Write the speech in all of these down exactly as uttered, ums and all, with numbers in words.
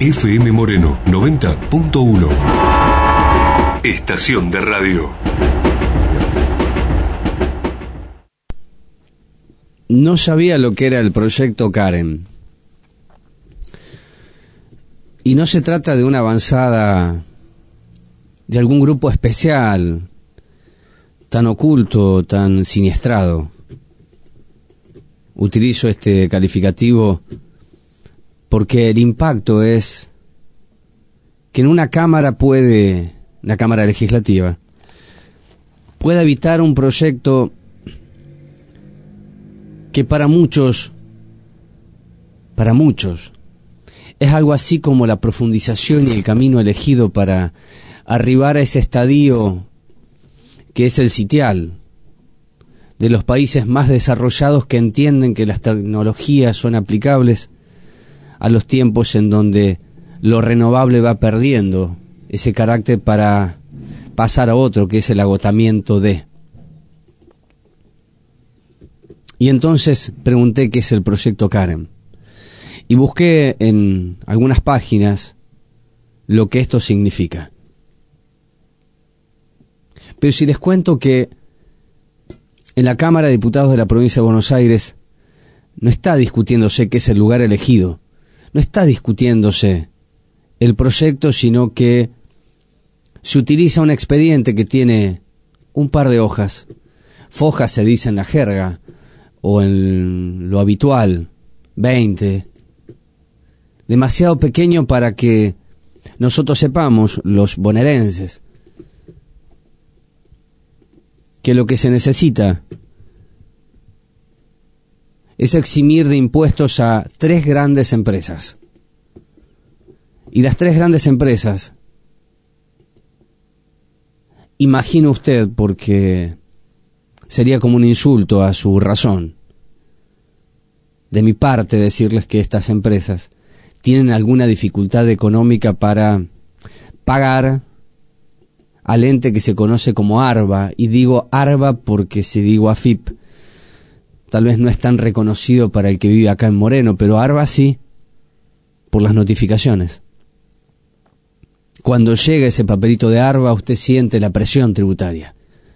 F M Moreno noventa punto uno. Estación de radio. No sabía lo que era el proyecto Karen. Y no se trata de una avanzada de algún grupo especial, tan oculto, tan siniestrado. Utilizo este calificativo porque el impacto es que en una cámara puede, una cámara legislativa, puede habitar un proyecto que para muchos, para muchos, es algo así como la profundización y el camino elegido para arribar a ese estadio que es el sitial de los países más desarrollados, que entienden que las tecnologías son aplicables a los tiempos en donde lo renovable va perdiendo ese carácter para pasar a otro, que es el agotamiento de. Y entonces pregunté qué es el proyecto Karen. Y busqué en algunas páginas lo que esto significa. Pero si les cuento que en la Cámara de Diputados de la Provincia de Buenos Aires no está discutiéndose qué es el lugar elegido, no está discutiéndose el proyecto, sino que se utiliza un expediente que tiene un par de hojas, fojas se dice en la jerga, o en lo habitual, veinte, demasiado pequeño para que nosotros sepamos, los bonaerenses, que lo que se necesita es eximir de impuestos a tres grandes empresas. Y las tres grandes empresas, imagino usted, porque sería como un insulto a su razón, de mi parte decirles que estas empresas tienen alguna dificultad económica para pagar al ente que se conoce como ARBA, y digo ARBA porque si digo AFIP, tal vez no es tan reconocido para el que vive acá en Moreno, pero ARBA sí, por las notificaciones. Cuando llega ese papelito de ARBA, usted siente la presión tributaria.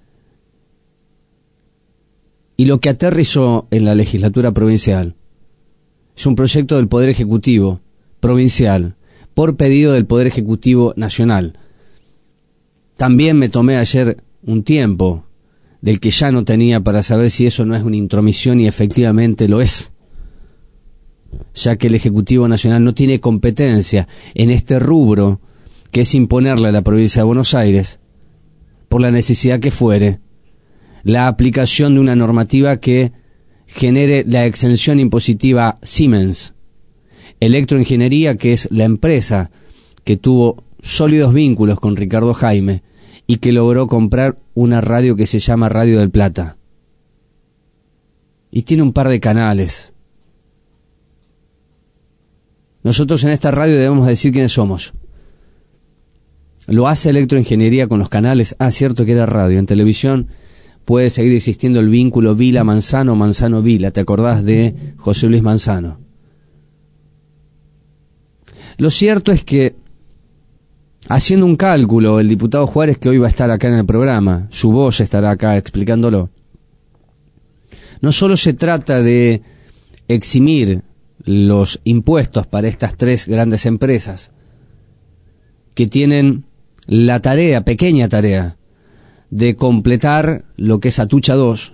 Y lo que aterrizó en la legislatura provincial es un proyecto del Poder Ejecutivo provincial, por pedido del Poder Ejecutivo nacional. También me tomé ayer un tiempo del que ya no tenía para saber si eso no es una intromisión, y efectivamente lo es, ya que el Ejecutivo Nacional no tiene competencia en este rubro, que es imponerle a la provincia de Buenos Aires, por la necesidad que fuere, la aplicación de una normativa que genere la exención impositiva Siemens Electroingeniería, que es la empresa que tuvo sólidos vínculos con Ricardo Jaime y que logró comprar una radio que se llama Radio del Plata. Y tiene un par de canales. Nosotros en esta radio debemos decir quiénes somos. Lo hace Electroingeniería con los canales. Ah, cierto que era radio. En televisión puede seguir existiendo el vínculo Vila-Manzano, Manzano-Vila. ¿Te acordás de José Luis Manzano? Lo cierto es que, haciendo un cálculo, el diputado Juárez, que hoy va a estar acá en el programa, su voz estará acá explicándolo, no solo se trata de eximir los impuestos para estas tres grandes empresas, que tienen la tarea, pequeña tarea, de completar lo que es Atucha dos,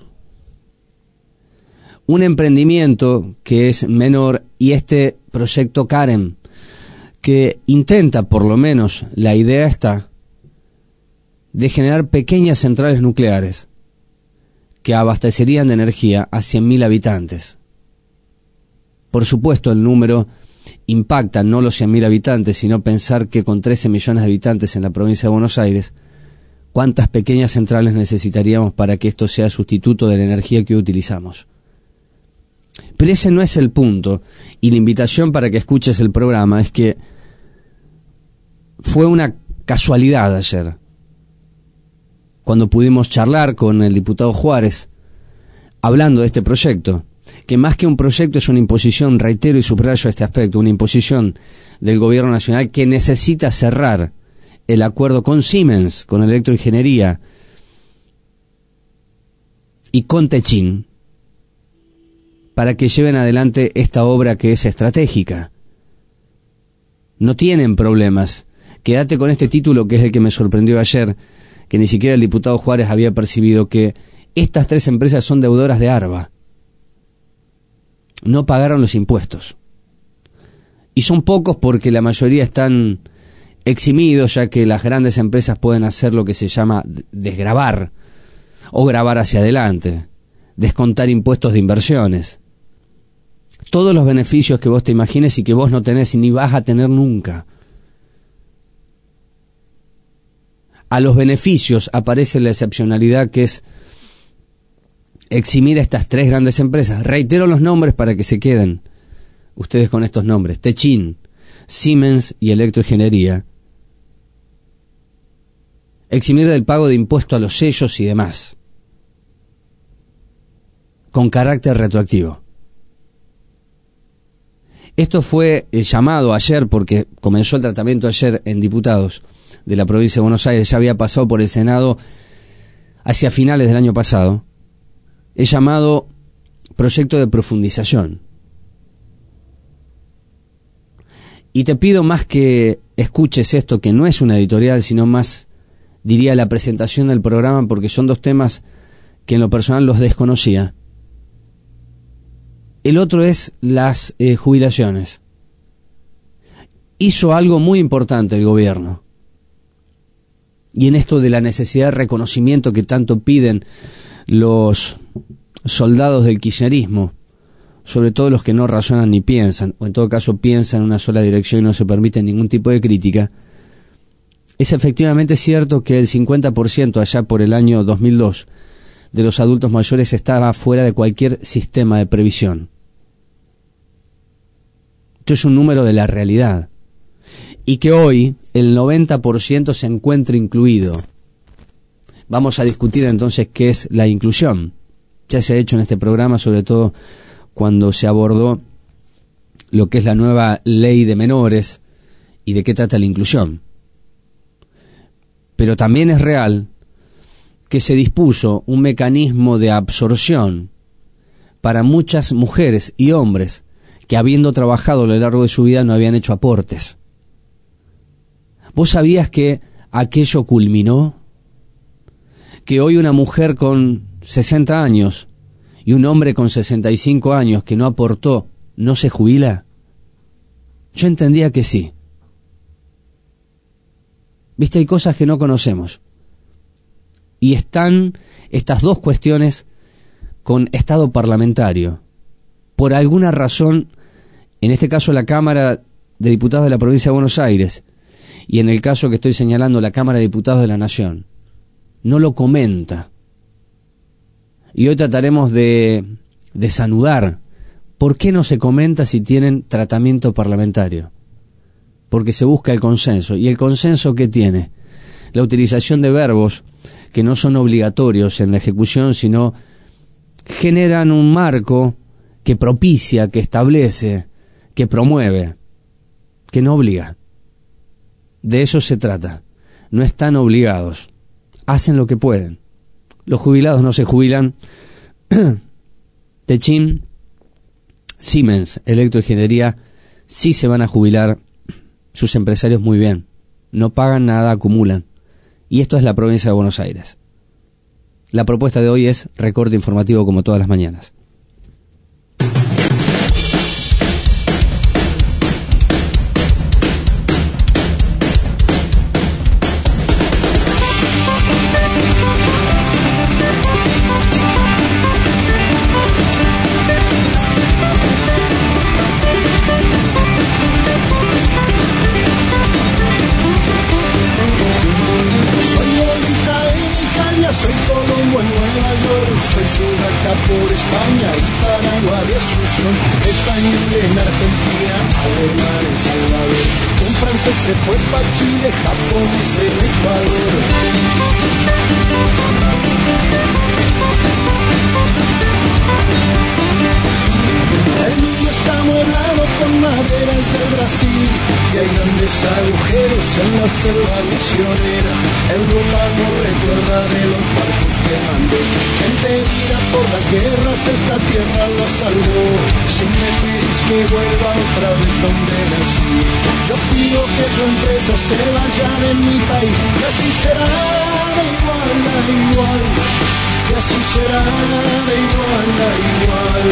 un emprendimiento que es menor, y este proyecto Karen, que intenta, por lo menos la idea está, de generar pequeñas centrales nucleares que abastecerían de energía a cien mil habitantes. Por supuesto, el número impacta no los cien mil habitantes, sino pensar que con trece millones de habitantes en la provincia de Buenos Aires, ¿cuántas pequeñas centrales necesitaríamos para que esto sea sustituto de la energía que hoy utilizamos? Pero ese no es el punto, y la invitación para que escuches el programa es que fue una casualidad ayer, cuando pudimos charlar con el diputado Juárez, hablando de este proyecto, que más que un proyecto es una imposición, reitero y subrayo este aspecto, una imposición del gobierno nacional que necesita cerrar el acuerdo con Siemens, con Electroingeniería y con Techin, para que lleven adelante esta obra que es estratégica. No tienen problemas. Quédate con este título que es el que me sorprendió ayer, que ni siquiera el diputado Juárez había percibido, que estas tres empresas son deudoras de ARBA. No pagaron los impuestos. Y son pocos porque la mayoría están eximidos, ya que las grandes empresas pueden hacer lo que se llama desgravar o gravar hacia adelante, descontar impuestos de inversiones. Todos los beneficios que vos te imagines y que vos no tenés y ni vas a tener nunca. A los beneficios aparece la excepcionalidad, que es eximir a estas tres grandes empresas. Reitero los nombres para que se queden ustedes con estos nombres: Techin, Siemens y Electroingeniería. Eximir del pago de impuesto a los sellos y demás, con carácter retroactivo. Esto fue eh, llamado ayer, porque comenzó el tratamiento ayer en diputados de la provincia de Buenos Aires, ya había pasado por el Senado hacia finales del año pasado. Es llamado proyecto de profundización. Y te pido más que escuches esto, que no es una editorial, sino más, diría, la presentación del programa, porque son dos temas que en lo personal los desconocía. El otro es las eh, jubilaciones. Hizo algo muy importante el gobierno. Y en esto de la necesidad de reconocimiento que tanto piden los soldados del kirchnerismo, sobre todo los que no razonan ni piensan, o en todo caso piensan en una sola dirección y no se permiten ningún tipo de crítica, es efectivamente cierto que el cincuenta por ciento allá por el año dos mil dos de los adultos mayores estaba fuera de cualquier sistema de previsión. Esto es un número de la realidad. Y que hoy el noventa por ciento se encuentra incluido. Vamos a discutir entonces qué es la inclusión. Ya se ha hecho en este programa, sobre todo cuando se abordó lo que es la nueva ley de menores y de qué trata la inclusión. Pero también es real que se dispuso un mecanismo de absorción para muchas mujeres y hombres que, habiendo trabajado a lo largo de su vida, no habían hecho aportes. ¿Vos sabías que aquello culminó? Que hoy una mujer con sesenta años y un hombre con sesenta y cinco años que no aportó, ¿no se jubila? Yo entendía que sí. Viste, hay cosas que no conocemos. Y están estas dos cuestiones con estado parlamentario. Por alguna razón, en este caso la Cámara de Diputados de la Provincia de Buenos Aires, y en el caso que estoy señalando, la Cámara de Diputados de la Nación, no lo comenta. Y hoy trataremos de desanudar por qué no se comenta si tienen tratamiento parlamentario. Porque se busca el consenso. ¿Y el consenso qué tiene? La utilización de verbos que no son obligatorios en la ejecución, sino generan un marco que propicia, que establece, que promueve, que no obliga. De eso se trata. No están obligados. Hacen lo que pueden. Los jubilados no se jubilan. Techin, Siemens, Electroingeniería, sí se van a jubilar. Sus empresarios muy bien. No pagan nada, acumulan. Y esto es la provincia de Buenos Aires. La propuesta de hoy es recorte informativo como todas las mañanas. Por España y Paraguay y Asunción, español en Argentina, alemán en Salvador, un francés se fue para Chile, japonés en Ecuador. está amueblado con maderas del Brasil y hay grandes agujeros en la selva misionera. Europa no recuerda de los barcos que mandó, gente herida por las guerras, esta tierra la salvó. Si me pedís que vuelva otra vez donde nací, yo pido que tu empresa se vaya de mi país, y así será de igual a igual, y así será de igual a igual.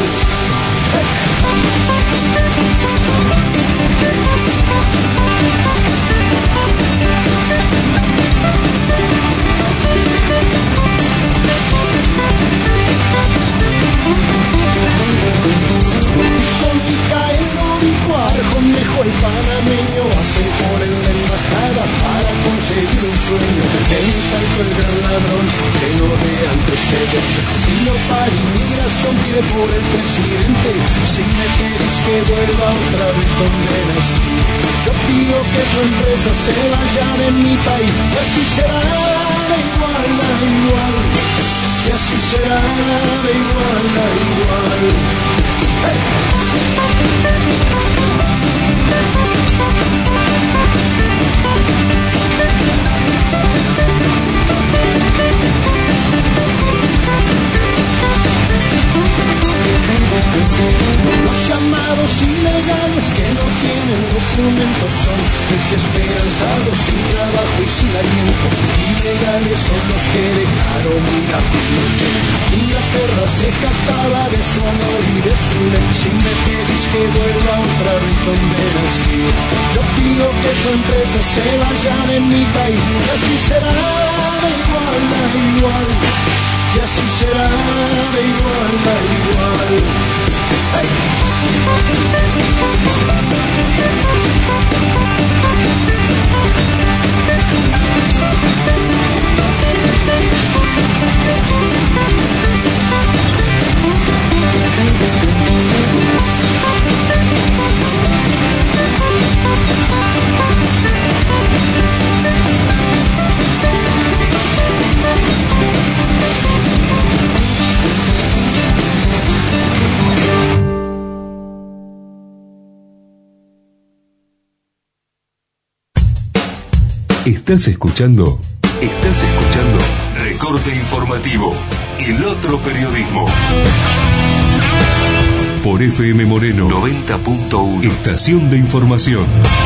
Dejo el panameño, hacen por en la embajada para conseguir un sueño. En tanto el gran ladrón, lleno de antecedentes, si no para inmigración pide por el presidente. Si me quieres que vuelva otra vez donde nací, yo pido que tu empresa se vaya de mi país, y así será de igual a igual, y así será de igual a igual. ¡Hey! Los llamados ilegales que no tienen documentos son desesperanzados, sin trabajo y sin aliento. Ilegales son los que dejaron ir a Pinochet. Inglaterra se jactaba de su honor y de su ley. Si me pedís que vuelva otra vez donde nací, yo pido que tu empresa se vaya de mi país, y así será de igual a igual, y así será de igual a igual. ¡Hey! Estás escuchando, estás escuchando Recorte Informativo, el otro periodismo. Por F M Moreno noventa punto uno, estación de información.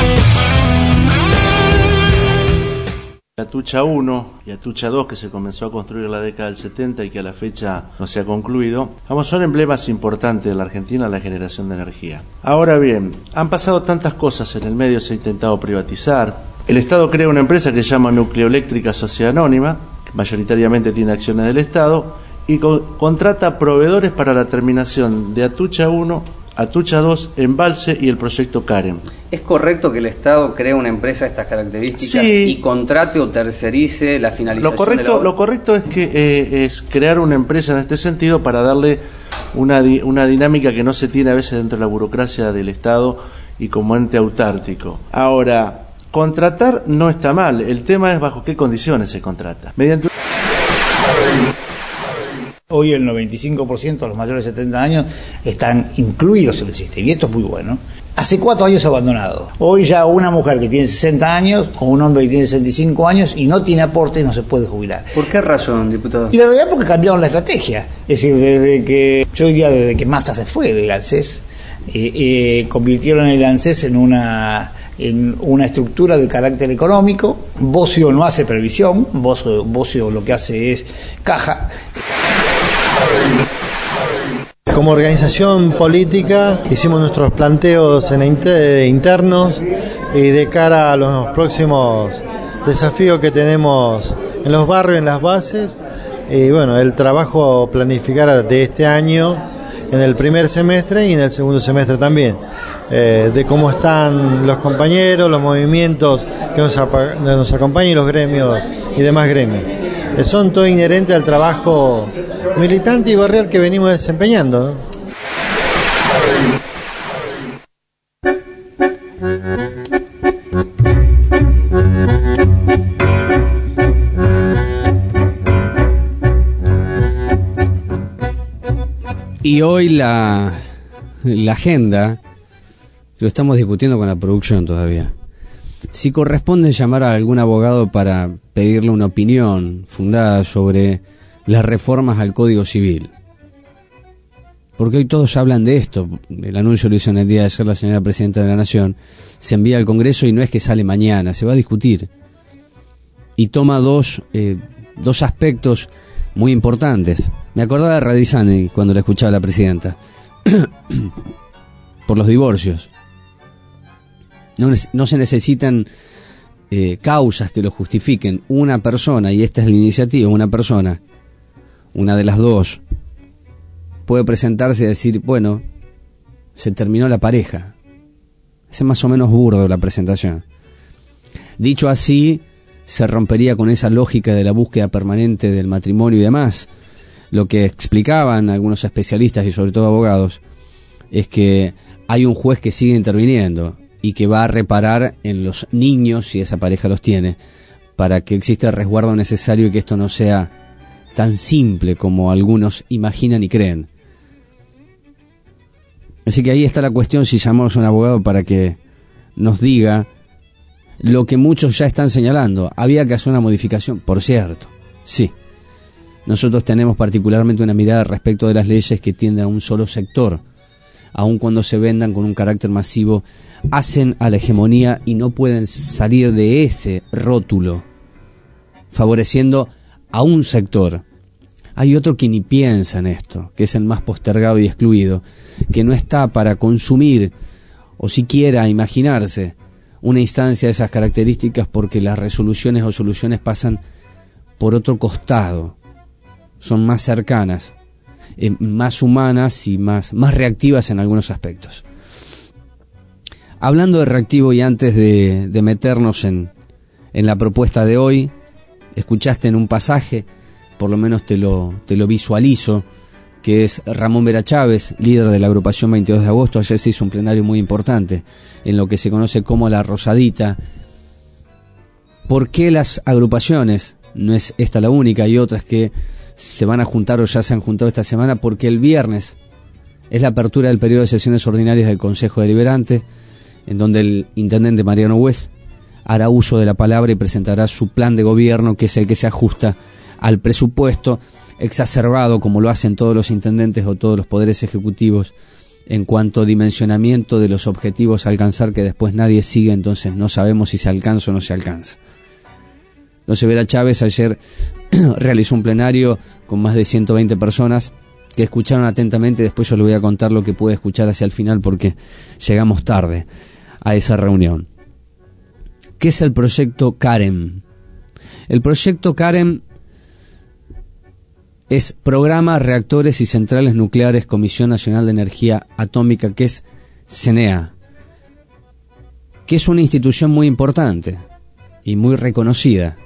Atucha uno y Atucha dos, que se comenzó a construir en la década del setenta y que a la fecha no se ha concluido, ambos son emblemas importantes de la Argentina en la generación de energía. Ahora bien, han pasado tantas cosas en el medio, se ha intentado privatizar. El Estado crea una empresa que se llama Nucleoeléctrica Sociedad Anónima, que mayoritariamente tiene acciones del Estado, y co- contrata proveedores para la terminación de Atucha uno, Atucha dos, Embalse y el proyecto Karen. ¿Es correcto que el Estado cree una empresa de estas características Sí. y contrate o tercerice la finalización Lo correcto, de la obra? lo correcto es que eh, es crear una empresa en este sentido para darle una, di- una dinámica que no se tiene a veces dentro de la burocracia del Estado y como ente autártico. Ahora, contratar no está mal, el tema es bajo qué condiciones se contrata. Mediante Hoy el noventa y cinco por ciento de los mayores de setenta años están incluidos en el sistema, y esto es muy bueno. Hace cuatro años abandonado. Hoy ya una mujer que tiene sesenta años o un hombre que tiene sesenta y cinco años y no tiene aporte no se puede jubilar. ¿Por qué razón, diputado? Y la realidad porque cambiaron la estrategia. Es decir, desde que, yo diría desde que Massa se fue del ANSES, eh, eh, convirtieron el ANSES en una... en una estructura de carácter económico. Bocio no hace previsión, Bocio, Bocio lo que hace es caja. Como organización política hicimos nuestros planteos en inter, internos y de cara a los próximos desafíos que tenemos en los barrios, en las bases, y bueno, el trabajo planificar de este año en el primer semestre y en el segundo semestre también, eh, de cómo están los compañeros, los movimientos que nos, nos acompañan y los gremios y demás gremios. Eh, son todo inherente al trabajo militante y barrial que venimos desempeñando, ¿no? Y hoy la, la agenda, lo estamos discutiendo con la producción todavía. Si corresponde llamar a algún abogado para pedirle una opinión fundada sobre las reformas al Código Civil. Porque hoy todos hablan de esto. El anuncio lo hizo en el día de ayer la señora Presidenta de la Nación. Se envía al Congreso y no es que sale mañana, se va a discutir. Y toma dos, eh, dos aspectos muy importantes. Me acordaba de Radizani cuando la escuchaba la Presidenta. Por los divorcios. No, no se necesitan eh, causas que lo justifiquen. Una persona, y esta es la iniciativa, una persona, una de las dos, puede presentarse y decir, bueno, se terminó la pareja. Es más o menos burdo la presentación. Dicho así, se rompería con esa lógica de la búsqueda permanente del matrimonio y demás. Lo que explicaban algunos especialistas y sobre todo abogados es que hay un juez que sigue interviniendo y que va a reparar en los niños, si esa pareja los tiene, para que exista el resguardo necesario y que esto no sea tan simple como algunos imaginan y creen. Así que ahí está la cuestión, si llamamos a un abogado para que nos diga lo que muchos ya están señalando. Había que hacer una modificación, por cierto, sí. Nosotros tenemos particularmente una mirada respecto de las leyes que tienden a un solo sector, aun cuando se vendan con un carácter masivo, hacen a la hegemonía y no pueden salir de ese rótulo, favoreciendo a un sector. Hay otro que ni piensa en esto, que es el más postergado y excluido, que no está para consumir o siquiera imaginarse una instancia de esas características porque las resoluciones o soluciones pasan por otro costado, son más cercanas, eh, más humanas y más, más reactivas en algunos aspectos. Hablando de reactivo y antes de, de meternos en, en la propuesta de hoy, escuchaste en un pasaje, por lo menos te lo, te lo visualizo, que es Ramón Vera Chávez, líder de la agrupación veintidós de agosto. Ayer se hizo un plenario muy importante en lo que se conoce como la Rosadita. ¿Por qué las agrupaciones? No es esta la única, hay otras que se van a juntar o ya se han juntado esta semana, porque el viernes es la apertura del periodo de sesiones ordinarias del Consejo Deliberante, en donde el intendente Mariano Hues hará uso de la palabra y presentará su plan de gobierno, que es el que se ajusta al presupuesto, exacerbado como lo hacen todos los intendentes o todos los poderes ejecutivos en cuanto a dimensionamiento de los objetivos a alcanzar, que después nadie sigue, entonces no sabemos si se alcanza o no se alcanza. Entonces Vera Chávez ayer realizó un plenario con más de ciento veinte personas que escucharon atentamente. Después yo le voy a contar lo que pude escuchar hacia el final porque llegamos tarde a esa reunión. ¿Qué es el proyecto CAREM? El proyecto CAREM es Programa Reactores y Centrales Nucleares Comisión Nacional de Energía Atómica, que es CENEA, que es una institución muy importante y muy reconocida.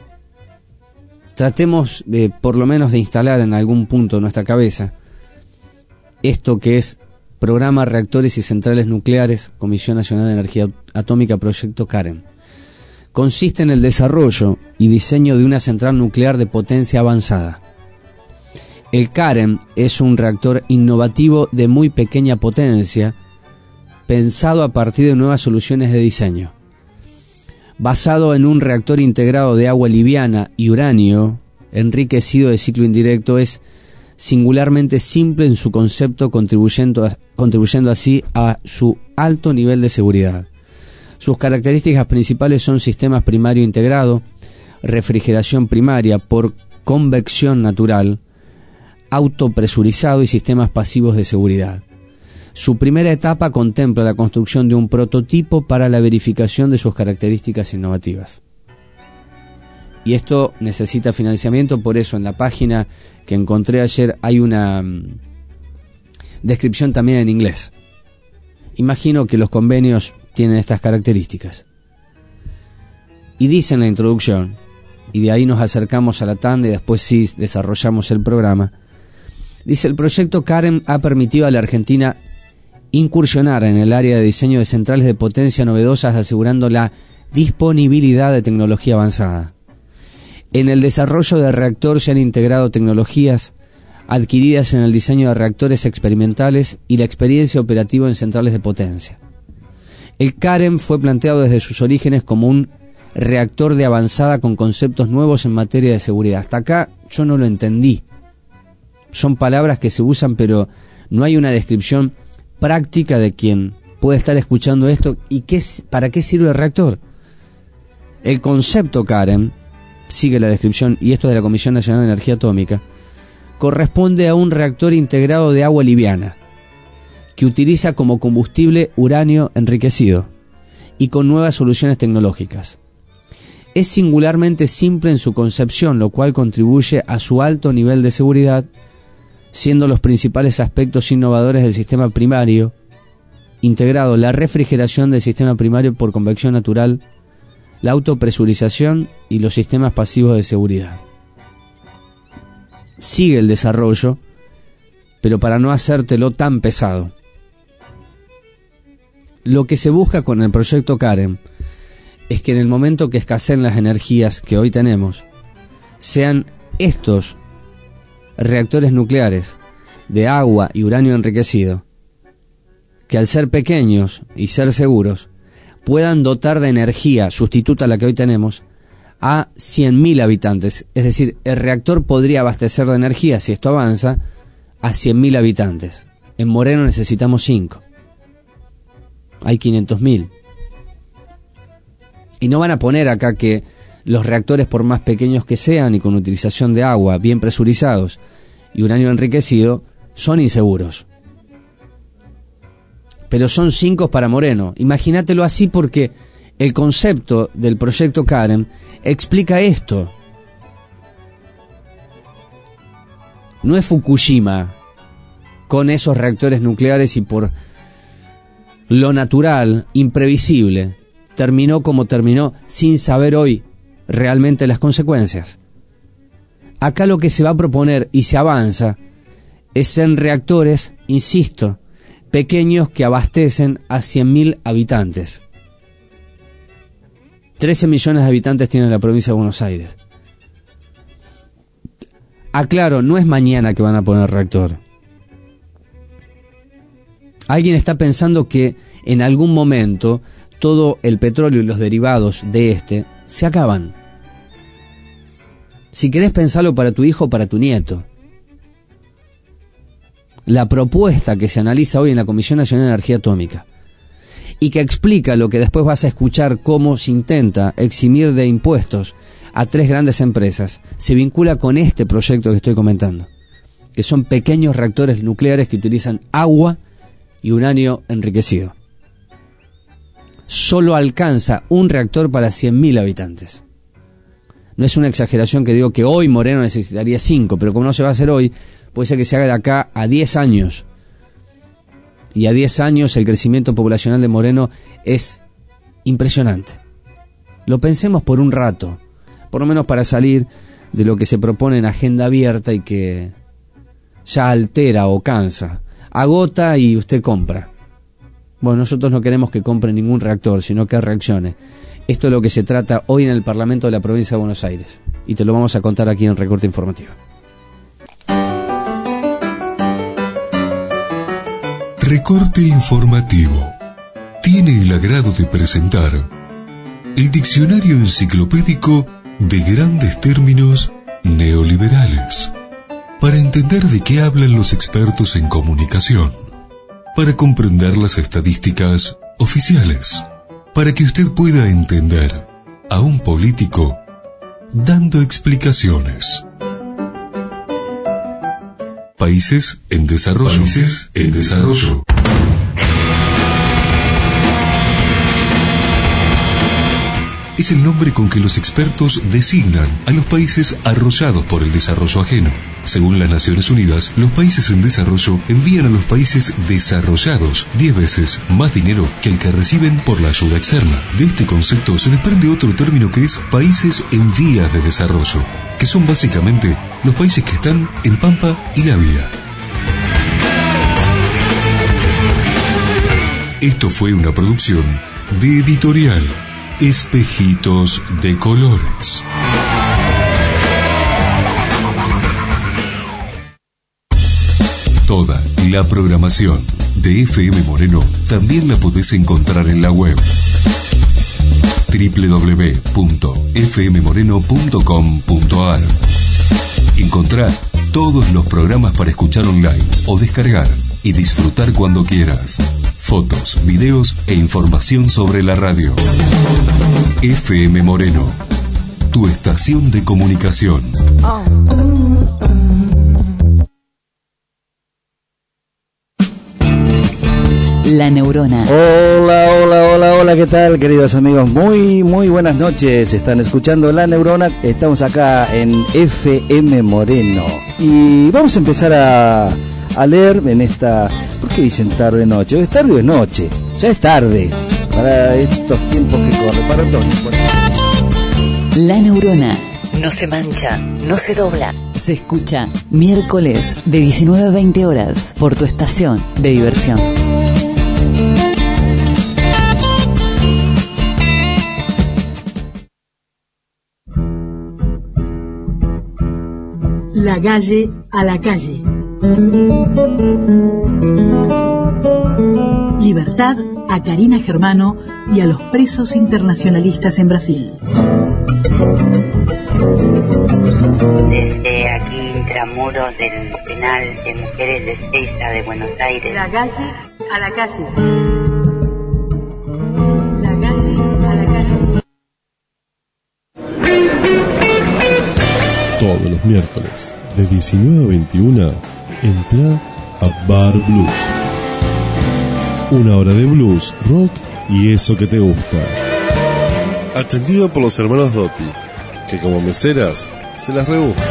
Tratemos de, por lo menos, de instalar en algún punto de nuestra cabeza esto que es Programa Reactores y Centrales Nucleares Comisión Nacional de Energía Atómica, Proyecto CAREM. Consiste en el desarrollo y diseño de una central nuclear de potencia avanzada. El CAREM es un reactor innovativo de muy pequeña potencia, pensado a partir de nuevas soluciones de diseño. Basado en un reactor integrado de agua liviana y uranio, enriquecido de ciclo indirecto, es singularmente simple en su concepto, contribuyendo, a, contribuyendo así a su alto nivel de seguridad. Sus características principales son sistemas primario integrado, refrigeración primaria por convección natural, autopresurizado y sistemas pasivos de seguridad. Su primera etapa contempla la construcción de un prototipo para la verificación de sus características innovativas. Y esto necesita financiamiento, por eso en la página que encontré ayer hay una um, descripción también en inglés. Imagino que los convenios tienen estas características. Y dice en la introducción, y de ahí nos acercamos a la tanda y después sí desarrollamos el programa, dice: el proyecto CAREM ha permitido a la Argentina incursionar en el área de diseño de centrales de potencia novedosas, asegurando la disponibilidad de tecnología avanzada. En el desarrollo de reactor se han integrado tecnologías adquiridas en el diseño de reactores experimentales y la experiencia operativa en centrales de potencia. El CAREM fue planteado desde sus orígenes como un reactor de avanzada con conceptos nuevos en materia de seguridad. Hasta acá yo no lo entendí. Son palabras que se usan, pero no hay una descripción práctica de quien puede estar escuchando esto y qué, para qué sirve el reactor. El concepto CAREM, sigue la descripción, y esto de la Comisión Nacional de Energía Atómica, corresponde a un reactor integrado de agua liviana, que utiliza como combustible uranio enriquecido y con nuevas soluciones tecnológicas. Es singularmente simple en su concepción, lo cual contribuye a su alto nivel de seguridad, siendo los principales aspectos innovadores del sistema primario integrado la refrigeración del sistema primario por convección natural, la autopresurización y los sistemas pasivos de seguridad. Sigue el desarrollo, pero para no hacértelo tan pesado. Lo que se busca con el proyecto CAREM es que en el momento que escaseen las energías que hoy tenemos, sean estos reactores nucleares de agua y uranio enriquecido, que al ser pequeños y ser seguros, puedan dotar de energía sustituta a la que hoy tenemos a cien mil habitantes. Es decir, el reactor podría abastecer de energía, si esto avanza, a cien mil habitantes. En Moreno necesitamos cinco. Hay quinientos mil. Y no van a poner acá que los reactores, por más pequeños que sean y con utilización de agua, bien presurizados y uranio enriquecido, son inseguros. Pero son cinco para Moreno. Imagínatelo así, porque el concepto del proyecto CAREM explica esto. No es Fukushima con esos reactores nucleares y por lo natural, imprevisible, terminó como terminó sin saber hoy realmente las consecuencias. Acá lo que se va a proponer y se avanza es en reactores, insisto, pequeños que abastecen a cien mil habitantes. trece millones de habitantes tiene la provincia de Buenos Aires. Aclaro, no es mañana que van a poner reactor. Alguien está pensando que en algún momento todo el petróleo y los derivados de este se acaban. Si querés pensarlo para tu hijo o para tu nieto. La propuesta que se analiza hoy en la Comisión Nacional de Energía Atómica y que explica lo que después vas a escuchar, cómo se intenta eximir de impuestos a tres grandes empresas, se vincula con este proyecto que estoy comentando, que son pequeños reactores nucleares que utilizan agua y uranio enriquecido. Solo alcanza un reactor para cien mil habitantes. No es una exageración que digo que hoy Moreno necesitaría cinco, pero como no se va a hacer hoy, puede ser que se haga de acá a diez años. Y a diez años el crecimiento poblacional de Moreno es impresionante. Lo pensemos por un rato, por lo menos para salir de lo que se propone en agenda abierta y que ya altera o cansa. Agota y usted compra. Bueno, nosotros no queremos que compre ningún reactor, sino que reaccione. Esto es lo que se trata hoy en el Parlamento de la Provincia de Buenos Aires. Y te lo vamos a contar aquí en Recorte Informativo. Recorte Informativo tiene el agrado de presentar el Diccionario Enciclopédico de Grandes Términos Neoliberales, para entender de qué hablan los expertos en comunicación, para comprender las estadísticas oficiales, para que usted pueda entender a un político dando explicaciones. Países en desarrollo. Países en desarrollo. Es el nombre con que los expertos designan a los países arrollados por el desarrollo ajeno. Según las Naciones Unidas, los países en desarrollo envían a los países desarrollados diez veces más dinero que el que reciben por la ayuda externa. De este concepto se desprende otro término que es países en vías de desarrollo, que son básicamente los países que están en Pampa y la Vía. Esto fue una producción de Editorial Espejitos de Colores. Toda la programación de F M Moreno también la podés encontrar en la web doble u doble u doble u punto f m moreno punto com punto a r. Encontrá todos los programas para escuchar online o descargar y disfrutar cuando quieras. Fotos, videos e información sobre la radio. F M Moreno, tu estación de comunicación. La Neurona. Hola, hola, hola, hola, ¿qué tal, queridos amigos? Muy, muy buenas noches. Están escuchando La Neurona. Estamos acá en F M Moreno. Y vamos a empezar a, a leer en esta... ¿Por qué dicen tarde noche? ¿Es tarde o es noche? Ya es tarde. Para estos tiempos que corren, para todos. La Neurona. No se mancha, no se dobla. Se escucha miércoles de diecinueve a veinte horas por tu estación de diversión. La calle a la calle. Libertad a Karina Germano y a los presos internacionalistas en Brasil. Desde aquí, intramuros del penal de mujeres de Ezeiza de Buenos Aires. La calle a la calle. La calle a la calle. Todos los miércoles, de diecinueve a veintiuna, entra a Bar Blues. Una hora de blues, rock y eso que te gusta. Atendido por los hermanos Dotti, que como meseras se las rebuscan.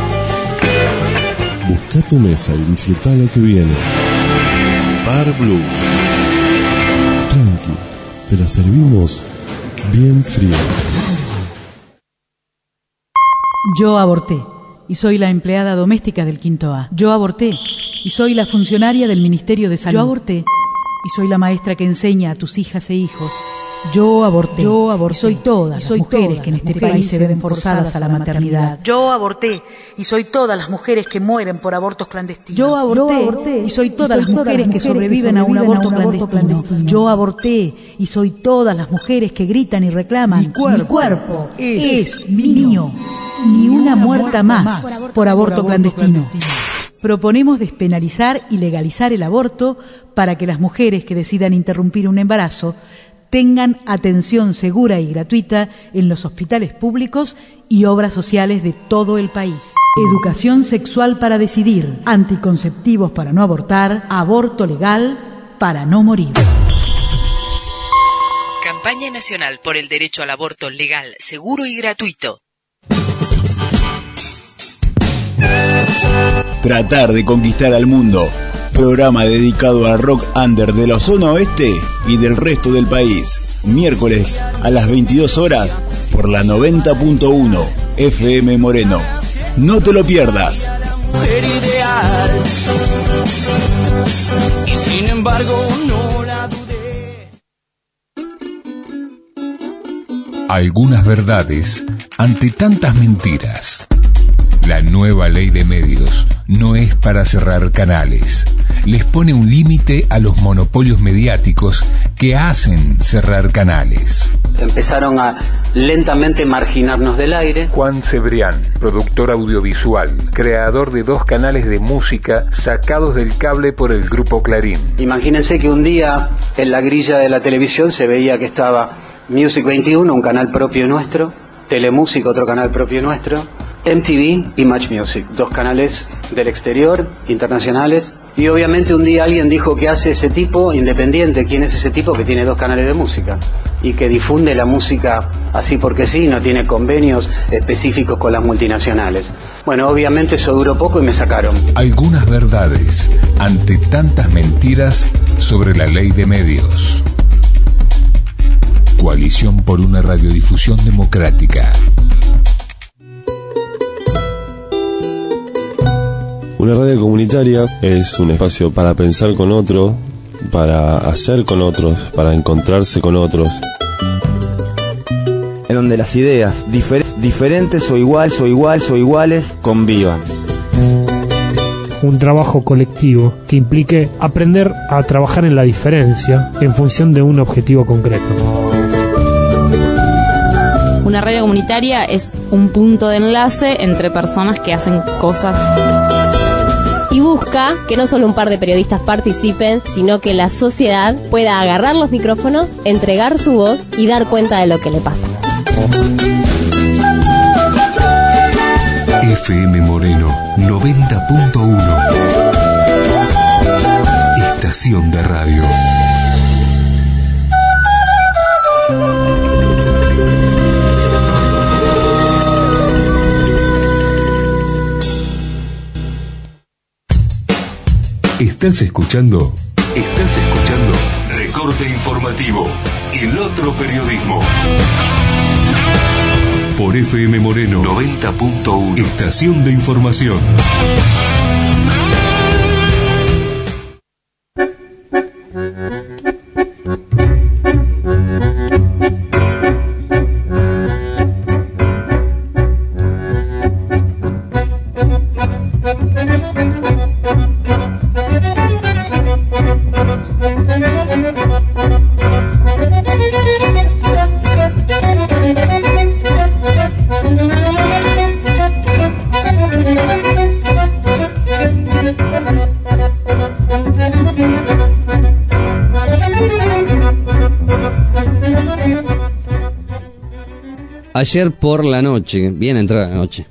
Busca tu mesa y disfruta lo que viene. Bar Blues. Tranqui, te la servimos bien fría. Yo aborté y soy la empleada doméstica del Quinto A. Yo aborté y soy la funcionaria del Ministerio de Salud. Yo aborté y soy la maestra que enseña a tus hijas e hijos. Yo aborté. Yo aborté. Y soy todas las soy mujeres todas que en este país se ven forzadas a la maternidad. Yo aborté y soy todas las mujeres que mueren por abortos clandestinos. Yo aborté, Yo aborté y soy todas, y soy las, mujeres todas las mujeres que sobreviven, que sobreviven a un aborto, a un aborto clandestino. clandestino. Yo aborté y soy todas las mujeres que gritan y reclaman. Mi cuerpo, Mi cuerpo es, es mío. Ni una muerta más por aborto, por aborto clandestino. clandestino. Proponemos despenalizar y legalizar el aborto para que las mujeres que decidan interrumpir un embarazo tengan atención segura y gratuita en los hospitales públicos y obras sociales de todo el país. Educación sexual para decidir, anticonceptivos para no abortar, aborto legal para no morir. Campaña Nacional por el Derecho al Aborto Legal, Seguro y Gratuito. Tratar de conquistar al mundo. Programa dedicado al rock under de la zona oeste y del resto del país. Miércoles a las veintidós horas por la noventa punto uno F M Moreno. No te lo pierdas. Mujer ideal. Y sin embargo no la dudé. Algunas verdades ante tantas mentiras. La nueva ley de medios no es para cerrar canales. Les pone un límite a los monopolios mediáticos que hacen cerrar canales. Empezaron a lentamente marginarnos del aire. Juan Cebrián, productor audiovisual, creador de dos canales de música sacados del cable por el grupo Clarín. Imagínense que un día en la grilla de la televisión se veía que estaba Music veintiuno, un canal propio nuestro, Telemusic, otro canal propio nuestro, M T V y Match Music, dos canales del exterior, internacionales. Y obviamente un día alguien dijo: ¿qué hace ese tipo independiente? ¿Quién es ese tipo que tiene dos canales de música? Y que difunde la música así porque sí, no tiene convenios específicos con las multinacionales. Bueno, obviamente eso duró poco y me sacaron. Algunas verdades ante tantas mentiras sobre la ley de medios. Coalición por una radiodifusión democrática. Una radio comunitaria es un espacio para pensar con otro, para hacer con otros, para encontrarse con otros. En donde las ideas difer- diferentes o iguales o iguales o iguales convivan. un trabajo colectivo que implique aprender a trabajar en la diferencia en función de un objetivo concreto. Una radio comunitaria es un punto de enlace entre personas que hacen cosas. Y busca que no solo un par de periodistas participen, sino que la sociedad pueda agarrar los micrófonos, entregar su voz y dar cuenta de lo que le pasa. F M Moreno noventa punto uno. Estación de radio. Estás escuchando, estás escuchando Recorte Informativo, el otro periodismo. Por F M Moreno noventa punto uno. Estación de información. Ayer por la noche, bien entrada la noche,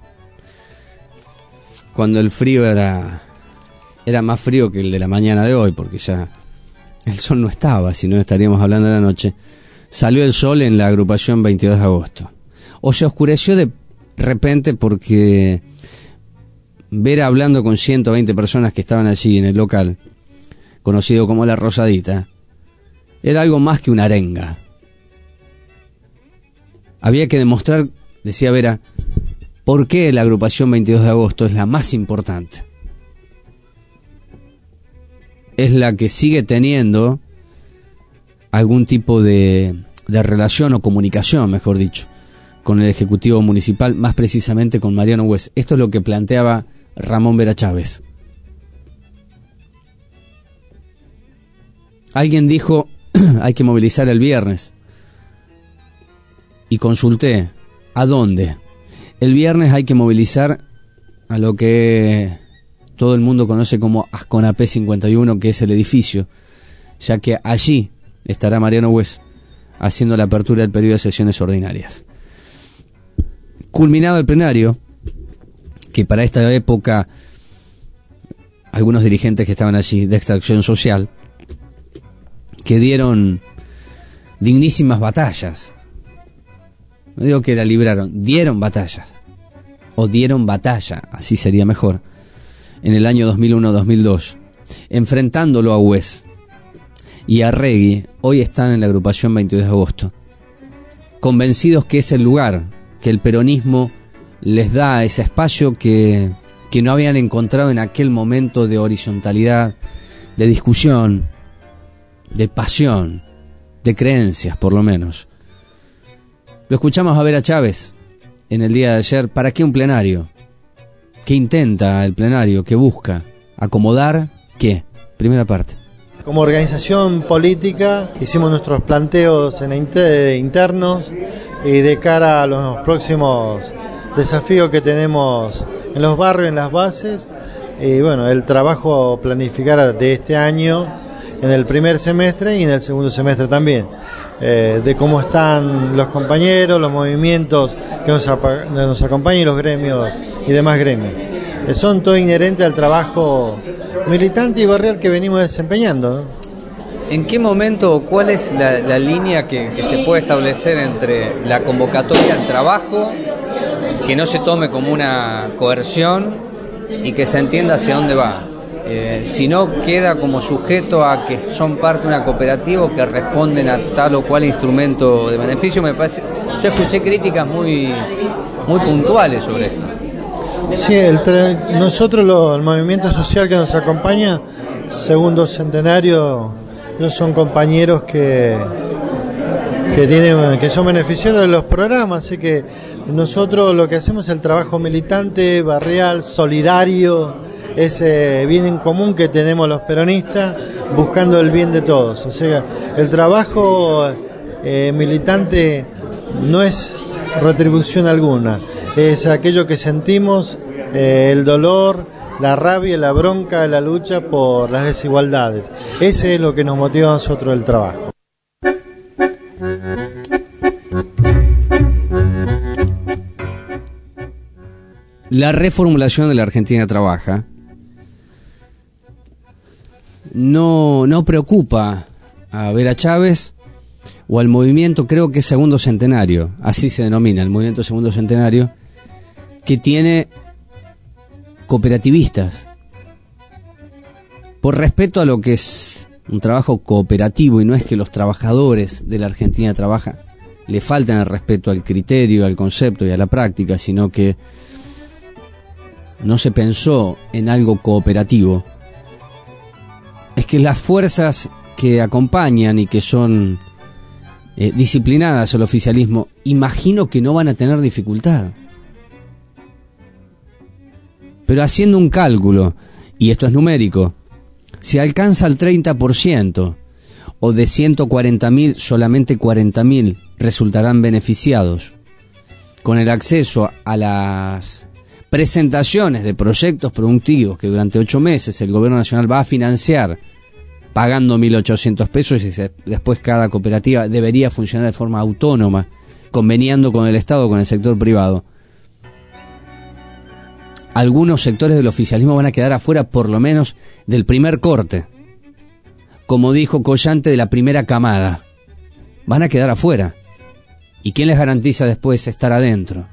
cuando el frío era era más frío que el de la mañana de hoy, porque ya el sol no estaba, si no estaríamos hablando de la noche, salió el sol en la agrupación veintidós de agosto. O se oscureció de repente porque ver hablando con ciento veinte personas que estaban allí en el local, conocido como La Rosadita, era algo más que una arenga. Había que demostrar, decía Vera, por qué la agrupación veintidós de agosto es la más importante. Es la que sigue teniendo algún tipo de, de relación o comunicación, mejor dicho, con el Ejecutivo Municipal, más precisamente con Mariano Hues. Esto es lo que planteaba Ramón Vera Chávez. Alguien dijo, hay que movilizar el viernes. Y consulté, ¿a dónde? El viernes hay que movilizar a lo que todo el mundo conoce como Asconapé cincuenta y uno, que es el edificio, ya que allí estará Mariano Hues haciendo la apertura del periodo de sesiones ordinarias. Culminado el plenario, que para esta época algunos dirigentes que estaban allí de Extracción Social, que dieron dignísimas batallas. No digo que la libraron, dieron batallas, o dieron batalla, así sería mejor, en el año dos mil uno dos mil dos, enfrentándolo a Hues y a Regui. Hoy están en la agrupación veintidós de agosto, convencidos que es el lugar, que el peronismo les da ese espacio que, que no habían encontrado en aquel momento de horizontalidad, de discusión, de pasión, de creencias por lo menos. Lo escuchamos a Vera Chávez en el día de ayer. ¿Para qué un plenario? ¿Qué intenta el plenario? ¿Qué busca? ¿Acomodar qué? Primera parte. Como organización política hicimos nuestros planteos en inter- internos y de cara a los próximos desafíos que tenemos en los barrios, en las bases, y bueno, el trabajo planificar de este año en el primer semestre y en el segundo semestre también. Eh, de cómo están los compañeros, los movimientos que nos, apa- nos acompañan y los gremios y demás gremios. Eh, son todo inherente al trabajo militante y barrial que venimos desempeñando, ¿no? ¿En qué momento o cuál es la, la línea que, que se puede establecer entre la convocatoria al trabajo, que no se tome como una coerción y que se entienda hacia dónde va? Eh, si no queda como sujeto a que son parte de una cooperativa o que responden a tal o cual instrumento de beneficio. Me parece, yo escuché críticas muy muy puntuales sobre esto. Sí, el tra- nosotros lo, el movimiento social que nos acompaña, segundo centenario, ellos son compañeros que que tienen, que son beneficiarios de los programas, así que nosotros lo que hacemos es el trabajo militante, barrial, solidario, ese bien en común que tenemos los peronistas, buscando el bien de todos. O sea, el trabajo eh, militante no es retribución alguna, es aquello que sentimos, eh, el dolor, la rabia, la bronca, la lucha por las desigualdades. Ese es lo que nos motiva a nosotros el trabajo. La reformulación de la Argentina Trabaja no, no preocupa a Vera Chávez o al movimiento, creo que es Segundo Centenario, así se denomina, el movimiento Segundo Centenario, que tiene cooperativistas. Por respeto a lo que es un trabajo cooperativo, y no es que los trabajadores de la Argentina Trabaja le falten el respeto al criterio, al concepto y a la práctica, sino que no se pensó en algo cooperativo, es que las fuerzas que acompañan y que son eh, disciplinadas al oficialismo, imagino que no van a tener dificultad. Pero haciendo un cálculo, y esto es numérico, si alcanza el treinta por ciento, o de ciento cuarenta mil, solamente cuarenta mil resultarán beneficiados con el acceso a las presentaciones de proyectos productivos que durante ocho meses el gobierno nacional va a financiar pagando mil ochocientos pesos, y se, después cada cooperativa debería funcionar de forma autónoma, conveniando con el Estado o con el sector privado. Algunos sectores del oficialismo van a quedar afuera por lo menos del primer corte, como dijo Collante, de la primera camada. Van a quedar afuera. ¿Y quién les garantiza después estar adentro?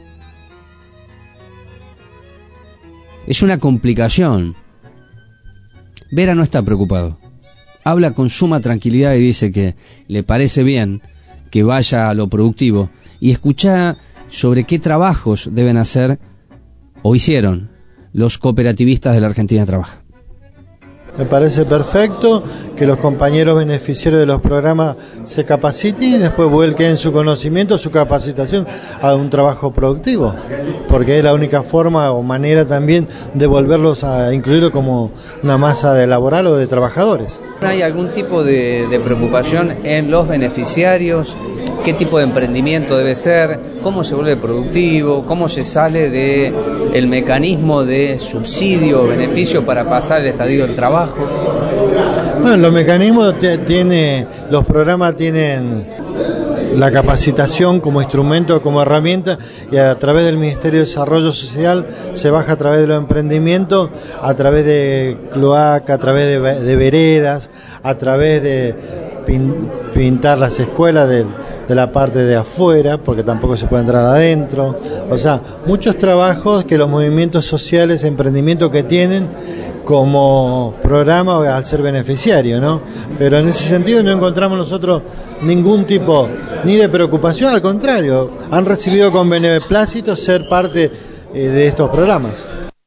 Es una complicación. Vera no está preocupado. Habla con suma tranquilidad y dice que le parece bien que vaya a lo productivo y escucha sobre qué trabajos deben hacer o hicieron los cooperativistas de la Argentina Trabaja. Me parece perfecto que los compañeros beneficiarios de los programas se capaciten y después vuelquen su conocimiento, su capacitación a un trabajo productivo, porque es la única forma o manera también de volverlos a incluir como una masa de laboral o de trabajadores. ¿Hay algún tipo de, de preocupación en los beneficiarios? ¿Qué tipo de emprendimiento debe ser? ¿Cómo se vuelve productivo? ¿Cómo se sale de el mecanismo de subsidio o beneficio para pasar el estadio del trabajo? Bueno, los mecanismos t- tiene, los programas tienen la capacitación como instrumento, como herramienta, y a través del Ministerio de Desarrollo Social se baja a través de los emprendimientos, a través de cloaca, a través de, de veredas, a través de pin, pintar las escuelas de, de la parte de afuera, porque tampoco se puede entrar adentro. O sea, muchos trabajos que los movimientos sociales, emprendimientos que tienen como programa al ser beneficiario, ¿no? Pero en ese sentido no encontramos nosotros ningún tipo ni de preocupación, al contrario, han recibido con beneplácito ser parte eh, de estos programas.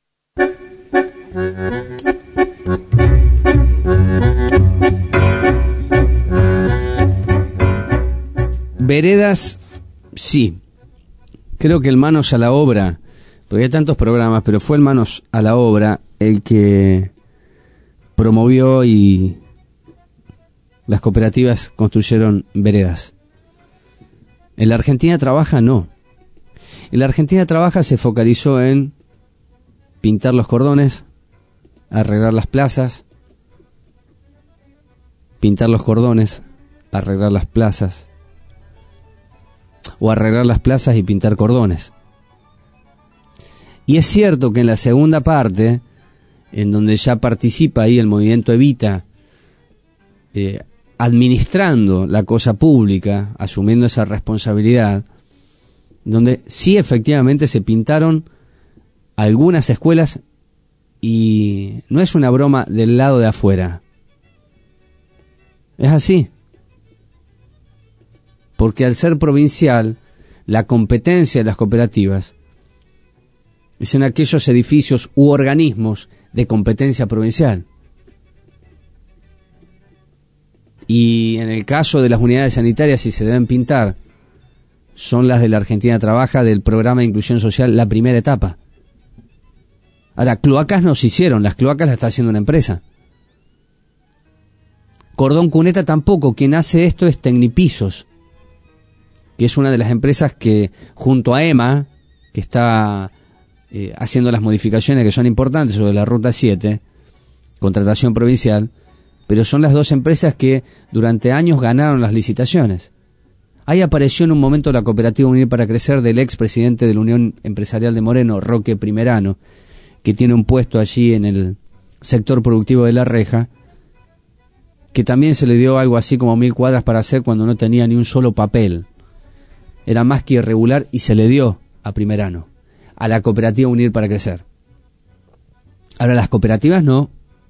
Veredas, sí. Creo que el Manos a la Obra, porque hay tantos programas, pero fue el Manos a la Obra el que promovió y las cooperativas construyeron veredas. En la Argentina Trabaja no. En la Argentina Trabaja se focalizó en pintar los cordones, arreglar las plazas, pintar los cordones, arreglar las plazas, o arreglar las plazas y pintar cordones. Y es cierto que en la segunda parte, en donde ya participa ahí el movimiento Evita, eh, administrando la cosa pública, asumiendo esa responsabilidad, donde sí efectivamente se pintaron algunas escuelas, y no es una broma del lado de afuera, es así, porque al ser provincial, la competencia de las cooperativas es en aquellos edificios u organismos de competencia provincial. Y en el caso de las unidades sanitarias, si se deben pintar, son las de la Argentina Trabaja, del programa de inclusión social, la primera etapa. Ahora, cloacas no se hicieron, las cloacas las está haciendo una empresa. Cordón Cuneta tampoco, quien hace esto es Tecnipisos, que es una de las empresas que, junto a EMA, que está eh, haciendo las modificaciones que son importantes sobre la Ruta siete, contratación provincial, pero son las dos empresas que durante años ganaron las licitaciones. Ahí apareció en un momento la cooperativa Unir para Crecer del expresidente de la Unión Empresarial de Moreno, Roque Primerano, que tiene un puesto allí en el sector productivo de La Reja, que también se le dio algo así como mil cuadras para hacer cuando no tenía ni un solo papel. Era más que irregular y se le dio a Primerano, a la cooperativa Unir para Crecer. Ahora las cooperativas no.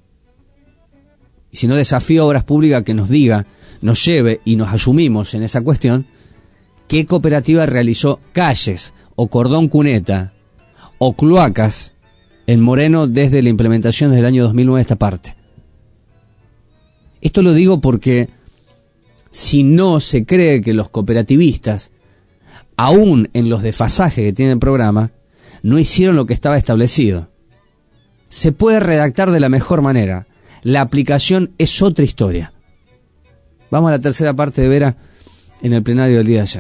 Y si no, desafío a Obras Públicas que nos diga, nos lleve y nos asumimos en esa cuestión, qué cooperativa realizó calles o cordón cuneta o cloacas en Moreno desde la implementación desde el año dos mil nueve a esta parte. Esto lo digo porque si no se cree que los cooperativistas, aún en los desfasajes que tiene el programa, no hicieron lo que estaba establecido. Se puede redactar de la mejor manera. La aplicación es otra historia. Vamos a la tercera parte de Vera en el plenario del día de ayer.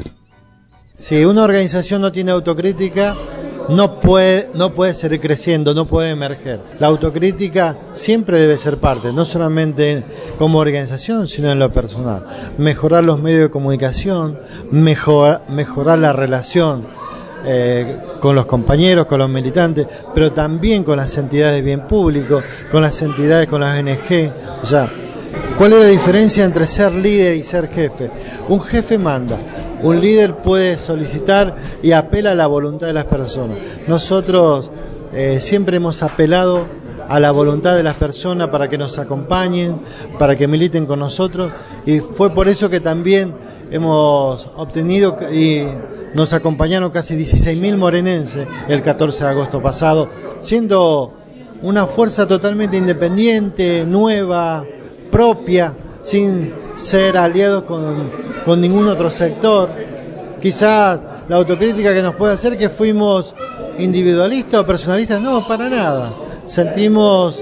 Si una organización no tiene autocrítica, no puede, no puede seguir creciendo, no puede emerger. La autocrítica siempre debe ser parte, no solamente como organización, sino en lo personal. Mejorar los medios de comunicación, mejor, mejorar la relación eh, con los compañeros, con los militantes, pero también con las entidades de bien público, con las entidades, con las O N G. O sea, ¿cuál es la diferencia entre ser líder y ser jefe? Un jefe manda, un líder puede solicitar y apela a la voluntad de las personas. Nosotros eh, siempre hemos apelado a la voluntad de las personas para que nos acompañen, para que militen con nosotros, y fue por eso que también hemos obtenido y nos acompañaron casi dieciséis mil morenenses el catorce de agosto pasado, siendo una fuerza totalmente independiente, nueva, propia, sin ser aliados con, con ningún otro sector. Quizás la autocrítica que nos puede hacer que fuimos individualistas o personalistas, no, para nada. Sentimos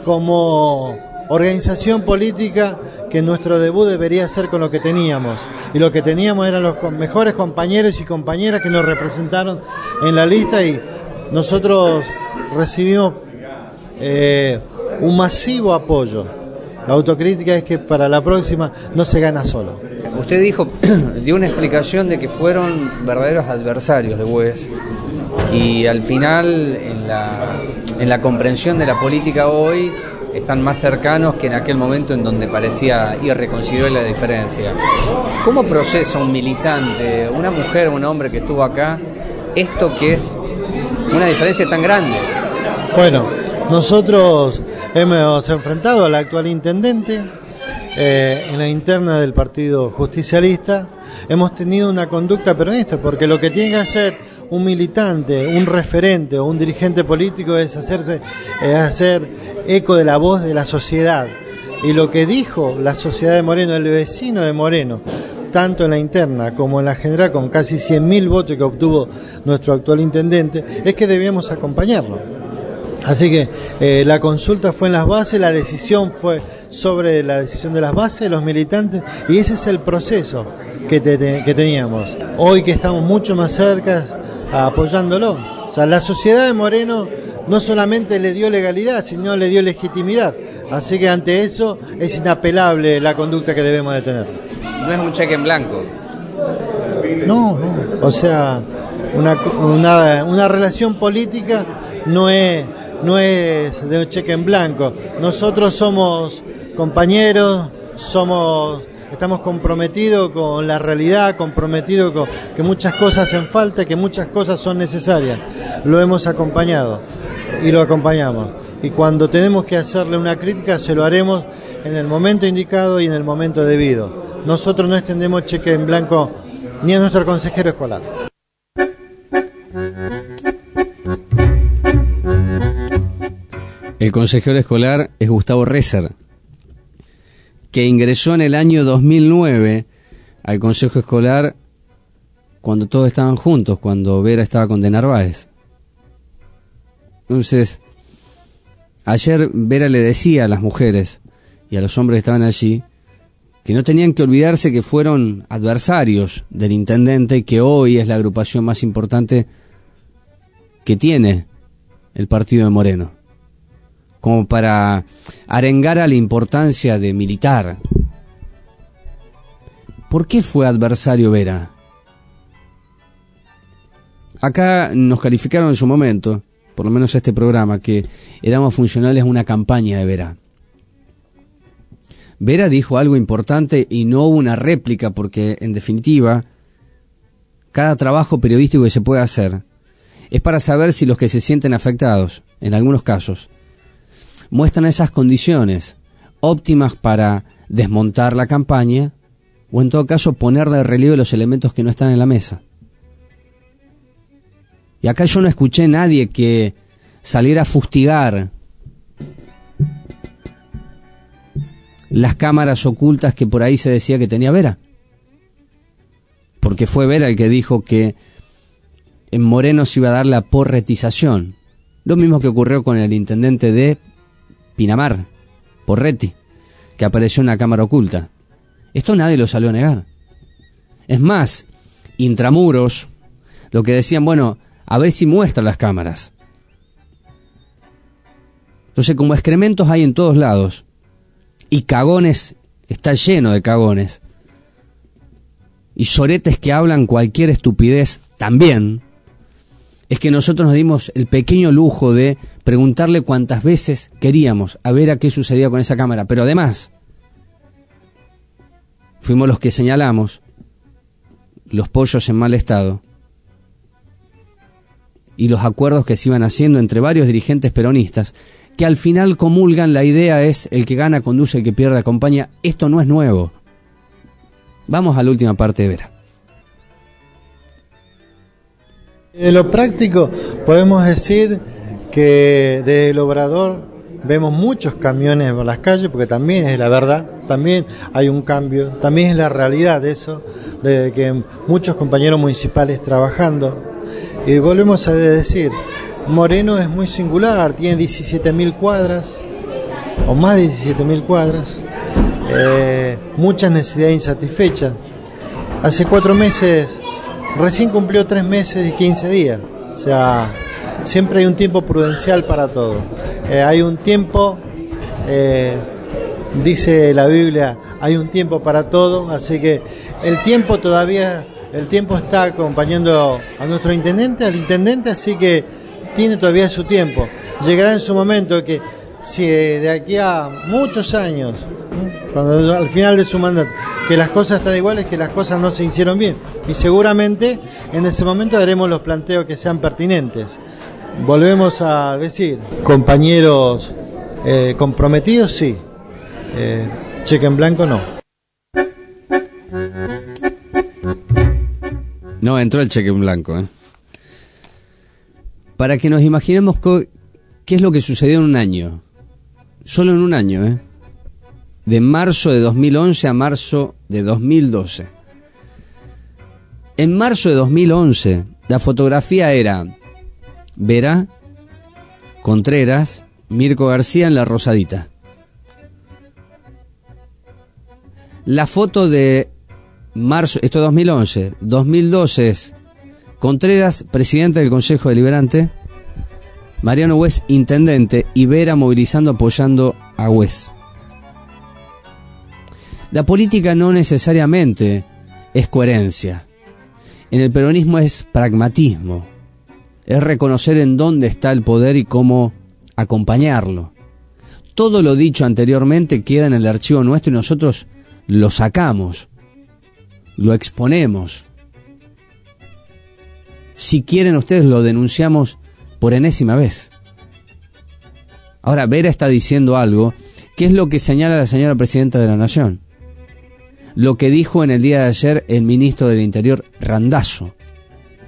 como organización política que nuestro debut debería ser con lo que teníamos, y lo que teníamos eran los mejores compañeros y compañeras que nos representaron en la lista, y nosotros recibimos eh, un masivo apoyo. La autocrítica es que para la próxima no se gana solo. Usted dijo, dio una explicación de que fueron verdaderos adversarios de Bues, y al final en la, en la comprensión de la política hoy están más cercanos que en aquel momento en donde parecía irreconciliable la diferencia. ¿Cómo procesa un militante, una mujer o un hombre que estuvo acá, esto que es una diferencia tan grande? Bueno, nosotros hemos enfrentado al actual intendente eh, en la interna del Partido Justicialista. Hemos tenido una conducta peronista, porque lo que tiene que hacer un militante, un referente o un dirigente político es hacerse, es hacer eco de la voz de la sociedad. Y lo que dijo la sociedad de Moreno, el vecino de Moreno, tanto en la interna como en la general, con casi cien mil votos que obtuvo nuestro actual intendente, es que debíamos acompañarlo. Así que eh, la consulta fue en las bases, la decisión fue sobre la decisión de las bases, de los militantes, y ese es el proceso que, te, te, que teníamos. Hoy que estamos mucho más cerca, apoyándolo. O sea, la sociedad de Moreno no solamente le dio legalidad, sino le dio legitimidad. Así que ante eso es inapelable la conducta que debemos de tener. No es un cheque en blanco. No, no. O sea, una, una, una relación política no es, no es de un cheque en blanco. Nosotros somos compañeros, somos... Estamos comprometidos con la realidad, comprometidos con que muchas cosas hacen falta, que muchas cosas son necesarias. Lo hemos acompañado y lo acompañamos. Y cuando tenemos que hacerle una crítica, se lo haremos en el momento indicado y en el momento debido. Nosotros no extendemos cheque en blanco ni a nuestro consejero escolar. El consejero escolar es Gustavo Rezer, que ingresó en el año dos mil nueve al Consejo Escolar cuando todos estaban juntos, cuando Vera estaba con De Narváez. Entonces, ayer Vera le decía a las mujeres y a los hombres que estaban allí que no tenían que olvidarse que fueron adversarios del intendente y que hoy es la agrupación más importante que tiene el partido de Moreno, como para arengar a la importancia de militar. ¿Por qué fue adversario Vera? Acá nos calificaron en su momento, por lo menos este programa, que éramos funcionales a una campaña de Vera. Vera dijo algo importante y no hubo una réplica, porque en definitiva cada trabajo periodístico que se puede hacer es para saber si los que se sienten afectados, en algunos casos, muestran esas condiciones óptimas para desmontar la campaña o en todo caso poner de relieve los elementos que no están en la mesa. Y acá yo no escuché a nadie que saliera a fustigar las cámaras ocultas que por ahí se decía que tenía Vera. Porque fue Vera el que dijo que en Moreno se iba a dar la porretización. Lo mismo que ocurrió con el intendente de Pinamar, Porretti, que apareció en una cámara oculta. Esto nadie lo salió a negar. Es más, intramuros, lo que decían, bueno, a ver si muestra las cámaras. Entonces, como excrementos hay en todos lados, y cagones, está lleno de cagones, y soretes que hablan cualquier estupidez también, es que nosotros nos dimos el pequeño lujo de preguntarle cuántas veces queríamos a ver a qué sucedía con esa cámara. Pero además, fuimos los que señalamos los pollos en mal estado y los acuerdos que se iban haciendo entre varios dirigentes peronistas, que al final comulgan, la idea es el que gana conduce, el que pierde acompaña. Esto no es nuevo. Vamos a la última parte de Vera. En lo práctico podemos decir que desde el Obrador vemos muchos camiones por las calles, porque también es la verdad, también hay un cambio, también es la realidad de eso, de que muchos compañeros municipales trabajando. Y volvemos a decir, Moreno es muy singular, tiene diecisiete mil cuadras, o más de diecisiete mil cuadras, eh, muchas necesidades insatisfechas. Hace cuatro meses, recién cumplió tres meses y quince días, o sea, siempre hay un tiempo prudencial para todo. Eh, hay un tiempo, eh, dice la Biblia, hay un tiempo para todo, así que el tiempo todavía... El tiempo está acompañando a nuestro intendente, al intendente, así que tiene todavía su tiempo. Llegará en su momento que si de aquí a muchos años, cuando al final de su mandato, que las cosas están iguales, que las cosas no se hicieron bien. Y seguramente en ese momento haremos los planteos que sean pertinentes. Volvemos a decir, compañeros eh, comprometidos, sí. Eh, cheque en blanco, no. No, entró el cheque en blanco, ¿eh? Para que nos imaginemos co- qué es lo que sucedió en un año. Solo en un año, ¿eh? De marzo de dos mil once a marzo de dos mil doce. En marzo de dos mil once, la fotografía era Vera, Contreras, Mirko García en La Rosadita. La foto de marzo, esto es dos mil once, dos mil doce es Contreras, presidente del Consejo Deliberante, Mariano Hues, intendente, y Vera movilizando, apoyando a Hues. La política no necesariamente es coherencia. En el peronismo es pragmatismo. Es reconocer en dónde está el poder y cómo acompañarlo. Todo lo dicho anteriormente queda en el archivo nuestro y nosotros lo sacamos. Lo exponemos. Si quieren ustedes lo denunciamos por enésima vez. Ahora Vera está diciendo algo que es lo que señala la señora presidenta de la Nación. Lo que dijo en el día de ayer el ministro del Interior, Randazzo.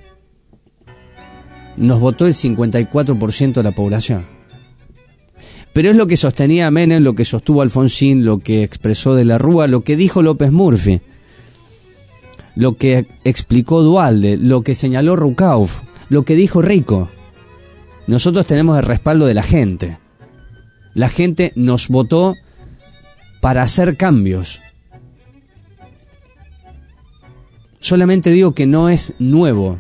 Nos votó el cincuenta y cuatro por ciento de la población. Pero es lo que sostenía Menem, lo que sostuvo Alfonsín, lo que expresó De la Rúa, lo que dijo López Murphy, lo que explicó Duhalde, lo que señaló Rucauf, lo que dijo Rico. Nosotros tenemos el respaldo de la gente. La gente nos votó para hacer cambios. Solamente digo que no es nuevo.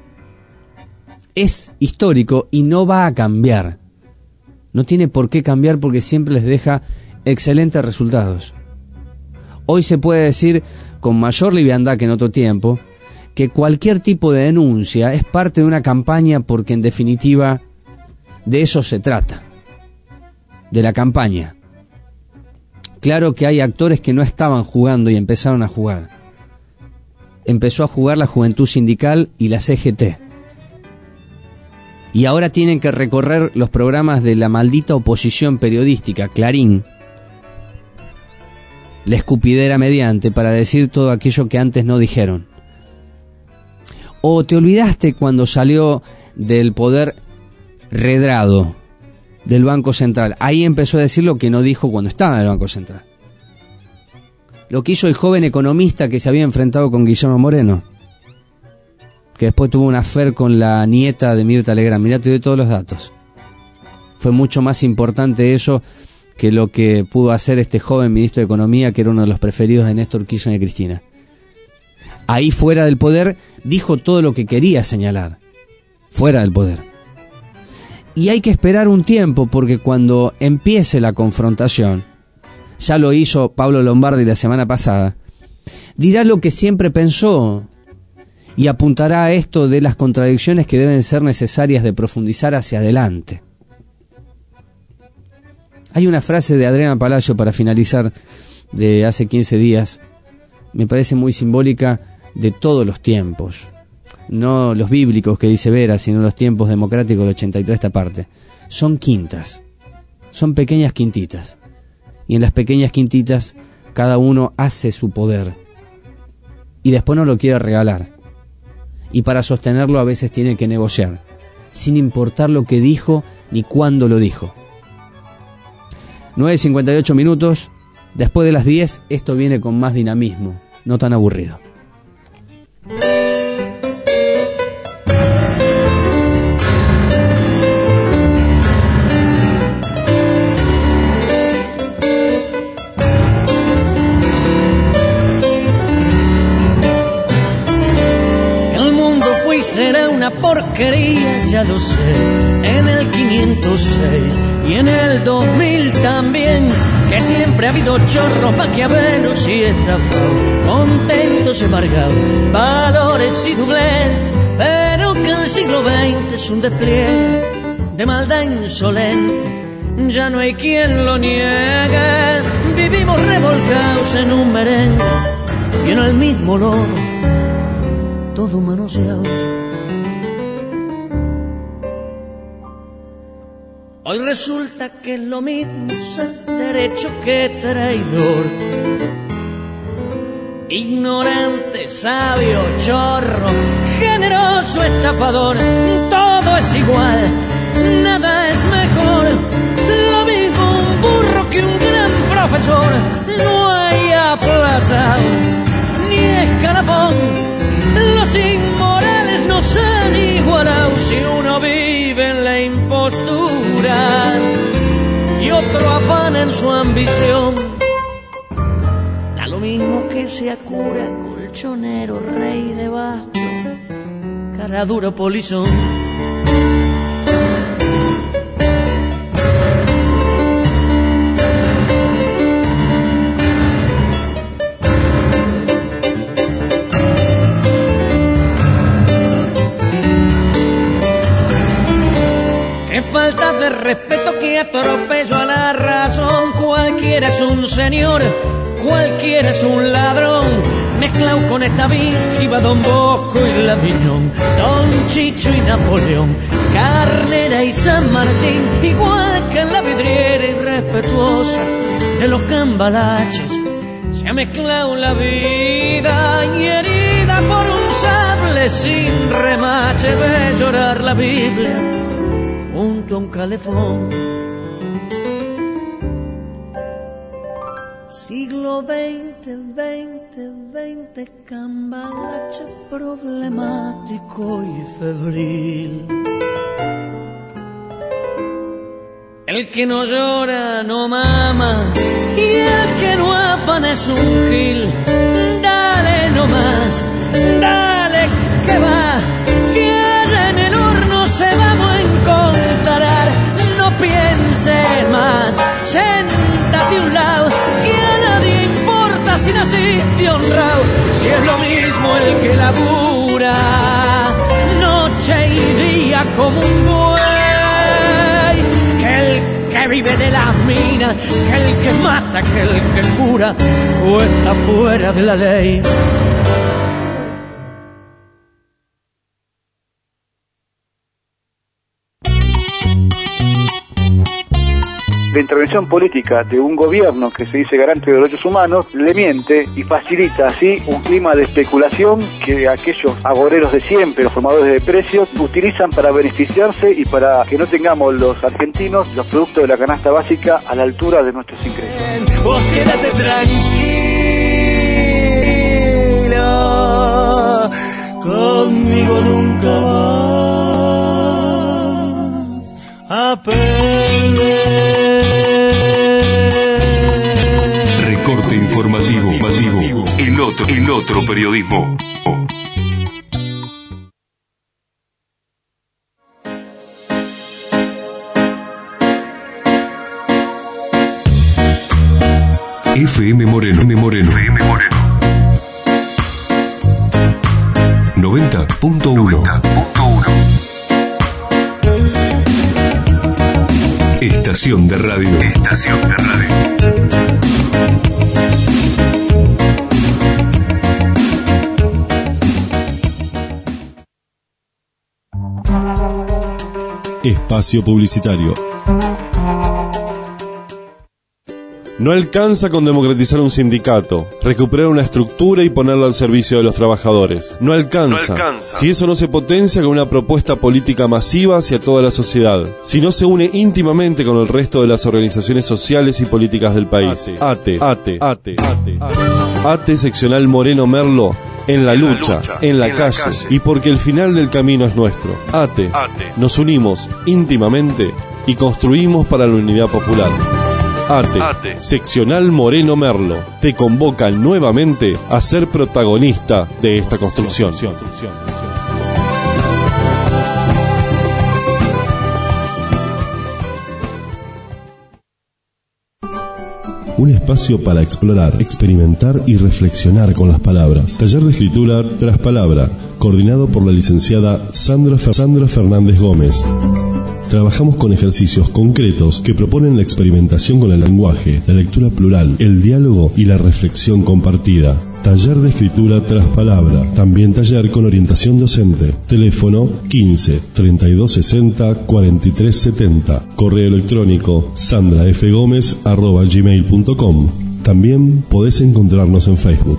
Es histórico y no va a cambiar. No tiene por qué cambiar porque siempre les deja excelentes resultados. Hoy se puede decir con mayor liviandad que en otro tiempo que cualquier tipo de denuncia es parte de una campaña, porque en definitiva de eso se trata, de la campaña. Claro que hay actores que no estaban jugando y empezaron a jugar. Empezó a jugar la Juventud Sindical y la C G T. Y ahora tienen que recorrer los programas de la maldita oposición periodística, Clarín, la escupidera mediante, para decir todo aquello que antes no dijeron. ¿O te olvidaste cuando salió del poder Redrado, del Banco Central? Ahí empezó a decir lo que no dijo cuando estaba en el Banco Central. Lo que hizo el joven economista que se había enfrentado con Guillermo Moreno, que después tuvo una affair con la nieta de Mirta Legrand. Mirá, te doy todos los datos. Fue mucho más importante eso que lo que pudo hacer este joven ministro de Economía, que era uno de los preferidos de Néstor Kirchner y Cristina. Ahí, fuera del poder, dijo todo lo que quería señalar. Fuera del poder. Y hay que esperar un tiempo, porque cuando empiece la confrontación, ya lo hizo Pablo Lombardi la semana pasada, dirá lo que siempre pensó y apuntará a esto de las contradicciones que deben ser necesarias de profundizar hacia adelante. Hay una frase de Adriana Palacio para finalizar, de hace quince días, me parece muy simbólica de todos los tiempos, no los bíblicos que dice Vera, sino los tiempos democráticos del ochenta y tres, esta parte. Son quintas, son pequeñas quintitas, y en las pequeñas quintitas cada uno hace su poder y después no lo quiere regalar, y para sostenerlo a veces tiene que negociar, sin importar lo que dijo ni cuándo lo dijo. nueve cincuenta y ocho minutos, después de las diez, esto viene con más dinamismo, no tan aburrido. Será una porquería, ya lo sé, en el quinientos seis y en el dos mil también, que siempre ha habido chorros, maquiavelos y estafados, contentos y amargados, valores y doblez, pero que el siglo veinte es un despliegue de maldad insolente, ya no hay quien lo niegue, vivimos revolcados en un merengue y en el mismo lodo, todo manoseado. Hoy resulta que es lo mismo ser derecho que traidor, ignorante, sabio, chorro, generoso, estafador, todo es igual, nada es mejor, lo mismo un burro que un gran profesor, no hay aplazado ni escalafón, los inmorales no se han igualado si uno vive en la impostura y otro afana en su ambición. Da lo mismo que sea cura, colchonero, rey de basto, cara duro, polizón. Falta de respeto, que atropello a la razón. Cualquiera es un señor, cualquiera es un ladrón, mezclado con esta virgiva, Don Bosco y la Miñón, Don Chicho y Napoleón, Carnera y San Martín, igual que en la vidriera irrespetuosa de los cambalaches, se ha mezclado la vida y herida por un sable sin remache, ve llorar la Biblia junto a un calefón. Siglo veinte, veinte, veinte, cambalache problemático y febril. El que no llora no mama y el que no afana es un gil. Dale nomás, dale que va, que allá en el horno se vamos a encontrar. No pienses más, siéntate a un lado, que a nadie importa si naciste honrado. Si es lo mismo el que labura noche y día como un buey, que el que vive de las minas, que el que mata, que el que cura, o está fuera de la ley. La intervención política de un gobierno que se dice garante de derechos humanos le miente y facilita así un clima de especulación que aquellos agoreros de siempre, los formadores de precios, utilizan para beneficiarse y para que no tengamos los argentinos los productos de la canasta básica a la altura de nuestros ingresos. Vos quédate tranquilo, conmigo nunca vas a perder. Recorte informativo, informativo. El otro, el otro periodismo. F M Moreno, F M Moreno, F M Moreno. noventa punto uno. Estación de radio. Estación de radio. Espacio publicitario. No alcanza con democratizar un sindicato, recuperar una estructura y ponerlo al servicio de los trabajadores. No alcanza, no alcanza. Si eso no se potencia con una propuesta política masiva hacia toda la sociedad. Si no se une íntimamente con el resto de las organizaciones sociales y políticas del país. ATE, ATE, ATE, ATE, ATE seccional Moreno Merlo. En la lucha, en la calle, y porque el final del camino es nuestro. ATE, nos unimos íntimamente y construimos para la unidad popular. ATE, ATE, seccional Moreno Merlo, te convoca nuevamente a ser protagonista de esta construcción. Un espacio para explorar, experimentar y reflexionar con las palabras. Taller de escritura tras palabra, coordinado por la licenciada Sandra, Fer- Sandra Fernández Gómez. Trabajamos con ejercicios concretos que proponen la experimentación con el lenguaje, la lectura plural, el diálogo y la reflexión compartida. Taller de escritura tras palabra. También taller con orientación docente. Teléfono quince, treinta y dos sesenta, cuarenta y tres setenta. Correo electrónico sandrafgomez arroba gmail punto com. También podés encontrarnos en Facebook.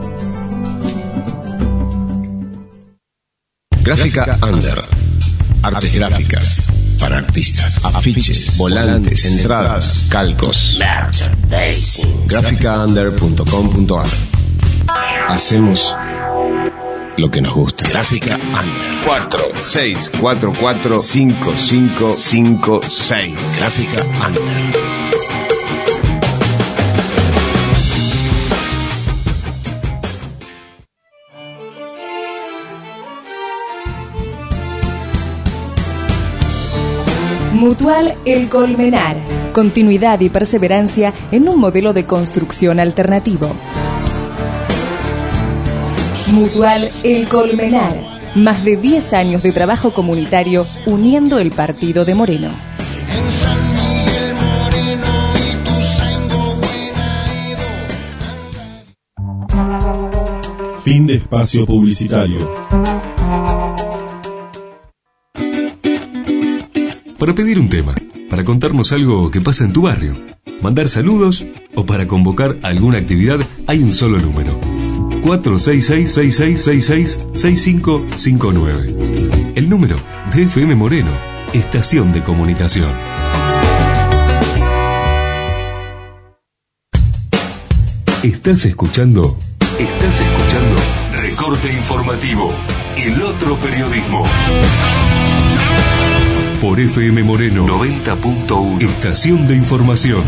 Gráfica Under. Artes gráficas para artistas. Afiches, volantes, entradas, calcos. gráfica under punto com punto a r. Hacemos lo que nos gusta. Gráfica Under. cuatro seis cuatro cuatro cinco cinco cinco seis. Gráfica Under. Mutual El Colmenar. Continuidad y perseverancia en un modelo de construcción alternativo. Mutual El Colmenar. Más de diez años de trabajo comunitario uniendo el partido de Moreno. Fin de espacio publicitario. Para pedir un tema, para contarnos algo que pasa en tu barrio, mandar saludos o para convocar alguna actividad, hay un solo número. cuatro seis seis, seis seis seis seis, seis cinco cinco nueve. El número de F M Moreno, Estación de Comunicación. Estás escuchando, estás escuchando Recorte Informativo, el otro periodismo. Por F M Moreno noventa punto uno, estación de información.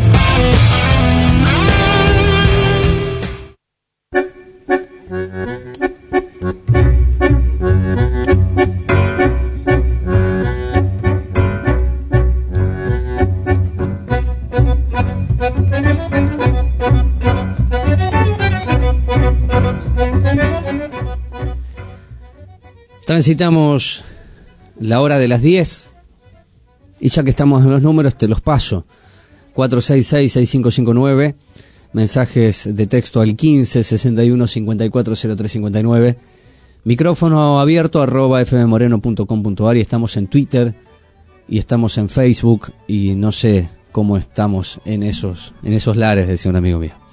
Transitamos la hora de las diez y ya que estamos en los números te los paso. Cuatro seis seis, seis cinco cinco nueve, mensajes de texto al quince, sesenta y uno, cincuenta y cuatro, cero tres cincuenta y nueve, micrófono abierto arroba fmmoreno punto com punto ar, y estamos en Twitter y estamos en Facebook y no sé cómo estamos en esos, en esos lares, decía un amigo mío.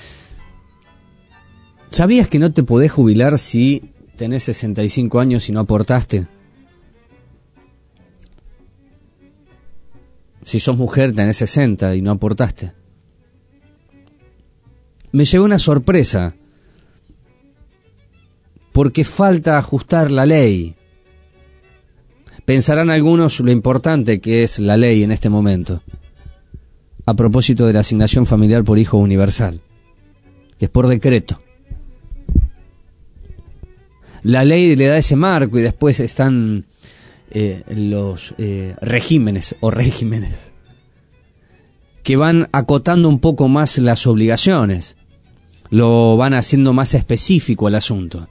¿Sabías que no te podés jubilar si tenés sesenta y cinco años y no aportaste? Si sos mujer tenés sesenta y no aportaste. Me llegó una sorpresa, porque falta ajustar la ley. Pensarán algunos lo importante que es la ley en este momento, a propósito de la asignación familiar por hijo universal, que es por decreto. La ley le da ese marco y después están eh, los eh, regímenes o regímenes que van acotando un poco más las obligaciones, lo van haciendo más específico al asunto.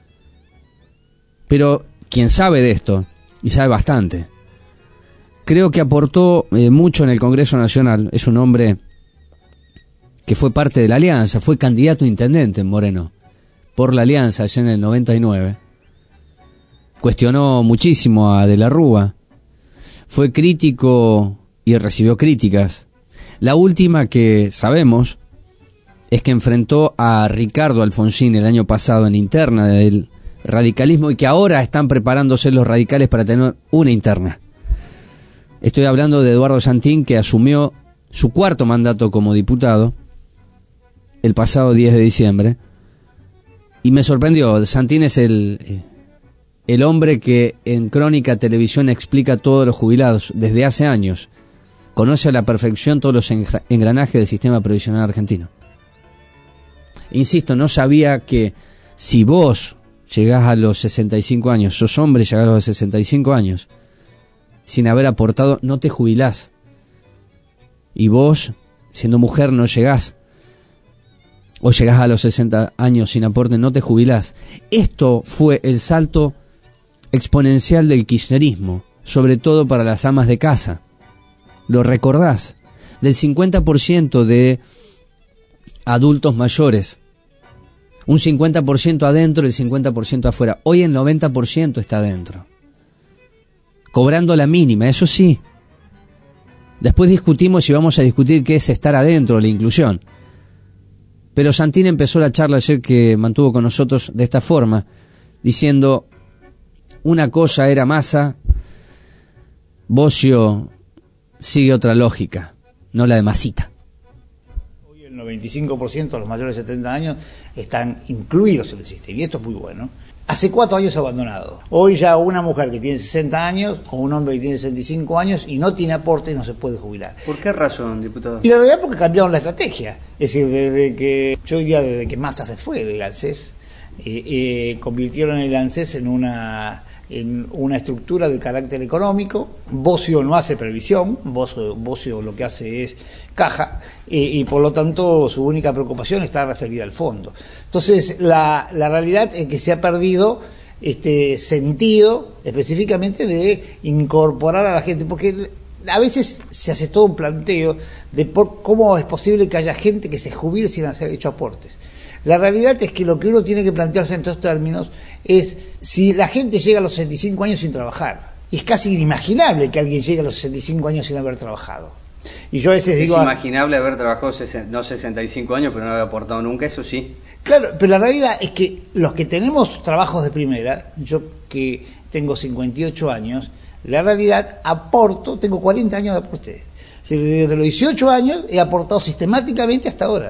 Pero quien sabe de esto, y sabe bastante, creo que aportó eh, mucho en el Congreso Nacional, es un hombre que fue parte de la Alianza, fue candidato a intendente en Moreno por la Alianza allá en el noventa y nueve, cuestionó muchísimo a De la Rúa, fue crítico y recibió críticas. La última que sabemos es que enfrentó a Ricardo Alfonsín el año pasado en interna del radicalismo y que ahora están preparándose los radicales para tener una interna. Estoy hablando de Eduardo Santín, que asumió su cuarto mandato como diputado el pasado diez de diciembre. Y me sorprendió. Santín es el, el hombre que en Crónica Televisión explica a todos los jubilados desde hace años. Conoce a la perfección todos los engranajes del sistema previsional argentino. Insisto, no sabía que si vos llegás a los sesenta y cinco años, sos hombre, llegás a los sesenta y cinco años, sin haber aportado, no te jubilás. Y vos, siendo mujer, no llegás. O llegás a los sesenta años sin aporte, no te jubilás. Esto fue el salto exponencial del kirchnerismo, sobre todo para las amas de casa. ¿Lo recordás? Del cincuenta por ciento de adultos mayores. Un cincuenta por ciento adentro y el cincuenta por ciento afuera. Hoy el noventa por ciento está adentro. Cobrando la mínima, eso sí. Después discutimos y vamos a discutir qué es estar adentro, la inclusión. Pero Santín empezó la charla ayer que mantuvo con nosotros de esta forma, diciendo, una cosa era Massa, Bocio sigue otra lógica, no la de Masita. Hoy el noventa y cinco por ciento de los mayores de setenta años están incluidos en el sistema, y esto es muy bueno. Hace cuatro años abandonado. Hoy ya una mujer que tiene sesenta años o un hombre que tiene sesenta y cinco años y no tiene aporte no se puede jubilar. ¿Por qué razón, diputado? Y la verdad porque cambiaron la estrategia. Es decir, desde que, yo diría desde que Massa se fue del ANSES, eh, eh, convirtieron el ANSES en una, en una estructura de carácter económico. Bocio no hace previsión, Bocio, Bocio lo que hace es caja, eh, y por lo tanto su única preocupación está referida al fondo. Entonces la, la realidad es que se ha perdido este sentido específicamente de incorporar a la gente, porque a veces se hace todo un planteo de por cómo es posible que haya gente que se jubile sin haber hecho aportes. La realidad es que lo que uno tiene que plantearse en estos términos es si la gente llega a los sesenta y cinco años sin trabajar. Y es casi inimaginable que alguien llegue a los sesenta y cinco años sin haber trabajado. Y yo a veces es digo... Es imaginable haber trabajado no sesenta y cinco años, pero no haber aportado nunca, eso sí. Claro, pero la realidad es que los que tenemos trabajos de primera, yo que tengo cincuenta y ocho años, la realidad aporto, tengo cuarenta años de aporte. Desde los dieciocho años he aportado sistemáticamente hasta ahora.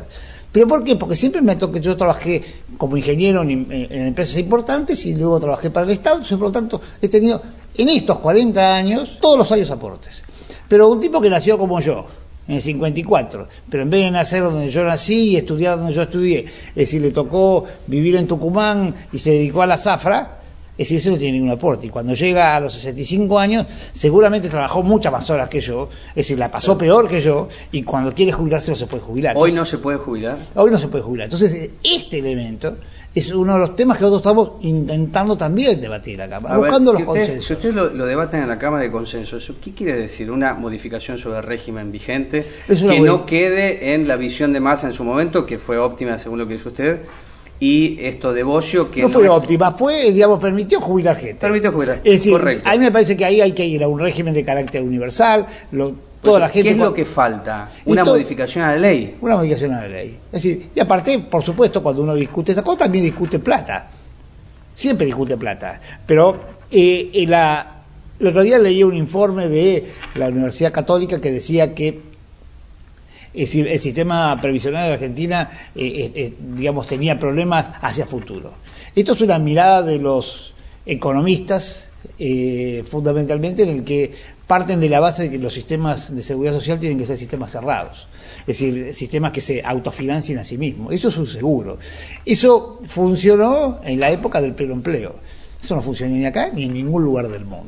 ¿Pero por qué? Porque siempre me tocó, yo trabajé como ingeniero en, en empresas importantes y luego trabajé para el Estado, entonces, por lo tanto he tenido en estos cuarenta años todos los años aportes. Pero un tipo que nació como yo, en el cincuenta y cuatro, pero en vez de nacer donde yo nací y estudiar donde yo estudié, es decir, le tocó vivir en Tucumán y se dedicó a la zafra, es decir, eso no tiene ningún aporte. Y cuando llega a los sesenta y cinco años, seguramente trabajó muchas más horas que yo, es decir, la pasó peor que yo, y cuando quiere jubilarse no se puede jubilar. Hoy no se puede jubilar. Hoy no se puede jubilar. Entonces, este elemento es uno de los temas que nosotros estamos intentando también debatir acá, A buscando ver, los si ustedes, consensos. Si ustedes lo, lo debaten en la Cámara de Consensos, ¿qué quiere decir? ¿Una modificación sobre el régimen vigente Es una que modi- no quede en la visión de Massa en su momento, que fue óptima según lo que dice usted, y esto de Bocio que No fue es- óptima, fue, digamos, permitió jubilar gente. Permitió jubilar, Es decir, correcto. a mí me parece que ahí hay que ir a un régimen de carácter universal, lo, toda Pues, la gente... ¿Qué es lo cuando- que falta? Y Una todo- modificación a la ley. Una modificación a la ley. Es decir, y aparte, por supuesto, cuando uno discute esta cosa, también discute plata. Siempre discute plata. Pero eh, en la, el otro día leí un informe de la Universidad Católica que decía que es decir, el sistema previsional de la Argentina, eh, eh, eh, digamos, tenía problemas hacia futuro. Esto es una mirada de los economistas, eh, fundamentalmente, en el que parten de la base de que los sistemas de seguridad social tienen que ser sistemas cerrados, es decir, sistemas que se autofinancien a sí mismos. Eso es un seguro. Eso funcionó en la época del pleno empleo. Eso no funciona ni acá ni en ningún lugar del mundo.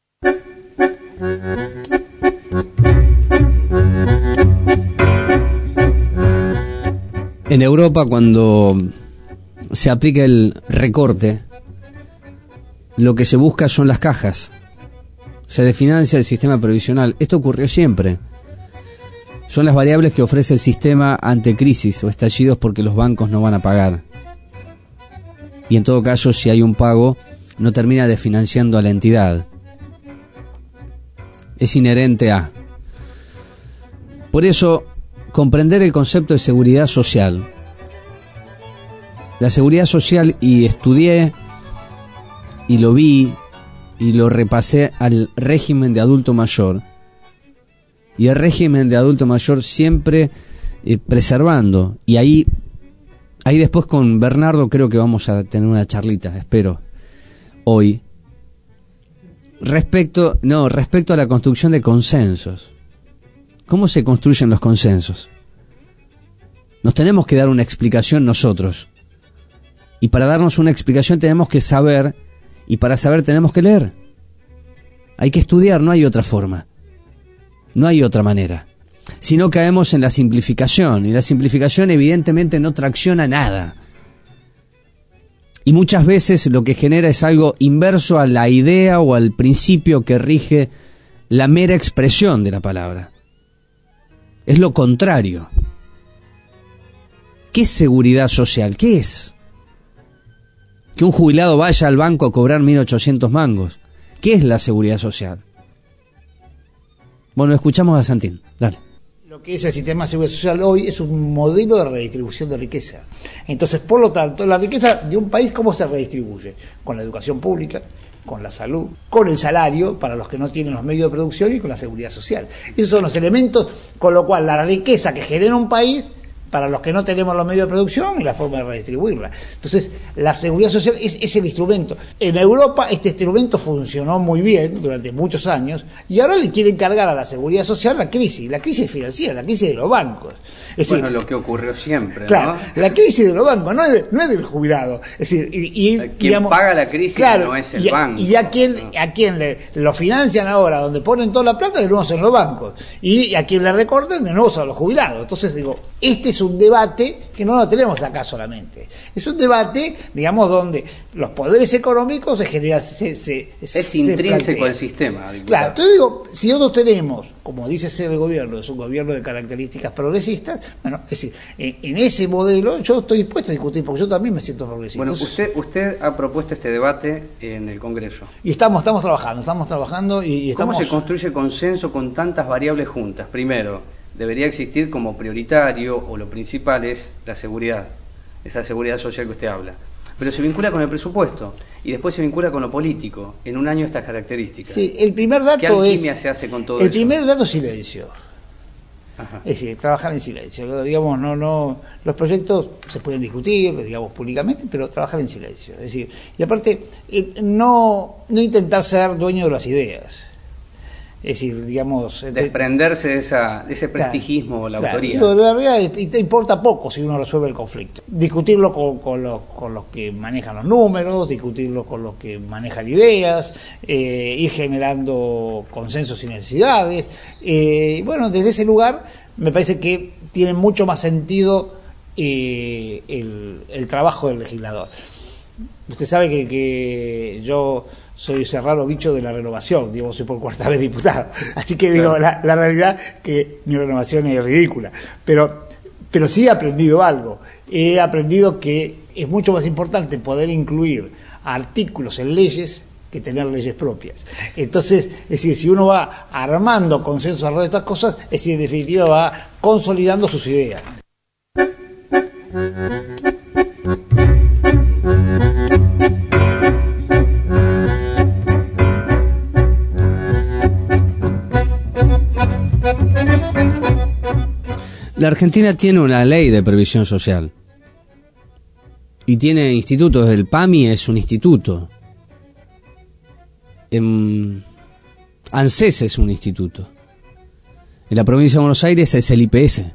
En Europa, cuando se aplica el recorte, lo que se busca son las cajas. Se desfinancia el sistema previsional. Esto ocurrió siempre. Son las variables que ofrece el sistema ante crisis o estallidos porque los bancos no van a pagar. Y en todo caso, si hay un pago, no termina desfinanciando a la entidad. Es inherente a. Por eso, comprender el concepto de seguridad social. La seguridad social, y estudié, y lo vi, y lo repasé al régimen de adulto mayor. Y el régimen de adulto mayor siempre eh, preservando. Y ahí, ahí después con Bernardo creo que vamos a tener una charlita, espero, hoy. Respecto, no, respecto a la construcción de consensos. ¿Cómo se construyen los consensos? Nos tenemos que dar una explicación nosotros. Y para darnos una explicación tenemos que saber, y para saber tenemos que leer. Hay que estudiar, no hay otra forma. No hay otra manera. Si no caemos en la simplificación, y la simplificación evidentemente no tracciona nada. Y muchas veces lo que genera es algo inverso a la idea o al principio que rige la mera expresión de la palabra. Es lo contrario. ¿Qué es seguridad social? ¿Qué es? Que un jubilado vaya al banco a cobrar mil ochocientos mangos. ¿Qué es la seguridad social? Bueno, escuchamos a Santín. Dale. Lo que es el sistema de seguridad social hoy es un modelo de redistribución de riqueza. Entonces, por lo tanto, la riqueza de un país, ¿cómo se redistribuye? Con la educación pública, con la salud, con el salario para los que no tienen los medios de producción y con la seguridad social. Esos son los elementos con lo cual la riqueza que genera un país, para los que no tenemos los medios de producción, y la forma de redistribuirla. Entonces, la seguridad social es, es el instrumento. En Europa este instrumento funcionó muy bien durante muchos años, y ahora le quieren cargar a la seguridad social la crisis, la crisis financiera, la crisis de los bancos. Es Bueno, decir, lo que ocurrió siempre, claro, ¿no? la crisis de los bancos no es, no es del jubilado. Es decir, y, y, Quien digamos, paga la crisis claro, no es el y, banco. Y a quien, a quien le, lo financian ahora, donde ponen toda la plata, de nuevo son los bancos. Y a quien le recorten, de nuevo son los jubilados. Entonces, digo, este es un debate que no lo tenemos acá solamente. Es un debate, digamos, donde los poderes económicos se generan. Se, se, Es se intrínseco plantean. al sistema. diputado. Claro, entonces digo, si nosotros tenemos, como dice ser el gobierno, es un gobierno de características progresistas, bueno, es decir, en, en ese modelo yo estoy dispuesto a discutir, porque yo también me siento progresista. Bueno, Entonces, usted usted ha propuesto este debate en el Congreso. y estamos, estamos trabajando, estamos trabajando y, y ¿Cómo estamos... se construye consenso con tantas variables juntas? Primero, debería existir como prioritario, o lo principal es la seguridad, esa seguridad social que usted habla. Pero se vincula con el presupuesto y después se vincula con lo político, en un año estas características. Sí, el primer ¿Qué dato es... alquimia se hace con todo El eso? primer dato es silencio. Ajá. Es decir, trabajar en silencio. Digamos, no, no, los proyectos se pueden discutir, digamos, públicamente, pero trabajar en silencio. Es decir, y aparte, no, no intentar ser dueño de las ideas. Es decir, digamos... Desprenderse de, esa, de ese prestigismo o la claro, autoría. Claro, la verdad te importa poco si uno resuelve el conflicto. Discutirlo con, con, los, con los que manejan los números, discutirlo con los que manejan ideas, eh, ir generando consensos y necesidades. Eh, bueno, desde ese lugar me parece que tiene mucho más sentido eh, el, el trabajo del legislador. Usted sabe que, que yo... soy ese raro bicho de la renovación, digo, soy por cuarta vez diputado, así que digo, la, la realidad que mi renovación es ridícula, pero, pero sí he aprendido algo, he aprendido que es mucho más importante poder incluir artículos en leyes que tener leyes propias. Entonces, es decir, si uno va armando consensos alrededor de estas cosas, es decir, en definitiva va consolidando sus ideas. La Argentina tiene una ley de previsión social y tiene institutos. El P A M I es un instituto. En ANSES es un instituto. En la provincia de Buenos Aires es el I P S.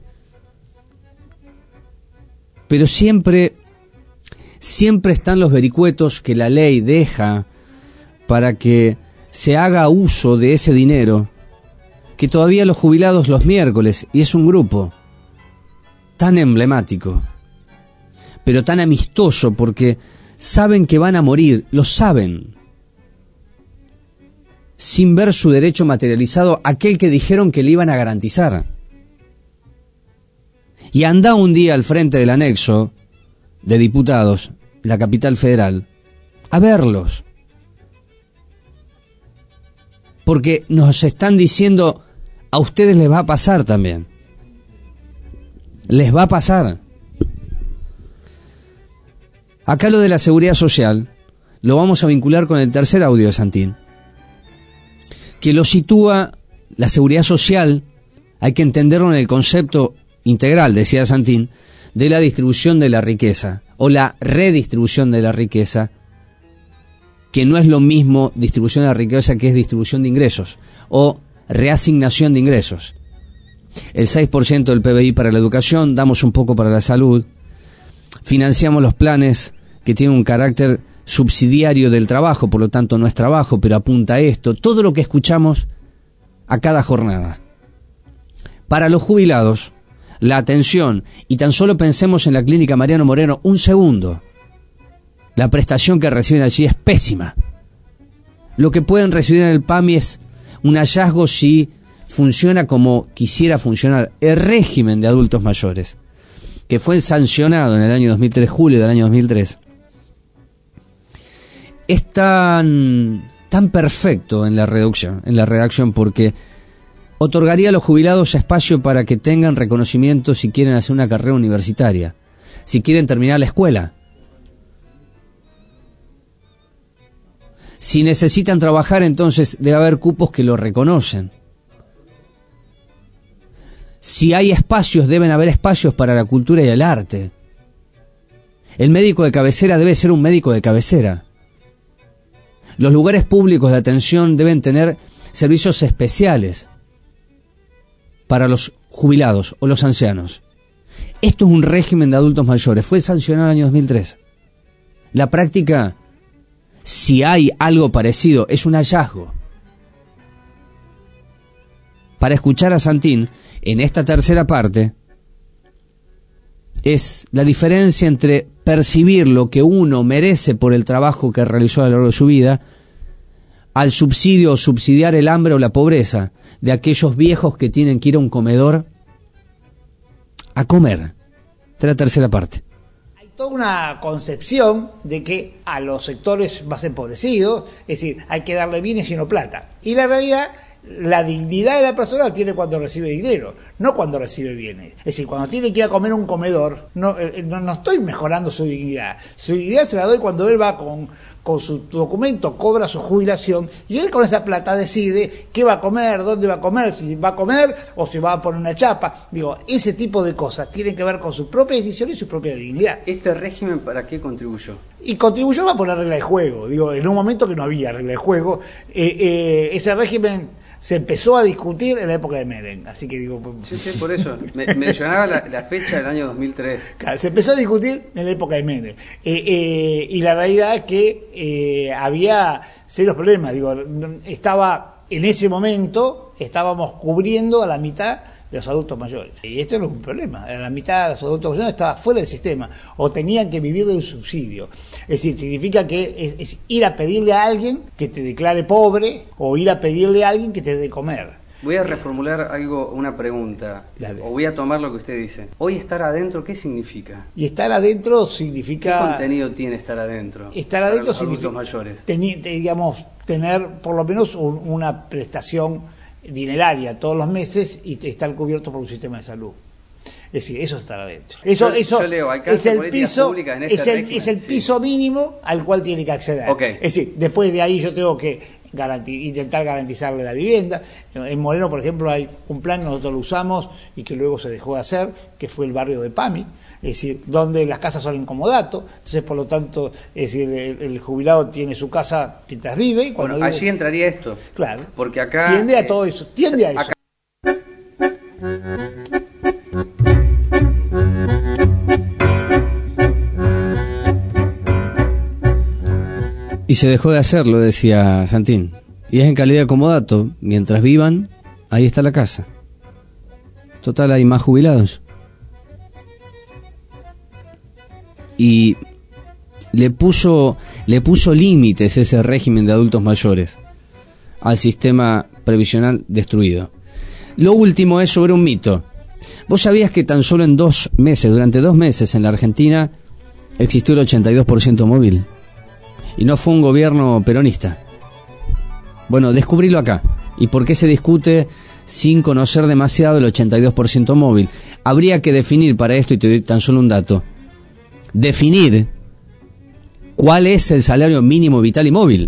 Pero siempre, siempre están los vericuetos que la ley deja para que se haga uso de ese dinero, que todavía los jubilados los miércoles, y es un grupo tan emblemático, pero tan amistoso, porque saben que van a morir, lo saben, sin ver su derecho materializado, aquel que dijeron que le iban a garantizar. Y anda un día al frente del anexo de diputados, la capital federal, a verlos. Porque nos están diciendo, a ustedes les va a pasar también. Les va a pasar. Acá lo de la seguridad social lo vamos a vincular con el tercer audio de Santín, que lo sitúa. La seguridad social hay que entenderlo en el concepto integral, decía Santín, de la distribución de la riqueza o la redistribución de la riqueza, que no es lo mismo distribución de la riqueza que es distribución de ingresos o reasignación de ingresos. El seis por ciento del P B I para la educación, damos un poco para la salud, financiamos los planes que tienen un carácter subsidiario del trabajo, por lo tanto no es trabajo, pero apunta a esto, todo lo que escuchamos a cada jornada. Para los jubilados, la atención, y tan solo pensemos en la clínica Mariano Moreno, un segundo, la prestación que reciben allí es pésima. Lo que pueden recibir en el P A M I es un hallazgo si funciona como quisiera funcionar. El régimen de adultos mayores, que fue sancionado en el año dos mil tres, julio del año dos mil tres, es tan, tan perfecto en la redacción, en la redacción porque otorgaría a los jubilados espacio para que tengan reconocimiento si quieren hacer una carrera universitaria, si quieren terminar la escuela, si necesitan trabajar, entonces debe haber cupos que lo reconocen. Si hay espacios, deben haber espacios para la cultura y el arte. El médico de cabecera debe ser un médico de cabecera. Los lugares públicos de atención deben tener servicios especiales para los jubilados o los ancianos. Esto es un régimen de adultos mayores. Fue sancionado en el año dos mil tres. La práctica, si hay algo parecido, es un hallazgo. Para escuchar a Santín, en esta tercera parte, es la diferencia entre percibir lo que uno merece por el trabajo que realizó a lo largo de su vida, al subsidio o subsidiar el hambre o la pobreza de aquellos viejos que tienen que ir a un comedor a comer. Esta es la tercera parte. Hay toda una concepción de que a los sectores más empobrecidos, es decir, hay que darle bienes y no plata. Y la realidad, la dignidad de la persona la tiene cuando recibe dinero, no cuando recibe bienes. Es decir, cuando tiene que ir a comer a un comedor, no, no, no estoy mejorando su dignidad. Su dignidad se la doy cuando él va con, con su documento cobra su jubilación y él con esa plata decide qué va a comer, dónde va a comer, si va a comer o si va a poner una chapa. Digo, ese tipo de cosas tienen que ver con su propia decisión y su propia dignidad. ¿Este régimen para qué contribuyó? Y contribuyó a poner regla de juego. Digo, en un momento que no había regla de juego, eh, eh, ese régimen se empezó a discutir en la época de Menem, así que digo... Sí, sí, por eso, me, mencionaba la, la fecha del año dos mil tres. Claro, se empezó a discutir en la época de Menem, eh, eh, y la realidad es que eh, había serios problemas, digo, estaba, en ese momento, estábamos cubriendo a la mitad de los adultos mayores, y esto no es un problema, la mitad de los adultos mayores estaba fuera del sistema, o tenían que vivir de un subsidio, es decir, significa que es, es ir a pedirle a alguien que te declare pobre, o ir a pedirle a alguien que te dé de comer. Voy a reformular algo, una pregunta, Dale. O voy a tomar lo que usted dice. Hoy estar adentro, ¿qué significa? Y estar adentro significa... ¿Qué contenido tiene estar adentro? Estar adentro para los significa, adultos mayores. Teni, digamos, tener por lo menos un, una prestación dineraria todos los meses y estar cubierto por un sistema de salud. Es decir, eso es estar adentro. Eso, yo, eso yo leo, es el piso, en este es el, régimen, es el sí. piso mínimo al cual tiene que acceder. Okay. Es decir, después de ahí yo tengo que garanti- intentar garantizarle la vivienda. En Moreno, por ejemplo, hay un plan, nosotros lo usamos y que luego se dejó de hacer, que fue el barrio de Pami, es decir, donde las casas son en comodato, entonces por lo tanto, es decir, el, el jubilado tiene su casa mientras vive. Y cuando bueno, vive, allí entraría esto. Claro. Porque acá... Tiende a eh, todo eso, tiende a eso. Acá... Y se dejó de hacerlo, decía Santín. Y es en calidad de comodato. Mientras vivan, ahí está la casa. Total, hay más jubilados. Y le puso, le puso límites ese régimen de adultos mayores al sistema previsional destruido. Lo último es sobre un mito. ¿Vos sabías que tan solo en dos meses, durante dos meses en la Argentina, existió el ochenta y dos por ciento móvil? Y no fue un gobierno peronista. Bueno, descubrilo acá. ¿Y por qué se discute sin conocer demasiado el ochenta y dos por ciento móvil? Habría que definir para esto, y te doy tan solo un dato, definir cuál es el salario mínimo vital y móvil.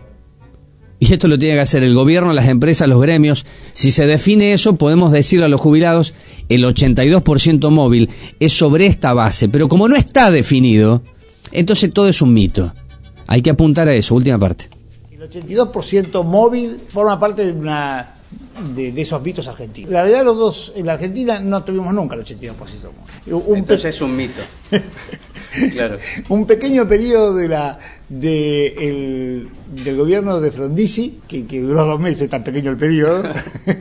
Y esto lo tiene que hacer el gobierno, las empresas, los gremios. Si se define eso, podemos decirle a los jubilados, el ochenta y dos por ciento móvil es sobre esta base. Pero como no está definido, entonces todo es un mito. Hay que apuntar a eso, última parte. El ochenta y dos por ciento móvil forma parte de una de, de esos mitos argentinos. La verdad, los dos, en la Argentina no tuvimos nunca el ochenta y dos por ciento móvil. Un Entonces pe- es un mito. Claro. Un pequeño periodo de la de el, del gobierno de Frondizi, que, que duró dos meses, tan pequeño el periodo,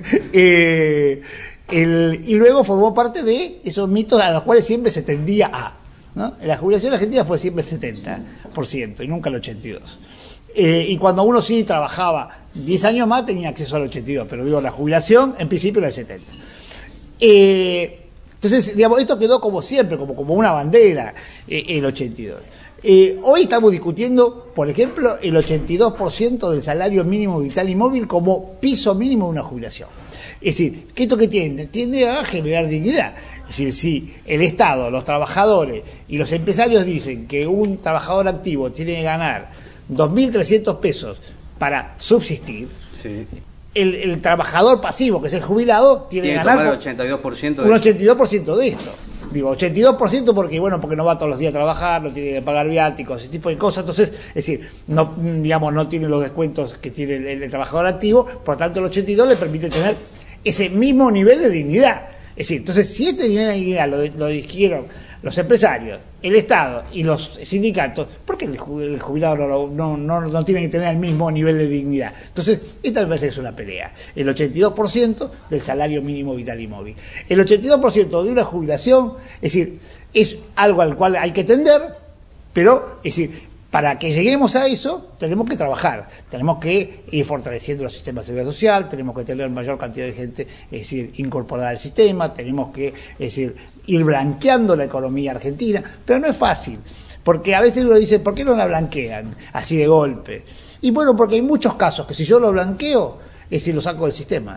eh, el, y luego formó parte de esos mitos a los cuales siempre se tendía a, ¿no? La jubilación argentina fue siempre el setenta por ciento y nunca el ochenta y dos por ciento. Eh, y cuando uno sí trabajaba diez años más tenía acceso al ochenta y dos por ciento, pero digo, la jubilación en principio era el setenta por ciento. Eh, entonces, digamos, esto quedó como siempre, como, como una bandera, eh, el ochenta y dos por ciento. Eh, hoy estamos discutiendo, por ejemplo, el ochenta y dos por ciento del salario mínimo vital y móvil como piso mínimo de una jubilación. Es decir, ¿qué esto que tiende? Tiende a generar dignidad. Es decir, si el Estado, los trabajadores y los empresarios dicen que un trabajador activo tiene que ganar dos mil trescientos pesos para subsistir, sí. el, el trabajador pasivo, que es el jubilado, tiene, tiene que ganar el ochenta y dos por ciento un de ochenta y dos por ciento de esto. Digo, ochenta y dos por ciento porque, bueno, porque no va todos los días a trabajar, no tiene que pagar viáticos, ese tipo de cosas. Entonces, es decir, no, digamos, no tiene los descuentos que tiene el, el trabajador activo, por tanto el ochenta y dos le permite tener ese mismo nivel de dignidad. Es decir, entonces, si este nivel de dignidad lo, lo adquirieron los empresarios, el Estado y los sindicatos, ¿por qué el jubilado no, no, no, no tiene que tener el mismo nivel de dignidad? Entonces, esta me parece que es una pelea. El ochenta y dos por ciento del salario mínimo vital y móvil. El ochenta y dos por ciento de una jubilación, es decir, es algo al cual hay que tender, pero, es decir, para que lleguemos a eso, tenemos que trabajar, tenemos que ir fortaleciendo los sistemas de seguridad social, tenemos que tener mayor cantidad de gente, es decir, incorporada al sistema, tenemos que, es decir, ir blanqueando la economía argentina, pero no es fácil, porque a veces uno dice, ¿por qué no la blanquean así de golpe? Y bueno, porque hay muchos casos que si yo lo blanqueo, es decir, lo saco del sistema.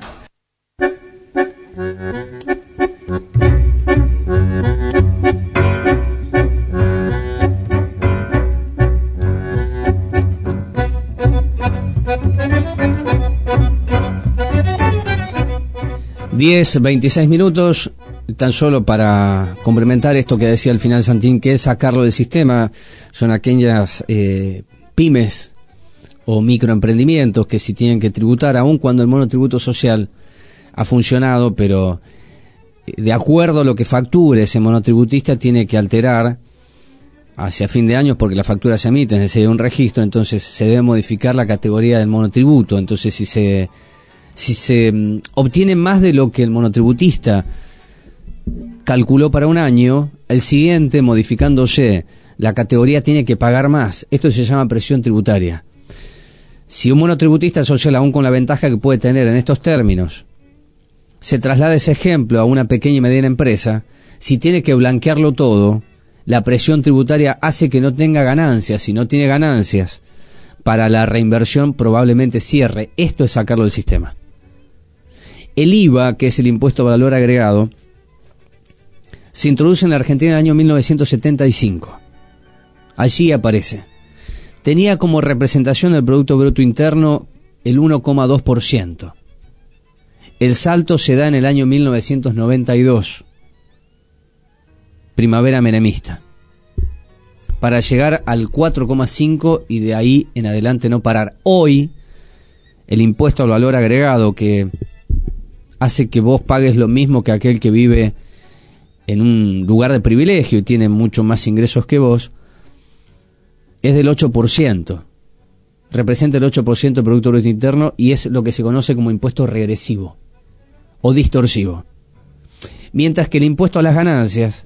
diez, veintiséis minutos, tan solo para complementar esto que decía al final Santín, que es sacarlo del sistema. Son aquellas eh, pymes o microemprendimientos que si tienen que tributar, aun cuando el monotributo social ha funcionado, pero de acuerdo a lo que facture ese monotributista tiene que alterar hacia fin de año, porque la factura se emite, es decir, un registro, entonces se debe modificar la categoría del monotributo. Entonces si se si se um, obtiene más de lo que el monotributista calculó para un año, el siguiente, modificándose la categoría, tiene que pagar más. Esto se llama presión tributaria. Si un monotributista social, aún con la ventaja que puede tener en estos términos, se traslada ese ejemplo a una pequeña y mediana empresa, si tiene que blanquearlo todo, la presión tributaria hace que no tenga ganancias. Si no tiene ganancias, para la reinversión probablemente cierre. Esto es sacarlo del sistema. El I V A, que es el impuesto al valor agregado, se introduce en la Argentina en el año mil novecientos setenta y cinco. Allí aparece. Tenía como representación del Producto Bruto Interno el uno coma dos por ciento. El salto se da en el año mil novecientos noventa y dos, primavera menemista, para llegar al cuatro coma cinco y de ahí en adelante no parar. Hoy, el impuesto al valor agregado, que hace que vos pagues lo mismo que aquel que vive en un lugar de privilegio y tiene mucho más ingresos que vos, es del ocho por ciento. Representa el ocho por ciento del Producto Bruto Interno y es lo que se conoce como impuesto regresivo o distorsivo. Mientras que el impuesto a las ganancias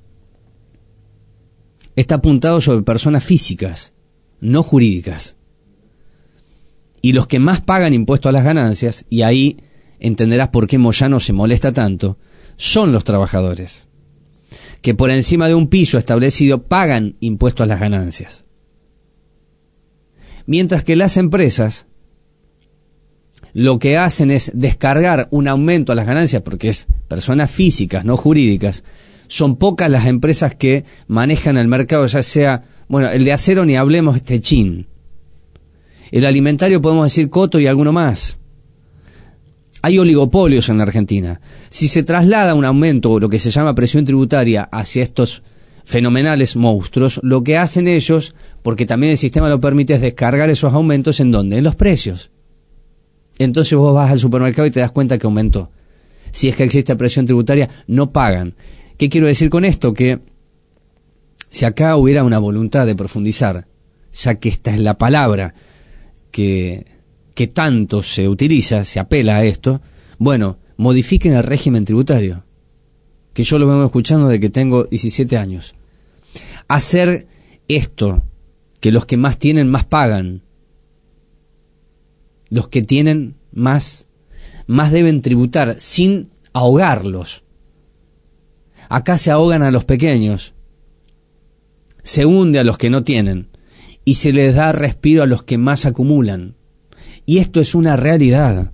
está apuntado sobre personas físicas, no jurídicas. Y los que más pagan impuesto a las ganancias, y ahí entenderás por qué Moyano se molesta tanto, son los trabajadores, que por encima de un piso establecido pagan impuesto a las ganancias. Mientras que las empresas lo que hacen es descargar un aumento a las ganancias, porque es personas físicas, no jurídicas. Son pocas las empresas que manejan el mercado, ya sea, bueno, el de acero ni hablemos, Techin. El alimentario podemos decir Coto y alguno más. Hay oligopolios en la Argentina. Si se traslada un aumento, o lo que se llama presión tributaria, hacia estos fenomenales monstruos, lo que hacen ellos, porque también el sistema lo permite, es descargar esos aumentos ¿en dónde? En los precios. Entonces vos vas al supermercado y te das cuenta que aumentó. Si es que existe presión tributaria, no pagan. ¿Qué quiero decir con esto? Que si acá hubiera una voluntad de profundizar, ya que esta es la palabra que, que tanto se utiliza, se apela a esto, bueno, modifiquen el régimen tributario, que yo lo vengo escuchando desde que tengo diecisiete años. Hacer esto, que los que más tienen más pagan, los que tienen más, más deben tributar sin ahogarlos. Acá se ahogan a los pequeños, se hunde a los que no tienen y se les da respiro a los que más acumulan. Y esto es una realidad.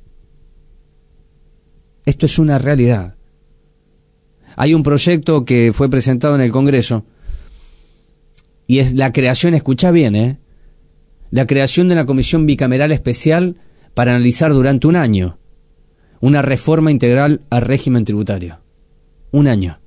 Esto es una realidad. Hay un proyecto que fue presentado en el Congreso y es la creación, escucha bien, ¿eh? la creación de una comisión bicameral especial para analizar durante un año una reforma integral al régimen tributario. Un año.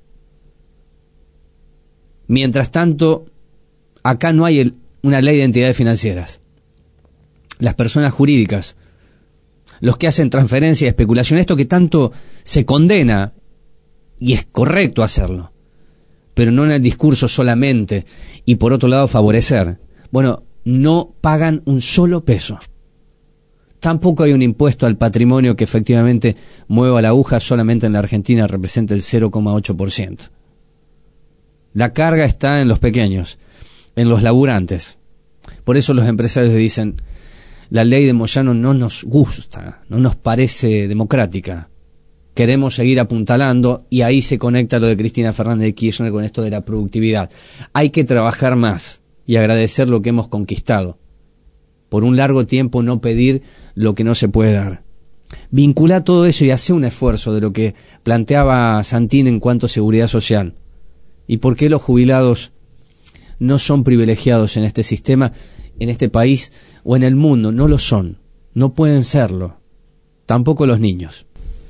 Mientras tanto, acá no hay el, una ley de entidades financieras. Las personas jurídicas, los que hacen transferencia y especulación, esto que tanto se condena, y es correcto hacerlo, pero no en el discurso solamente, y por otro lado favorecer. Bueno, no pagan un solo peso. Tampoco hay un impuesto al patrimonio que efectivamente mueva la aguja, solamente en la Argentina representa el cero coma ocho por ciento. La carga está en los pequeños, en los laburantes. Por eso los empresarios dicen, la ley de Moyano no nos gusta, no nos parece democrática. Queremos seguir apuntalando, y ahí se conecta lo de Cristina Fernández de Kirchner con esto de la productividad. Hay que trabajar más y agradecer lo que hemos conquistado. Por un largo tiempo no pedir lo que no se puede dar. Vincula todo eso y hace un esfuerzo de lo que planteaba Santín en cuanto a seguridad social. ¿Y por qué los jubilados no son privilegiados en este sistema, en este país o en el mundo? No lo son. no pueden serlo, tampoco los niños.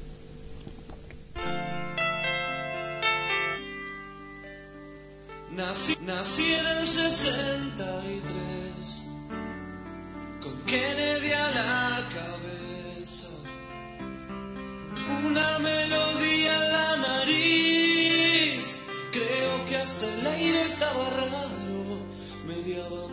Nací, nací en el sesenta y tres, con Kennedy a la cabeza, una melodía en la nariz, creo que hasta el aire estaba raro, mediaba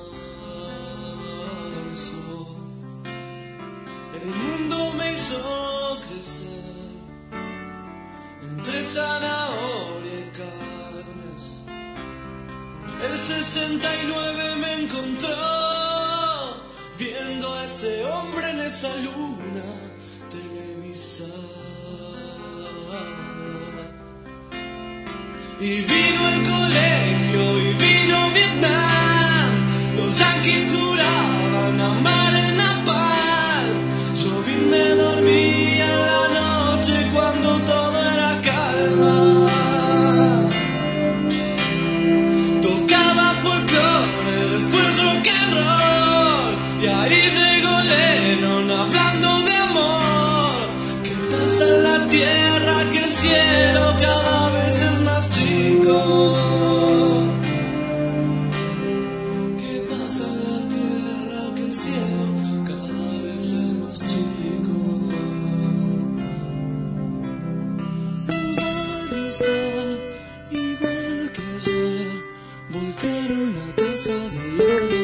marzo, el mundo me hizo crecer, entre zanahoria y carnes. El sesenta y nueve me encontró viendo a ese hombre en esa luna televisada. Y vino el colegio y vino Vietnam, los yanquis juraban amar el napalm. Yo bien me dormía en la noche cuando todo era calma. Y ahí llegó Lennon hablando de amor. ¿Qué pasa en la tierra? Que el cielo cada vez es más chico. ¿Qué pasa en la tierra? Que el cielo cada vez es más chico. El barrio está igual que ayer. Voltearon la casa de al lado.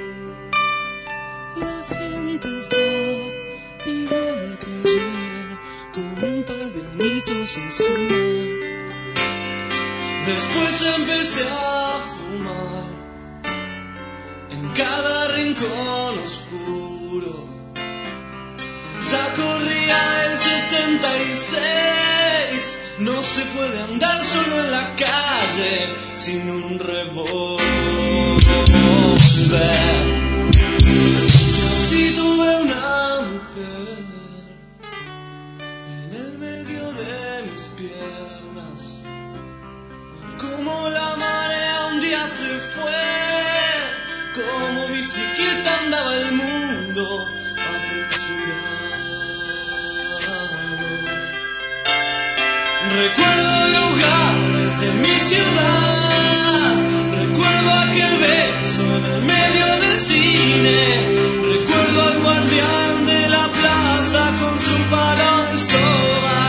Está igual que ayer, con un par de anitos encima. Después empecé a fumar en cada rincón oscuro. Ya corría el setenta y seis. No se puede andar solo en la calle sin un revólver. Si tuve una mujer en el medio de mis piernas, como la marea un día se fue, como bicicleta andaba el mundo apresurado. Recuerdo lugares de mi ciudad, recuerdo aquel beso en el medio del cine. Recuerdo al guardián de la plaza con su palo de escoba.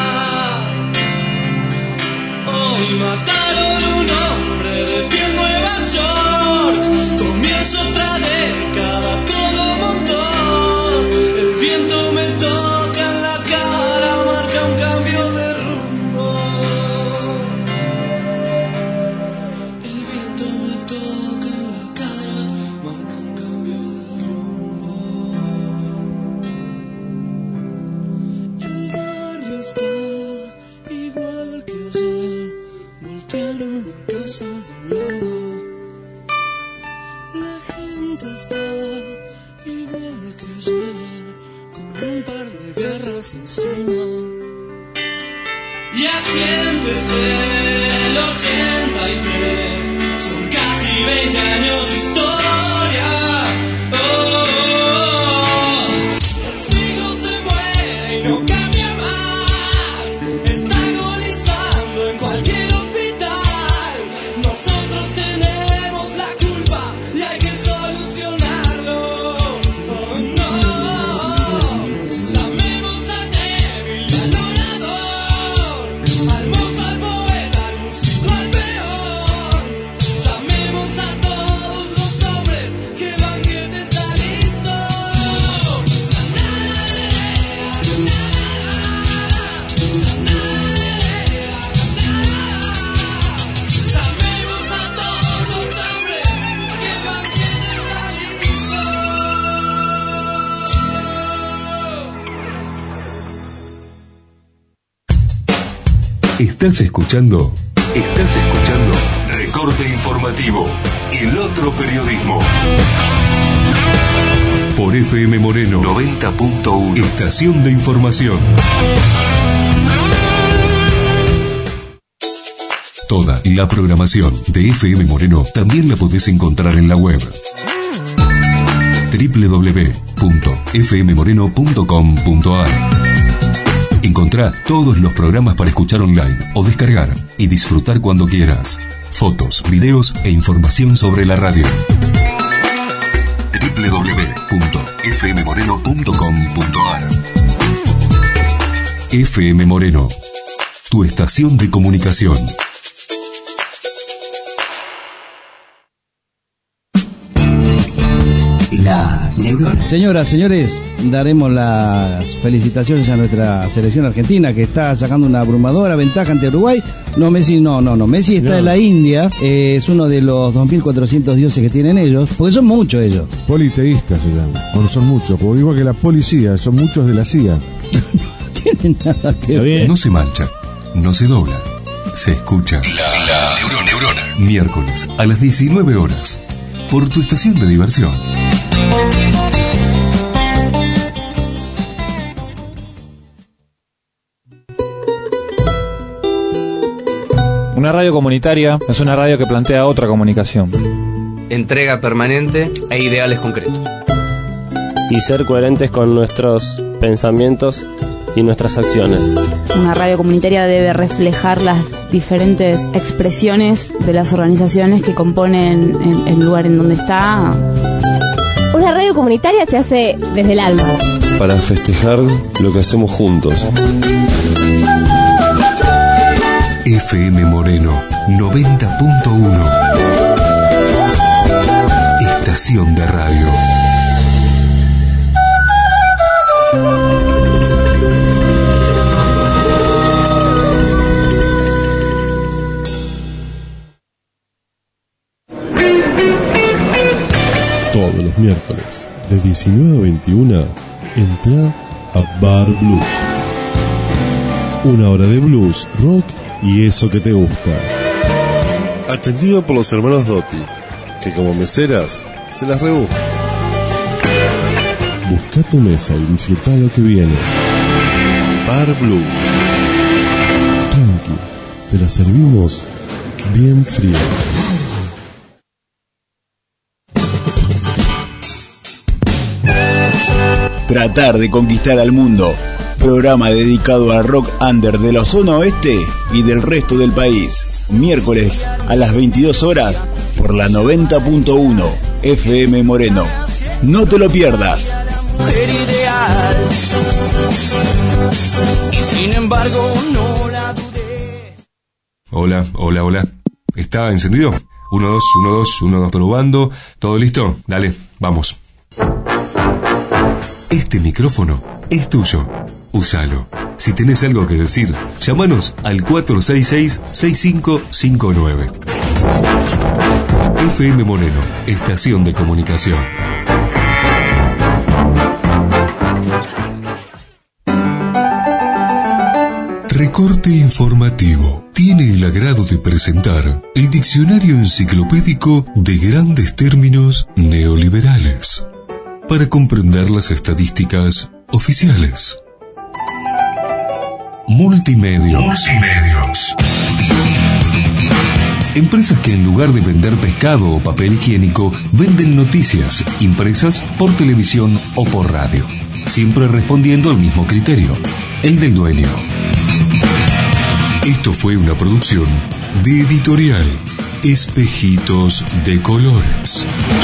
Hoy mataron un hombre de pie en Nueva York. Comienza otra década, todo montón. El viento me toca en la cara, marca un cambio de rumbo. El viento me toca en la cara, marca un cambio de rumbo. Está igual que ayer, voltearon la casa de un lado. La gente está igual que ayer, con un par de guerras encima. Y así empecé el ochenta y tres, son casi veinte años de historia. Oh, oh, oh. El siglo se muere y no cambia. Estás escuchando, estás escuchando Recorte Informativo, el otro periodismo. Por F M Moreno noventa punto uno, estación de información. Toda la programación de F M Moreno también la podés encontrar en la web doble u doble u doble u punto f m moreno punto com punto a r. Encontrá todos los programas para escuchar online o descargar y disfrutar cuando quieras. Fotos, videos e información sobre la radio. w w w punto f m moreno punto com punto a r. F M Moreno, tu estación de comunicación. La Neurona. Señoras, señores, daremos las felicitaciones a nuestra selección argentina, que está sacando una abrumadora ventaja ante Uruguay. No, Messi, no, no, no. Messi está no. en la India, eh, es uno de los dos mil cuatrocientos dioses que tienen ellos, porque son muchos ellos. Politeístas se llaman, bueno, son muchos, porque igual que la policía, son muchos de la C I A. No tienen nada que ver. No se mancha, no se dobla, se escucha. La, la Neurona. Neurona. Miércoles a las diecinueve horas, por tu estación de diversión. Una radio comunitaria es una radio que plantea otra comunicación. Entrega permanente e ideales concretos. Y ser coherentes con nuestros pensamientos y nuestras acciones. Una radio comunitaria debe reflejar las diferentes expresiones de las organizaciones que componen el, el lugar en donde está. Una radio comunitaria se hace desde el alma. Para festejar lo que hacemos juntos. F M Moreno noventa punto uno. Estación de radio. Todos los miércoles, de diecinueve a veintiuna, entra a Bar Blues. Una hora de blues, rock y eso que te gusta. Atendido por los hermanos Dotti, que como meseras se las rebuscan. Busca tu mesa y disfruta lo que viene. Bar Blues. Tranqui, te la servimos bien fría. Tratar de conquistar al mundo. Programa dedicado al rock under de la zona oeste y del resto del país. Miércoles a las veintidós horas por la noventa punto uno F M Moreno. No te lo pierdas. Y sin embargo no la dudé. Hola, hola, hola. ¿Está encendido? uno, dos, uno, dos, uno, dos, probando. ¿Todo listo? Dale, vamos. Este micrófono es tuyo. Úsalo. Si tenés algo que decir, llámanos al cuatro seis seis, seis cinco cinco nueve. F M Moreno, estación de comunicación. Recorte informativo. Tiene el agrado de presentar el diccionario enciclopédico de grandes términos neoliberales para comprender las estadísticas oficiales. Multimedios. Multimedios. Empresas que en lugar de vender pescado o papel higiénico, venden noticias impresas por televisión o por radio. Siempre respondiendo al mismo criterio, el del dueño. Esto fue una producción de Editorial Espejitos de Colores.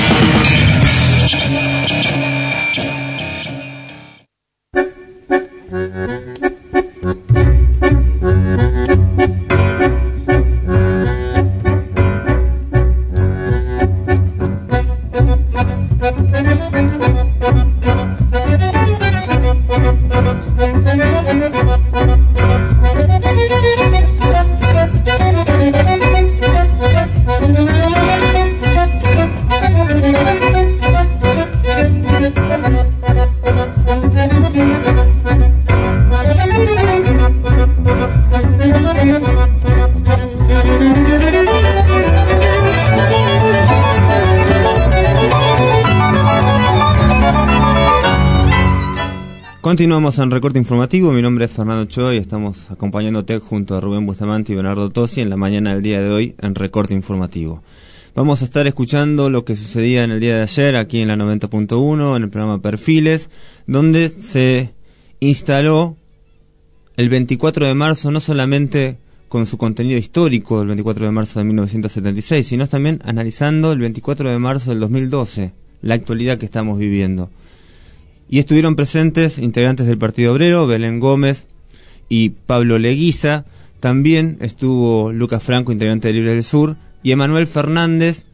Continuamos en Recorte Informativo. Mi nombre es Fernando Choy y estamos acompañándote junto a Rubén Bustamante y Bernardo Tosi en la mañana del día de hoy en Recorte Informativo. Vamos a estar escuchando lo que sucedía en el día de ayer aquí en la noventa punto uno, en el programa Perfiles, donde se instaló el veinticuatro de marzo no solamente con su contenido histórico del veinticuatro de marzo de mil novecientos setenta y seis, sino también analizando el veinticuatro de marzo del dos mil doce, la actualidad que estamos viviendo. Y estuvieron presentes integrantes del Partido Obrero, Belén Gómez y Pablo Leguiza. También estuvo Lucas Franco, integrante de Libres del Sur, y Emanuel Fernández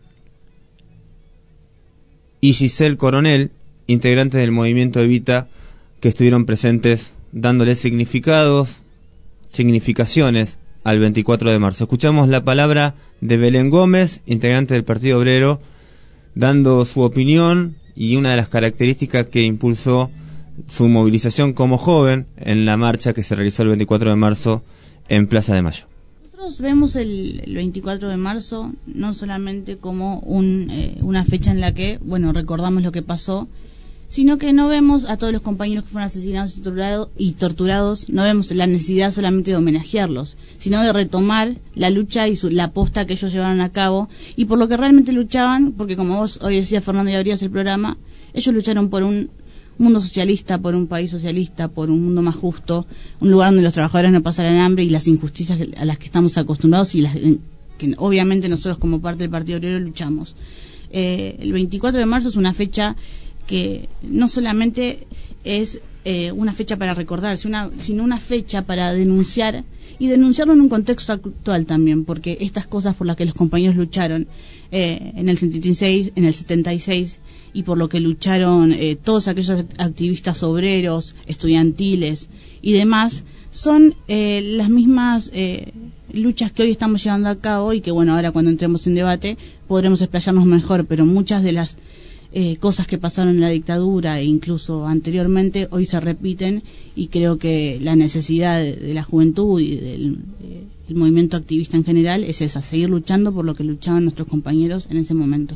y Giselle Coronel, integrantes del movimiento Evita, que estuvieron presentes dándole significados, significaciones al veinticuatro de marzo. Escuchamos la palabra de Belén Gómez, integrante del Partido Obrero, dando su opinión y una de las características que impulsó su movilización como joven en la marcha que se realizó el veinticuatro de marzo en Plaza de Mayo. Nosotros vemos el, el veinticuatro de marzo no solamente como un, eh, una fecha en la que, bueno, recordamos lo que pasó, sino que no vemos a todos los compañeros que fueron asesinados y torturados, y torturados, no vemos la necesidad solamente de homenajearlos, sino de retomar la lucha y su, la aposta que ellos llevaron a cabo, y por lo que realmente luchaban, porque como vos hoy decías, Fernando, y abrías el programa, ellos lucharon por un mundo socialista, por un país socialista, por un mundo más justo, un lugar donde los trabajadores no pasaran hambre y las injusticias a las que estamos acostumbrados y las que obviamente nosotros como parte del Partido Obrero luchamos. Eh, el veinticuatro de marzo es una fecha que no solamente es eh, una fecha para recordar, sino una, sino una fecha para denunciar, y denunciarlo en un contexto actual también, porque estas cosas por las que los compañeros lucharon eh, en el setenta y seis, en el setenta y seis, y por lo que lucharon eh, todos aquellos activistas obreros, estudiantiles y demás, son eh, las mismas eh, luchas que hoy estamos llevando a cabo, y que bueno, ahora cuando entremos en debate podremos explayarnos mejor, pero muchas de las Eh, cosas que pasaron en la dictadura e incluso anteriormente hoy se repiten, y creo que la necesidad de, de la juventud y del eh, el movimiento activista en general es esa, seguir luchando por lo que luchaban nuestros compañeros en ese momento.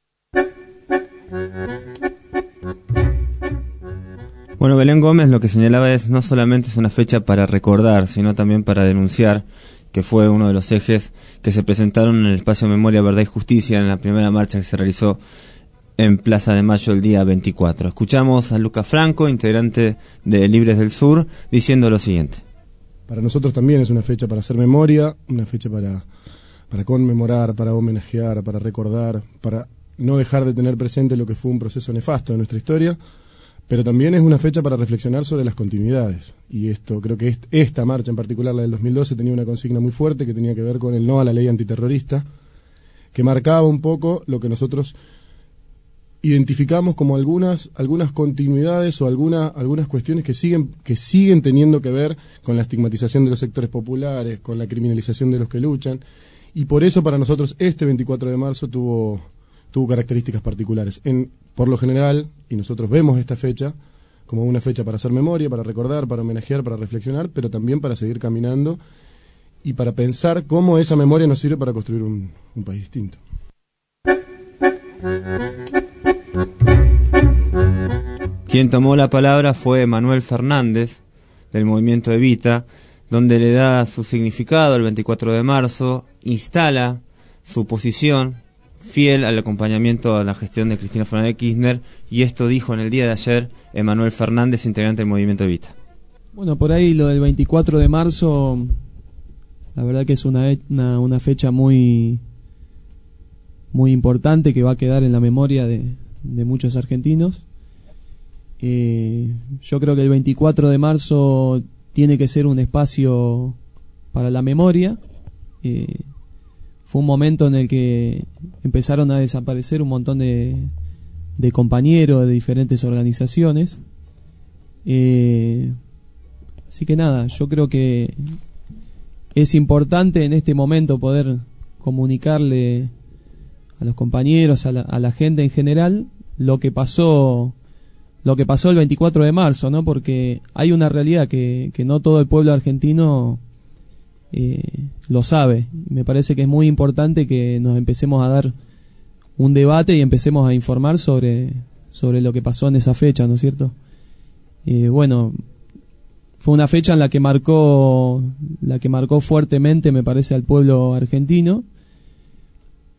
Bueno, Belén Gómez lo que señalaba es no solamente es una fecha para recordar, sino también para denunciar, que fue uno de los ejes que se presentaron en el espacio Memoria, Verdad y Justicia en la primera marcha que se realizó en Plaza de Mayo el día veinticuatro. Escuchamos a Lucas Franco, integrante de Libres del Sur, diciendo lo siguiente. Para nosotros también es una fecha para hacer memoria, una fecha para, para conmemorar, para homenajear, para recordar, para no dejar de tener presente lo que fue un proceso nefasto de nuestra historia, pero también es una fecha para reflexionar sobre las continuidades. Y esto, creo que est- esta marcha en particular, la del dos mil doce, tenía una consigna muy fuerte que tenía que ver con el no a la ley antiterrorista, que marcaba un poco lo que nosotros identificamos como algunas algunas continuidades o alguna, algunas cuestiones que siguen que siguen teniendo que ver con la estigmatización de los sectores populares, con la criminalización de los que luchan, y por eso para nosotros este veinticuatro de marzo tuvo tuvo características particulares. En, por lo general, y nosotros vemos esta fecha como una fecha para hacer memoria, para recordar, para homenajear, para reflexionar, pero también para seguir caminando y para pensar cómo esa memoria nos sirve para construir un, un país distinto. Quien tomó la palabra fue Emanuel Fernández, del movimiento Evita, donde le da su significado al veinticuatro de marzo, instala su posición fiel al acompañamiento a la gestión de Cristina Fernández de Kirchner, y esto dijo en el día de ayer Emanuel Fernández, integrante del movimiento Evita. Bueno, por ahí lo del veinticuatro de marzo, la verdad que es una, una, una fecha muy, muy importante que va a quedar en la memoria de, de muchos argentinos. Eh, yo creo que el veinticuatro de marzo tiene que ser un espacio para la memoria. Eh, fue un momento en el que empezaron a desaparecer un montón de, de compañeros de diferentes organizaciones. Eh, así que nada, yo creo que es importante en este momento poder comunicarle a los compañeros, a la, a la gente en general, lo que pasó lo que pasó el veinticuatro de marzo, ¿no? Porque hay una realidad que, que no todo el pueblo argentino eh, lo sabe. Me parece que es muy importante que nos empecemos a dar un debate y empecemos a informar sobre, sobre lo que pasó en esa fecha, ¿no es cierto? Eh, bueno, fue una fecha en la que marcó, la que marcó fuertemente, me parece, al pueblo argentino.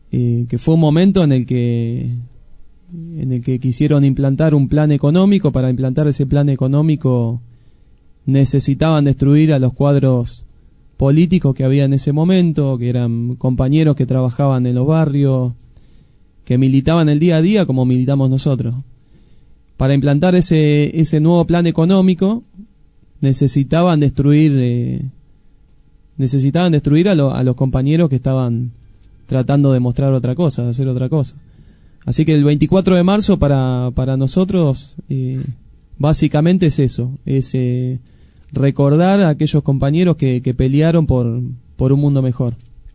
eh, que fue un momento en el que en el que quisieron implantar un plan económico. Para implantar ese plan económico necesitaban destruir a los cuadros políticos que había en ese momento, que eran compañeros que trabajaban en los barrios, que militaban el día a día como militamos nosotros. Para implantar ese ese nuevo plan económico necesitaban destruir eh, necesitaban destruir a, lo, a los compañeros que estaban tratando de mostrar otra cosa, de hacer otra cosa. Así que el veinticuatro de marzo para, para nosotros eh, básicamente es eso, es eh, recordar a aquellos compañeros que, que pelearon por, por un mundo mejor.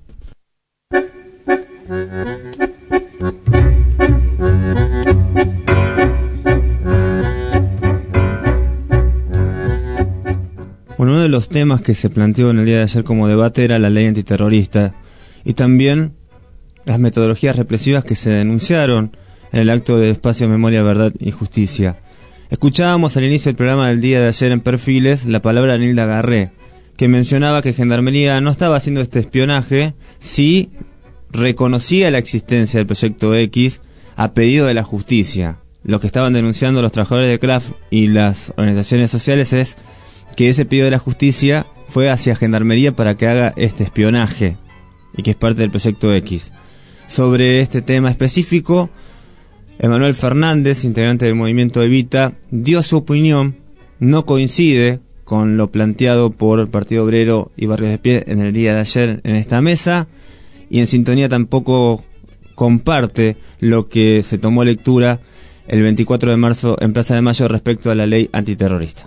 Bueno, uno de los temas que se planteó en el día de ayer como debate era la ley antiterrorista y también las metodologías represivas que se denunciaron en el acto de Espacio Memoria, Verdad y Justicia. Escuchábamos al inicio del programa del día de ayer en Perfiles la palabra de Nilda Garré, que mencionaba que Gendarmería no estaba haciendo este espionaje si reconocía la existencia del Proyecto X a pedido de la justicia. Lo que estaban denunciando los trabajadores de Craft y las organizaciones sociales es que ese pedido de la justicia fue hacia Gendarmería para que haga este espionaje y que es parte del Proyecto X. Sobre este tema específico, Emanuel Fernández, integrante del movimiento Evita, dio su opinión. No coincide con lo planteado por el Partido Obrero y Barrios de Pie en el día de ayer en esta mesa, y en sintonía tampoco comparte lo que se tomó lectura el veinticuatro de marzo en Plaza de Mayo respecto a la ley antiterrorista.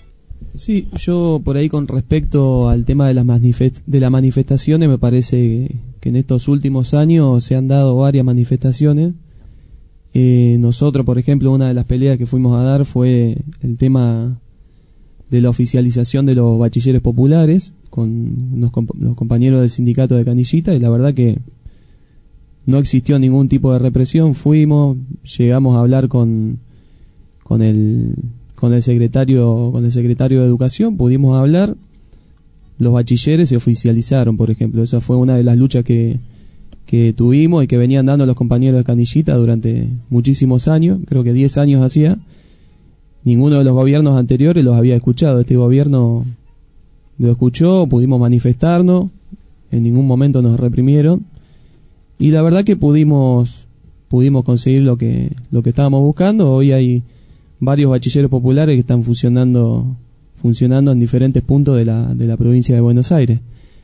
Sí, yo por ahí con respecto al tema de las manifest- de las manifestaciones, me parece que en estos últimos años se han dado varias manifestaciones. Eh, nosotros, por ejemplo, una de las peleas que fuimos a dar fue el tema de la oficialización de los bachilleres populares con unos comp- los compañeros del sindicato de Canillita, y la verdad que no existió ningún tipo de represión. Fuimos, llegamos a hablar con con el con el secretario con el secretario de Educación, pudimos hablar, los bachilleres se oficializaron, por ejemplo. Esa fue una de las luchas que, que tuvimos y que venían dando los compañeros de Canillita durante muchísimos años, creo que diez años hacía. Ninguno de los gobiernos anteriores los había escuchado, este gobierno lo escuchó, pudimos manifestarnos, en ningún momento nos reprimieron, y la verdad que pudimos pudimos conseguir lo que lo que estábamos buscando. Hoy hay varios bachilleros populares que están funcionando funcionando en diferentes puntos de la de la provincia de Buenos Aires.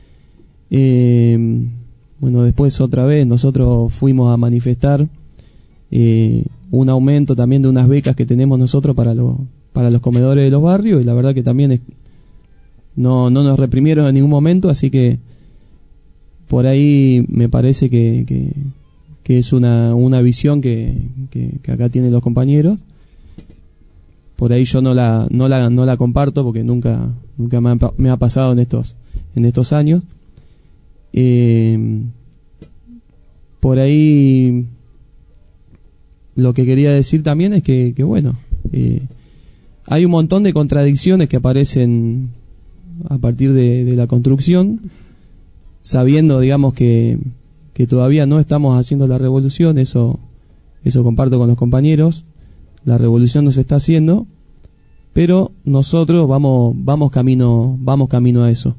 Eh, bueno, después otra vez nosotros fuimos a manifestar eh, un aumento también de unas becas que tenemos nosotros para los para los comedores de los barrios, y la verdad que también es, no no nos reprimieron en ningún momento, así que por ahí me parece que, que, que es una, una visión que, que, que acá tienen los compañeros. Por ahí yo no la no la no la comparto porque nunca nunca me ha, me ha pasado en estos en estos años. Eh, por ahí lo que quería decir también es que, que bueno, eh, hay un montón de contradicciones que aparecen a partir de, de la construcción, sabiendo, digamos, que, que todavía no estamos haciendo la revolución. Eso eso comparto con los compañeros. La revolución no se está haciendo, pero nosotros vamos vamos camino vamos camino a eso.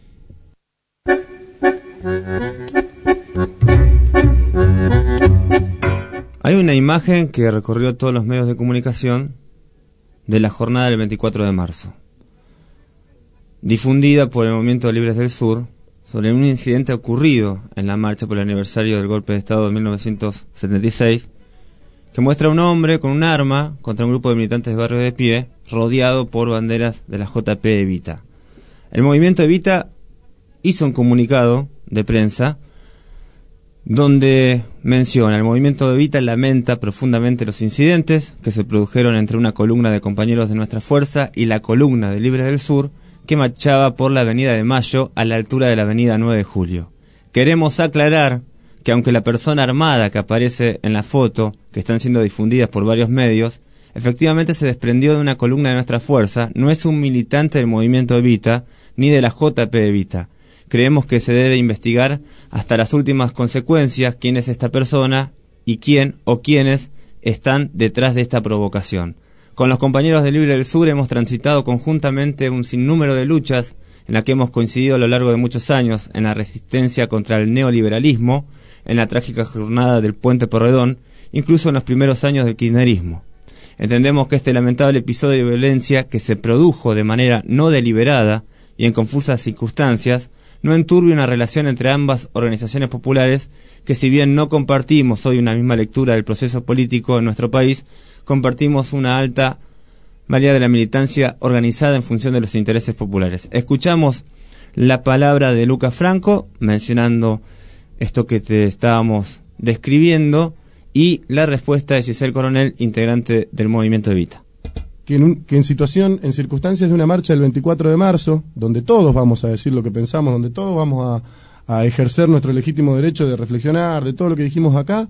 Hay una imagen que recorrió todos los medios de comunicación de la jornada del veinticuatro de marzo, difundida por el Movimiento Libres del Sur, sobre un incidente ocurrido en la marcha por el aniversario del golpe de Estado de mil novecientos setenta y seis, que muestra a un hombre con un arma contra un grupo de militantes de Barrios de Pie, rodeado por banderas de la J P Evita. El movimiento Evita hizo un comunicado de prensa donde menciona: el movimiento Evita lamenta profundamente los incidentes que se produjeron entre una columna de compañeros de nuestra fuerza y la columna de Libres del Sur que marchaba por la Avenida de Mayo a la altura de la Avenida nueve de julio. Queremos aclarar que aunque la persona armada que aparece en la foto, que están siendo difundidas por varios medios, efectivamente se desprendió de una columna de nuestra fuerza, no es un militante del movimiento Evita ni de la J P Evita. creemos que se debe investigar hasta las últimas consecuencias quién es esta persona y quién o quiénes están detrás de esta provocación. Con los compañeros de Libre del Sur hemos transitado conjuntamente un sinnúmero de luchas en las que hemos coincidido a lo largo de muchos años, en la resistencia contra el neoliberalismo, en la trágica jornada del Puente Porredón, incluso en los primeros años del kirchnerismo. Entendemos que este lamentable episodio de violencia, que se produjo de manera no deliberada y en confusas circunstancias, no enturbie una relación entre ambas organizaciones populares que, si bien no compartimos hoy una misma lectura del proceso político en nuestro país, compartimos una alta valía de la militancia organizada en función de los intereses populares. Escuchamos la palabra de Lucas Franco mencionando esto que te estábamos describiendo y la respuesta de Giselle Coronel, integrante del movimiento Evita. Que en, un, que en situación, en circunstancias de una marcha del veinticuatro de marzo, donde todos vamos a decir lo que pensamos, donde todos vamos a, a ejercer nuestro legítimo derecho de reflexionar, de todo lo que dijimos acá,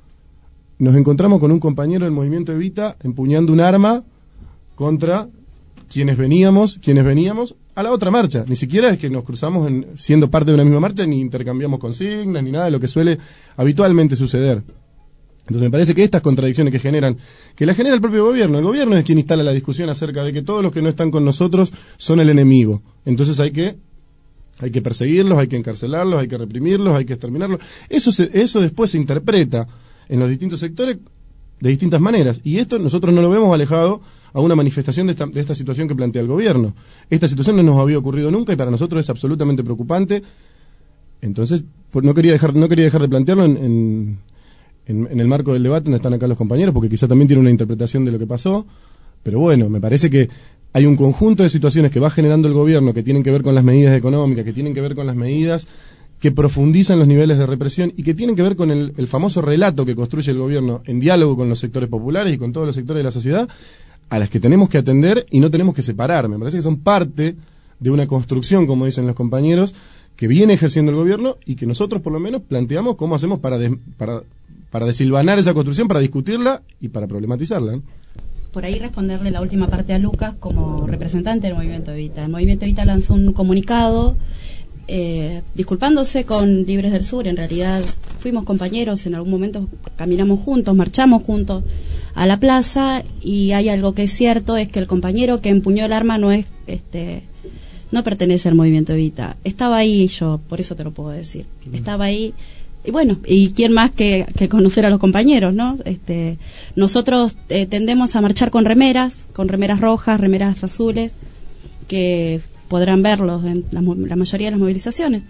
nos encontramos con un compañero del movimiento Evita empuñando un arma contra quienes veníamos, quienes veníamos a la otra marcha. Ni siquiera es que nos cruzamos en, siendo parte de una misma marcha, ni intercambiamos consignas, ni nada de lo que suele habitualmente suceder. Entonces me parece que estas contradicciones que generan, que las genera el propio gobierno, el gobierno es quien instala la discusión acerca de que todos los que no están con nosotros son el enemigo. Entonces hay que hay que perseguirlos, hay que encarcelarlos, hay que reprimirlos, hay que exterminarlos. Eso se, eso después se interpreta en los distintos sectores de distintas maneras. Y esto nosotros no lo vemos alejado a una manifestación de esta, de esta situación que plantea el gobierno. Esta situación no nos había ocurrido nunca y para nosotros es absolutamente preocupante. Entonces, pues no quería dejar, no quería dejar de plantearlo en, en, en, en el marco del debate donde están acá los compañeros, porque quizá también tiene una interpretación de lo que pasó. Pero bueno, me parece que hay un conjunto de situaciones que va generando el gobierno que tienen que ver con las medidas económicas, que tienen que ver con las medidas que profundizan los niveles de represión y que tienen que ver con el, el famoso relato que construye el gobierno en diálogo con los sectores populares y con todos los sectores de la sociedad, a las que tenemos que atender y no tenemos que separar. Me parece que son parte de una construcción, como dicen los compañeros, que viene ejerciendo el gobierno y que nosotros por lo menos planteamos cómo hacemos para, des, para, para desilvanar esa construcción, para discutirla y para problematizarla, ¿no? Por ahí responderle la última parte a Lucas como representante del Movimiento Evita. El Movimiento Evita lanzó un comunicado eh, disculpándose con Libres del Sur. En realidad fuimos compañeros, en algún momento caminamos juntos, marchamos juntos a la plaza, y hay algo que es cierto, es que el compañero que empuñó el arma no es este no pertenece al Movimiento Evita. Estaba ahí yo, por eso te lo puedo decir. Estaba ahí. Y bueno, y quién más que, que conocer a los compañeros, ¿no? Este, nosotros eh, tendemos a marchar con remeras, con remeras rojas, remeras azules, que podrán verlos en la, la mayoría de las movilizaciones.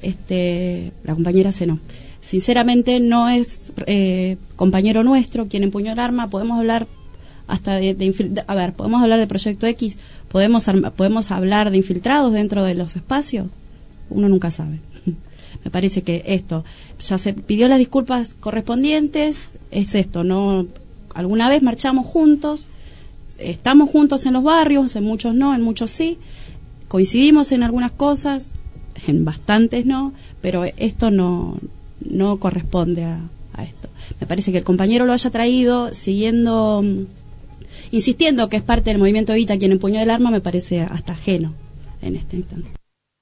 Este, la compañera se no. Sinceramente no es eh, compañero nuestro quien empuñó el arma. Podemos hablar hasta de, de, de a ver, podemos hablar de Proyecto X, podemos podemos hablar de infiltrados dentro de los espacios. Uno nunca sabe. Me parece que esto ya se pidió las disculpas correspondientes, es esto, no alguna vez marchamos juntos, estamos juntos en los barrios, en muchos no, en muchos sí, coincidimos en algunas cosas, en bastantes no, pero esto no no corresponde a, a esto. Me parece que el compañero lo haya traído siguiendo, insistiendo que es parte del Movimiento Evita quien empuñó el arma, me parece hasta ajeno en este instante.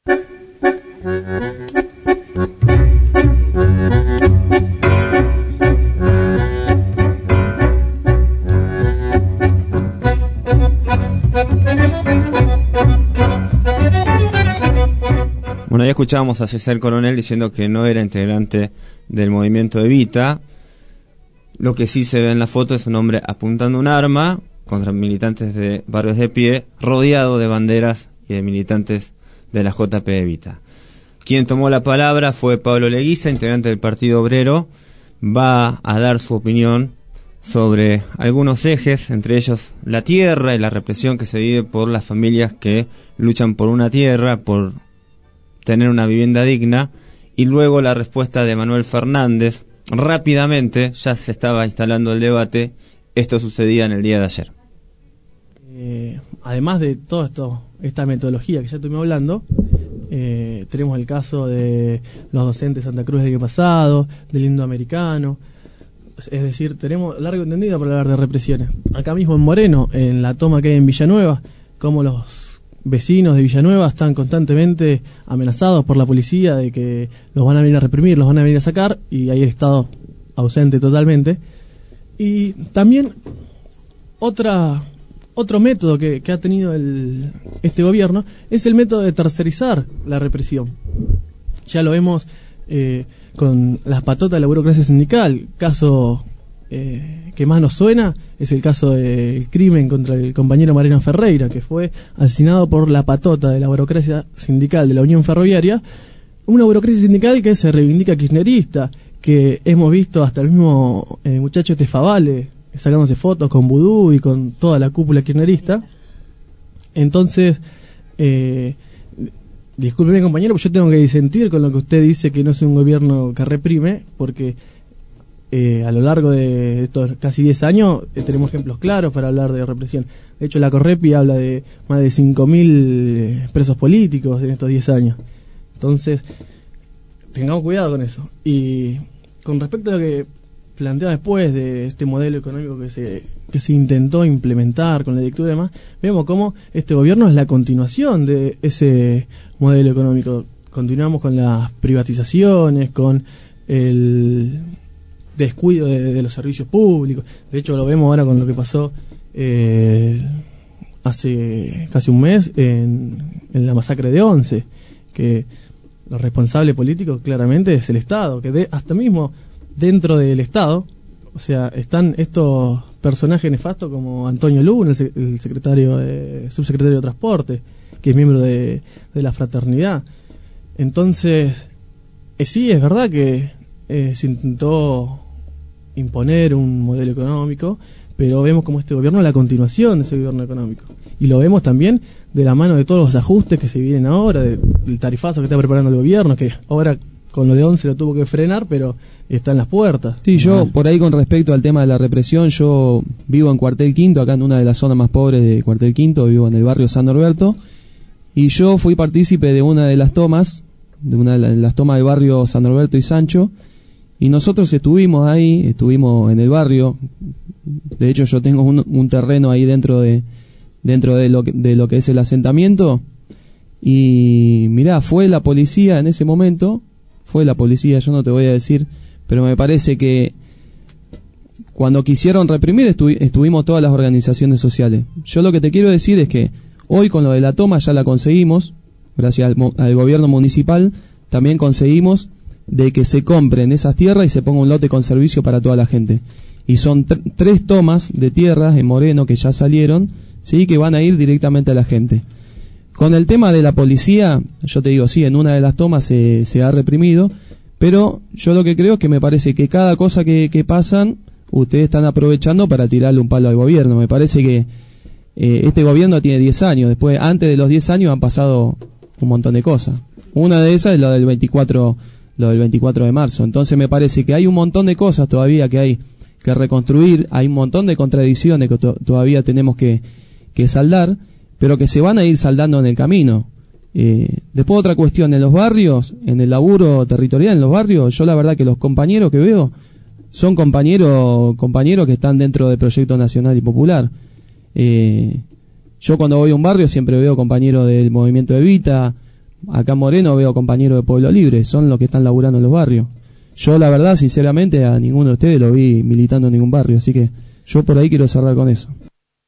Bueno, ya escuchábamos a Giselle Coronel diciendo que no era integrante del Movimiento Evita. Lo que sí se ve en la foto es un hombre apuntando un arma contra militantes de barrios de pie, rodeado de banderas y de militantes de la J P Evita. Quien tomó la palabra fue Pablo Leguiza, integrante del Partido Obrero. Va a dar su opinión sobre algunos ejes, entre ellos la tierra y la represión que se vive por las familias que luchan por una tierra, por tener una vivienda digna, y luego la respuesta de Manuel Fernández. Rápidamente ya se estaba instalando el debate. Esto sucedía en el día de ayer. Eh, además de todo esto, esta metodología que ya estuvimos hablando, eh, tenemos el caso de los docentes de Santa Cruz del año pasado, del indoamericano. Es decir, tenemos largo entendido para hablar de represiones. Acá mismo en Moreno, en la toma que hay en Villanueva, como los vecinos de Villanueva están constantemente amenazados por la policía de que los van a venir a reprimir, los van a venir a sacar, y ahí el Estado ausente totalmente. Y también otra otro método que, que ha tenido el, este gobierno es el método de tercerizar la represión. Ya lo vemos eh, con las patotas de la burocracia sindical. Caso eh, que más nos suena es el caso del crimen contra el compañero Mariano Ferreira, que fue asesinado por la patota de la burocracia sindical de la Unión Ferroviaria, una burocracia sindical que se reivindica kirchnerista, que hemos visto hasta el mismo eh, muchacho este Favale sacándose fotos con Vudú y con toda la cúpula kirchnerista. Entonces, eh, discúlpeme compañero, pero yo tengo que disentir con lo que usted dice, que no es un gobierno que reprime, porque eh, a lo largo de estos casi diez años eh, tenemos ejemplos claros para hablar de represión. De hecho, la Correpi habla de más de cinco mil presos políticos en estos diez años. Entonces, tengamos cuidado con eso. Y con respecto a lo que plantea después de este modelo económico que se que se intentó implementar con la dictadura y demás, vemos cómo este gobierno es la continuación de ese modelo económico. Continuamos con las privatizaciones, con el descuido de, de los servicios públicos. De hecho, lo vemos ahora con lo que pasó eh, hace casi un mes en, en la masacre de Once, que los responsables políticos claramente es el Estado, que de, hasta mismo dentro del Estado, o sea, están estos personajes nefastos como Antonio Luna, el, el secretario de, subsecretario de Transporte, que es miembro de, de la fraternidad. Entonces, eh, sí, es verdad que eh, se intentó imponer un modelo económico, pero vemos como este gobierno es la continuación de ese gobierno económico. Y lo vemos también de la mano de todos los ajustes que se vienen ahora, de, del tarifazo que está preparando el gobierno, que ahora con lo de Once lo tuvo que frenar, pero está en las puertas. Sí, yo por ahí con respecto al tema de la represión, yo vivo en Cuartel Quinto, acá en una de las zonas más pobres de Cuartel Quinto, vivo en el barrio San Norberto, y yo fui partícipe de una de las tomas, de una de las tomas del barrio San Norberto y Sancho, y nosotros estuvimos ahí, estuvimos en el barrio. De hecho, yo tengo un, un terreno ahí dentro de dentro de lo que, de lo que es el asentamiento, y mirá, fue la policía en ese momento, fue la policía, yo no te voy a decir, pero me parece que cuando quisieron reprimir estu- estuvimos todas las organizaciones sociales. Yo lo que te quiero decir es que hoy con lo de la toma ya la conseguimos, gracias al, mo- al gobierno municipal, también conseguimos de que se compren esas tierras y se ponga un lote con servicio para toda la gente. Y son tr- tres tomas de tierras en Moreno que ya salieron, sí, que van a ir directamente a la gente. Con el tema de la policía, yo te digo, sí, en una de las tomas se, se ha reprimido, pero yo lo que creo es que me parece que cada cosa que, que pasan, ustedes están aprovechando para tirarle un palo al gobierno. Me parece que eh, este gobierno tiene diez años, después, antes de los diez años han pasado un montón de cosas. Una de esas es lo del veinticuatro, lo del veinticuatro de marzo. Entonces me parece que hay un montón de cosas todavía que hay que reconstruir, hay un montón de contradicciones que to- todavía tenemos que, que saldar, pero que se van a ir saldando en el camino. Eh, después otra cuestión, en los barrios, en el laburo territorial, en los barrios, yo la verdad que los compañeros que veo son compañeros compañeros que están dentro del proyecto nacional y popular. Eh, yo cuando voy a un barrio siempre veo compañeros del movimiento Evita, acá en Moreno veo compañeros de Pueblo Libre, son los que están laburando en los barrios. Yo la verdad, sinceramente, a ninguno de ustedes lo vi militando en ningún barrio, así que yo por ahí quiero cerrar con eso.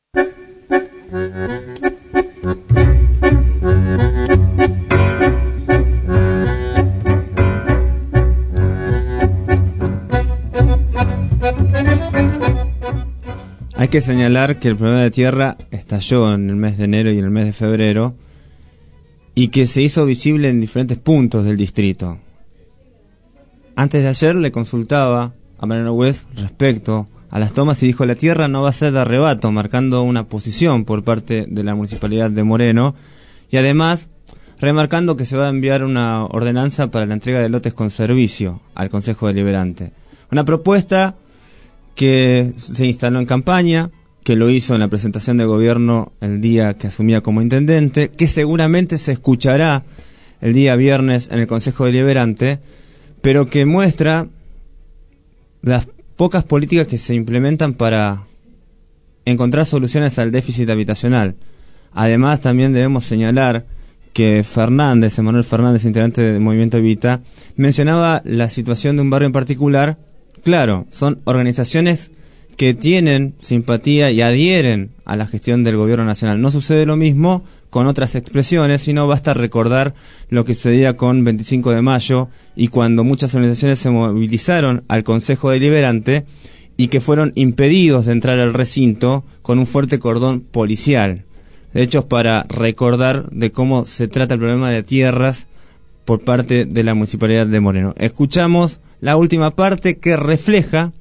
Hay que señalar que el problema de tierra estalló en el mes de enero y en el mes de febrero y que se hizo visible en diferentes puntos del distrito. Antes de ayer le consultaba a Mariano West respecto a las tomas y dijo: la tierra no va a ser de arrebato, marcando una posición por parte de la Municipalidad de Moreno, y además remarcando que se va a enviar una ordenanza para la entrega de lotes con servicio al Consejo Deliberante. Una propuesta que se instaló en campaña, que lo hizo en la presentación de gobierno el día que asumía como intendente, que seguramente se escuchará el día viernes en el Consejo Deliberante, pero que muestra las pocas políticas que se implementan para encontrar soluciones al déficit habitacional. Además, también debemos señalar que Fernández, Emanuel Fernández, integrante del Movimiento Evita, mencionaba la situación de un barrio en particular. Claro, son organizaciones que tienen simpatía y adhieren a la gestión del gobierno nacional. No sucede lo mismo con otras expresiones, sino basta recordar lo que sucedía con veinticinco de mayo y cuando muchas organizaciones se movilizaron al Consejo Deliberante y que fueron impedidos de entrar al recinto con un fuerte cordón policial. Hechos para recordar de cómo se trata el problema de tierras por parte de la Municipalidad de Moreno. Escuchamos la última parte que refleja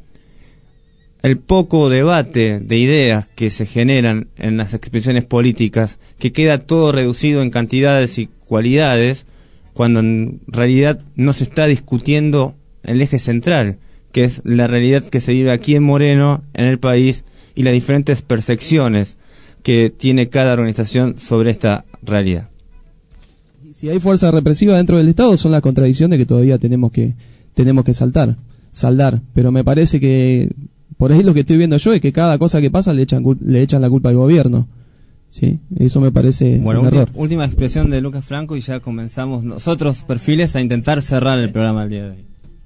el poco debate de ideas que se generan en las expresiones políticas, que queda todo reducido en cantidades y cualidades, cuando en realidad no se está discutiendo el eje central, que es la realidad que se vive aquí en Moreno, en el país, y las diferentes percepciones que tiene cada organización sobre esta realidad. Si hay fuerza represiva dentro del Estado, son las contradicciones que todavía tenemos que tenemos que saltar, saldar, pero me parece que por ahí lo que estoy viendo yo es que cada cosa que pasa le echan le echan la culpa al gobierno. Sí, eso me parece bueno, un última, error. Última expresión de Lucas Franco y ya comenzamos nosotros, Perfiles, a intentar cerrar el programa del día de hoy.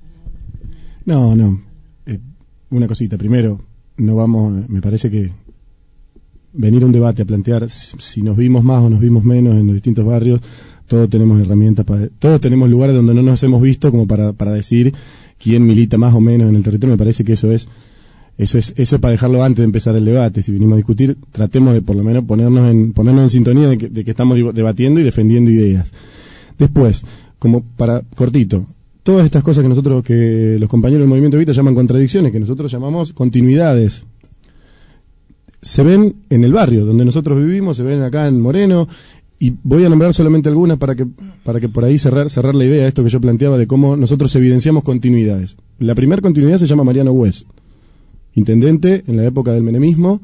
No, no. Eh, una cosita. Primero, no vamos, me parece que venir a un debate a plantear si nos vimos más o nos vimos menos en los distintos barrios, todos tenemos herramientas, para, todos tenemos lugares donde no nos hemos visto como para, para decir quién milita más o menos en el territorio. Me parece que eso es Eso es eso es para dejarlo antes de empezar el debate. Si venimos a discutir, tratemos de por lo menos ponernos en ponernos en sintonía de que, de que estamos debatiendo y defendiendo ideas. Después, como para cortito, todas estas cosas que nosotros, que los compañeros del Movimiento Evita llaman contradicciones, que nosotros llamamos continuidades, se ven en el barrio donde nosotros vivimos, se ven acá en Moreno, y voy a nombrar solamente algunas para que para que por ahí cerrar cerrar la idea de esto que yo planteaba de cómo nosotros evidenciamos continuidades. La primera continuidad se llama Mariano Güez, intendente en la época del menemismo.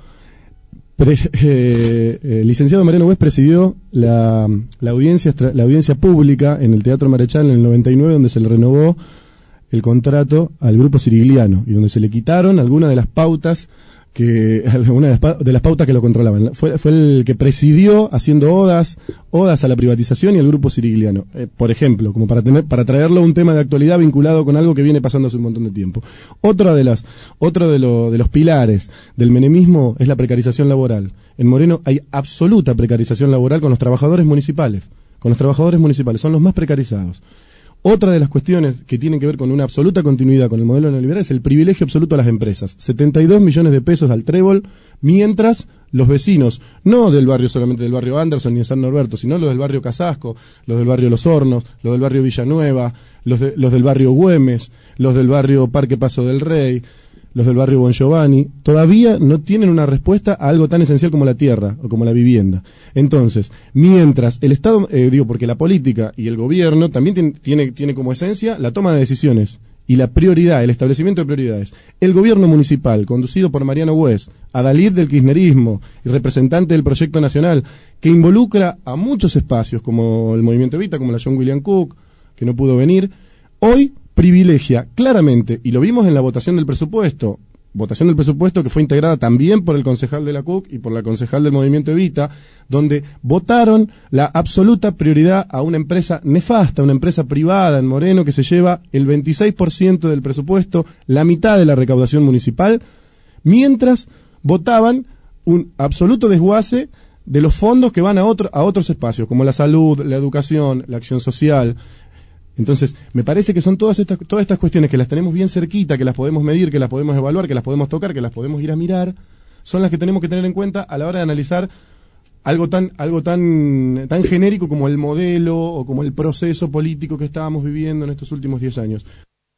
Pres, eh, eh, licenciado Mariano Güez presidió la, la audiencia la audiencia pública en el Teatro Marechal en el noventa y nueve, donde se le renovó el contrato al grupo Sirigliano y donde se le quitaron algunas de las pautas que algunas de las, de las pautas que lo controlaban. Fue, fue el que presidió haciendo odas odas a la privatización y al grupo Sirigliano, eh, por ejemplo, como para tener para traerlo a un tema de actualidad vinculado con algo que viene pasando hace un montón de tiempo. Otra de las otro de, lo, de los pilares del menemismo es la precarización laboral. En Moreno hay absoluta precarización laboral con los trabajadores municipales. Con los trabajadores municipales son los más precarizados. Otra de las cuestiones que tienen que ver con una absoluta continuidad con el modelo neoliberal es el privilegio absoluto a las empresas. setenta y dos millones de pesos al trébol, mientras los vecinos, no del barrio solamente del barrio Anderson ni de San Norberto, sino los del barrio Casasco, los del barrio Los Hornos, los del barrio Villanueva, los, de, los del barrio Güemes, los del barrio Parque Paso del Rey, los del barrio Bon Giovanni, todavía no tienen una respuesta a algo tan esencial como la tierra o como la vivienda. Entonces, mientras el Estado, eh, digo, porque la política y el gobierno también tiene, tiene, tiene como esencia la toma de decisiones y la prioridad, el establecimiento de prioridades. El gobierno municipal, conducido por Mariano Güez, adalid del kirchnerismo y representante del proyecto nacional, que involucra a muchos espacios, como el Movimiento Evita, como la John William Cook, que no pudo venir, hoy privilegia claramente, y lo vimos en la votación del presupuesto, votación del presupuesto que fue integrada también por el concejal de la C U C y por la concejal del Movimiento Evita, donde votaron la absoluta prioridad a una empresa nefasta, una empresa privada en Moreno que se lleva el veintiséis por ciento del presupuesto, la mitad de la recaudación municipal, mientras votaban un absoluto desguace de los fondos que van a, otro, a otros espacios, como la salud, la educación, la acción social. Entonces, me parece que son todas estas, todas estas cuestiones que las tenemos bien cerquita, que las podemos medir, que las podemos evaluar, que las podemos tocar, que las podemos ir a mirar, son las que tenemos que tener en cuenta a la hora de analizar algo tan, algo tan, tan genérico como el modelo o como el proceso político que estábamos viviendo en estos últimos diez años.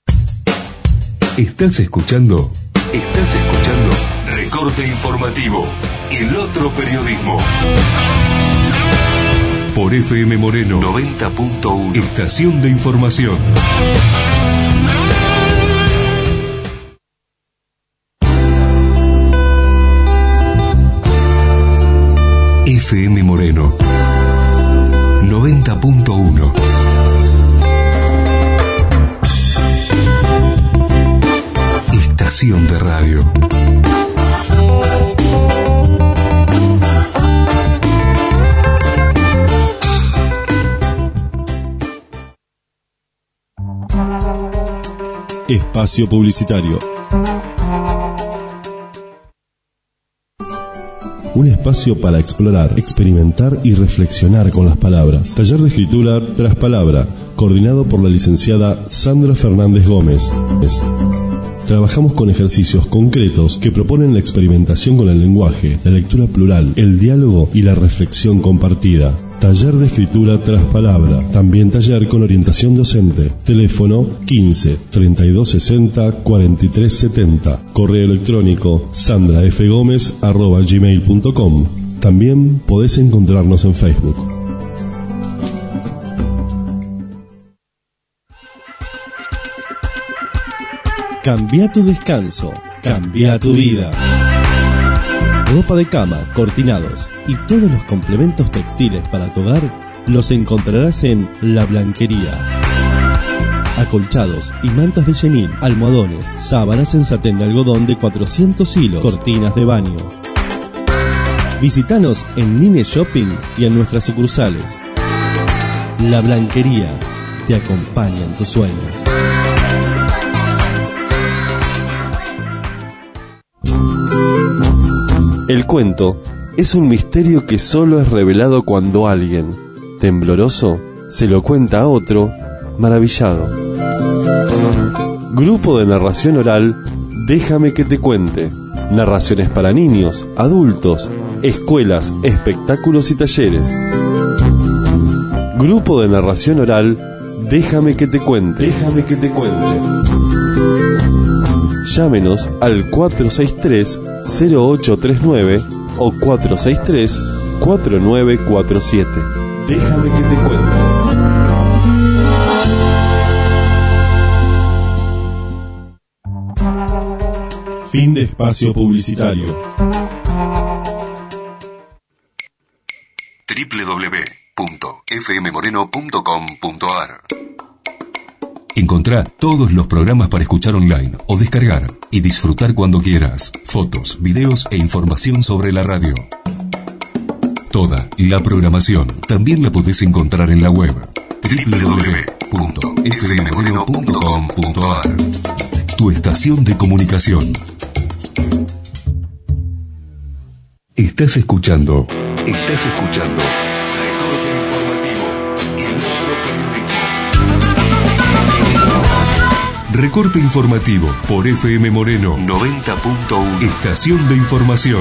Estás escuchando, estás escuchando Recorte Informativo, el otro periodismo. Por F M Moreno noventa punto uno. Estación de información. F M Moreno noventa punto uno. Estación de radio. Espacio publicitario. Un espacio para explorar, experimentar y reflexionar con las palabras. Taller de escritura tras palabra, coordinado por la licenciada Sandra Fernández Gómez. Trabajamos con ejercicios concretos que proponen la experimentación con el lenguaje, la lectura plural, el diálogo y la reflexión compartida. Taller de escritura tras palabra. También taller con orientación docente. Teléfono quince, treinta y dos sesenta, cuarenta y tres setenta. Correo electrónico sandrafgomez arroba gmail punto com. También podés encontrarnos en Facebook. Cambia tu descanso, cambia tu vida. Ropa de cama, cortinados y todos los complementos textiles para tu hogar los encontrarás en La Blanquería. Acolchados y mantas de chenil, almohadones, sábanas en satén de algodón de cuatrocientos hilos, cortinas de baño. Visítanos en Nine Shopping y en nuestras sucursales. La Blanquería te acompaña en tus sueños. El cuento es un misterio que solo es revelado cuando alguien, tembloroso, se lo cuenta a otro, maravillado. Grupo de narración oral, Déjame que te cuente. Narraciones para niños, adultos, escuelas, espectáculos y talleres. Grupo de narración oral, Déjame que te cuente. Déjame que te cuente. Llámenos al cuatro seis tres, cero ocho tres nueve o cuatro seis tres, cuatro nueve cuatro siete. Déjame que te cuente. Fin de espacio publicitario. doble u doble u doble u punto f m moreno punto com punto a r. Encontrá todos los programas para escuchar online o descargar y disfrutar cuando quieras. Fotos, videos e información sobre la radio. Toda la programación también la podés encontrar en la web doble u doble u doble u punto f m moreno punto com punto a r. Tu estación de comunicación. Estás escuchando. Estás escuchando. Recorte informativo por F M Moreno noventa punto uno. Estación de información.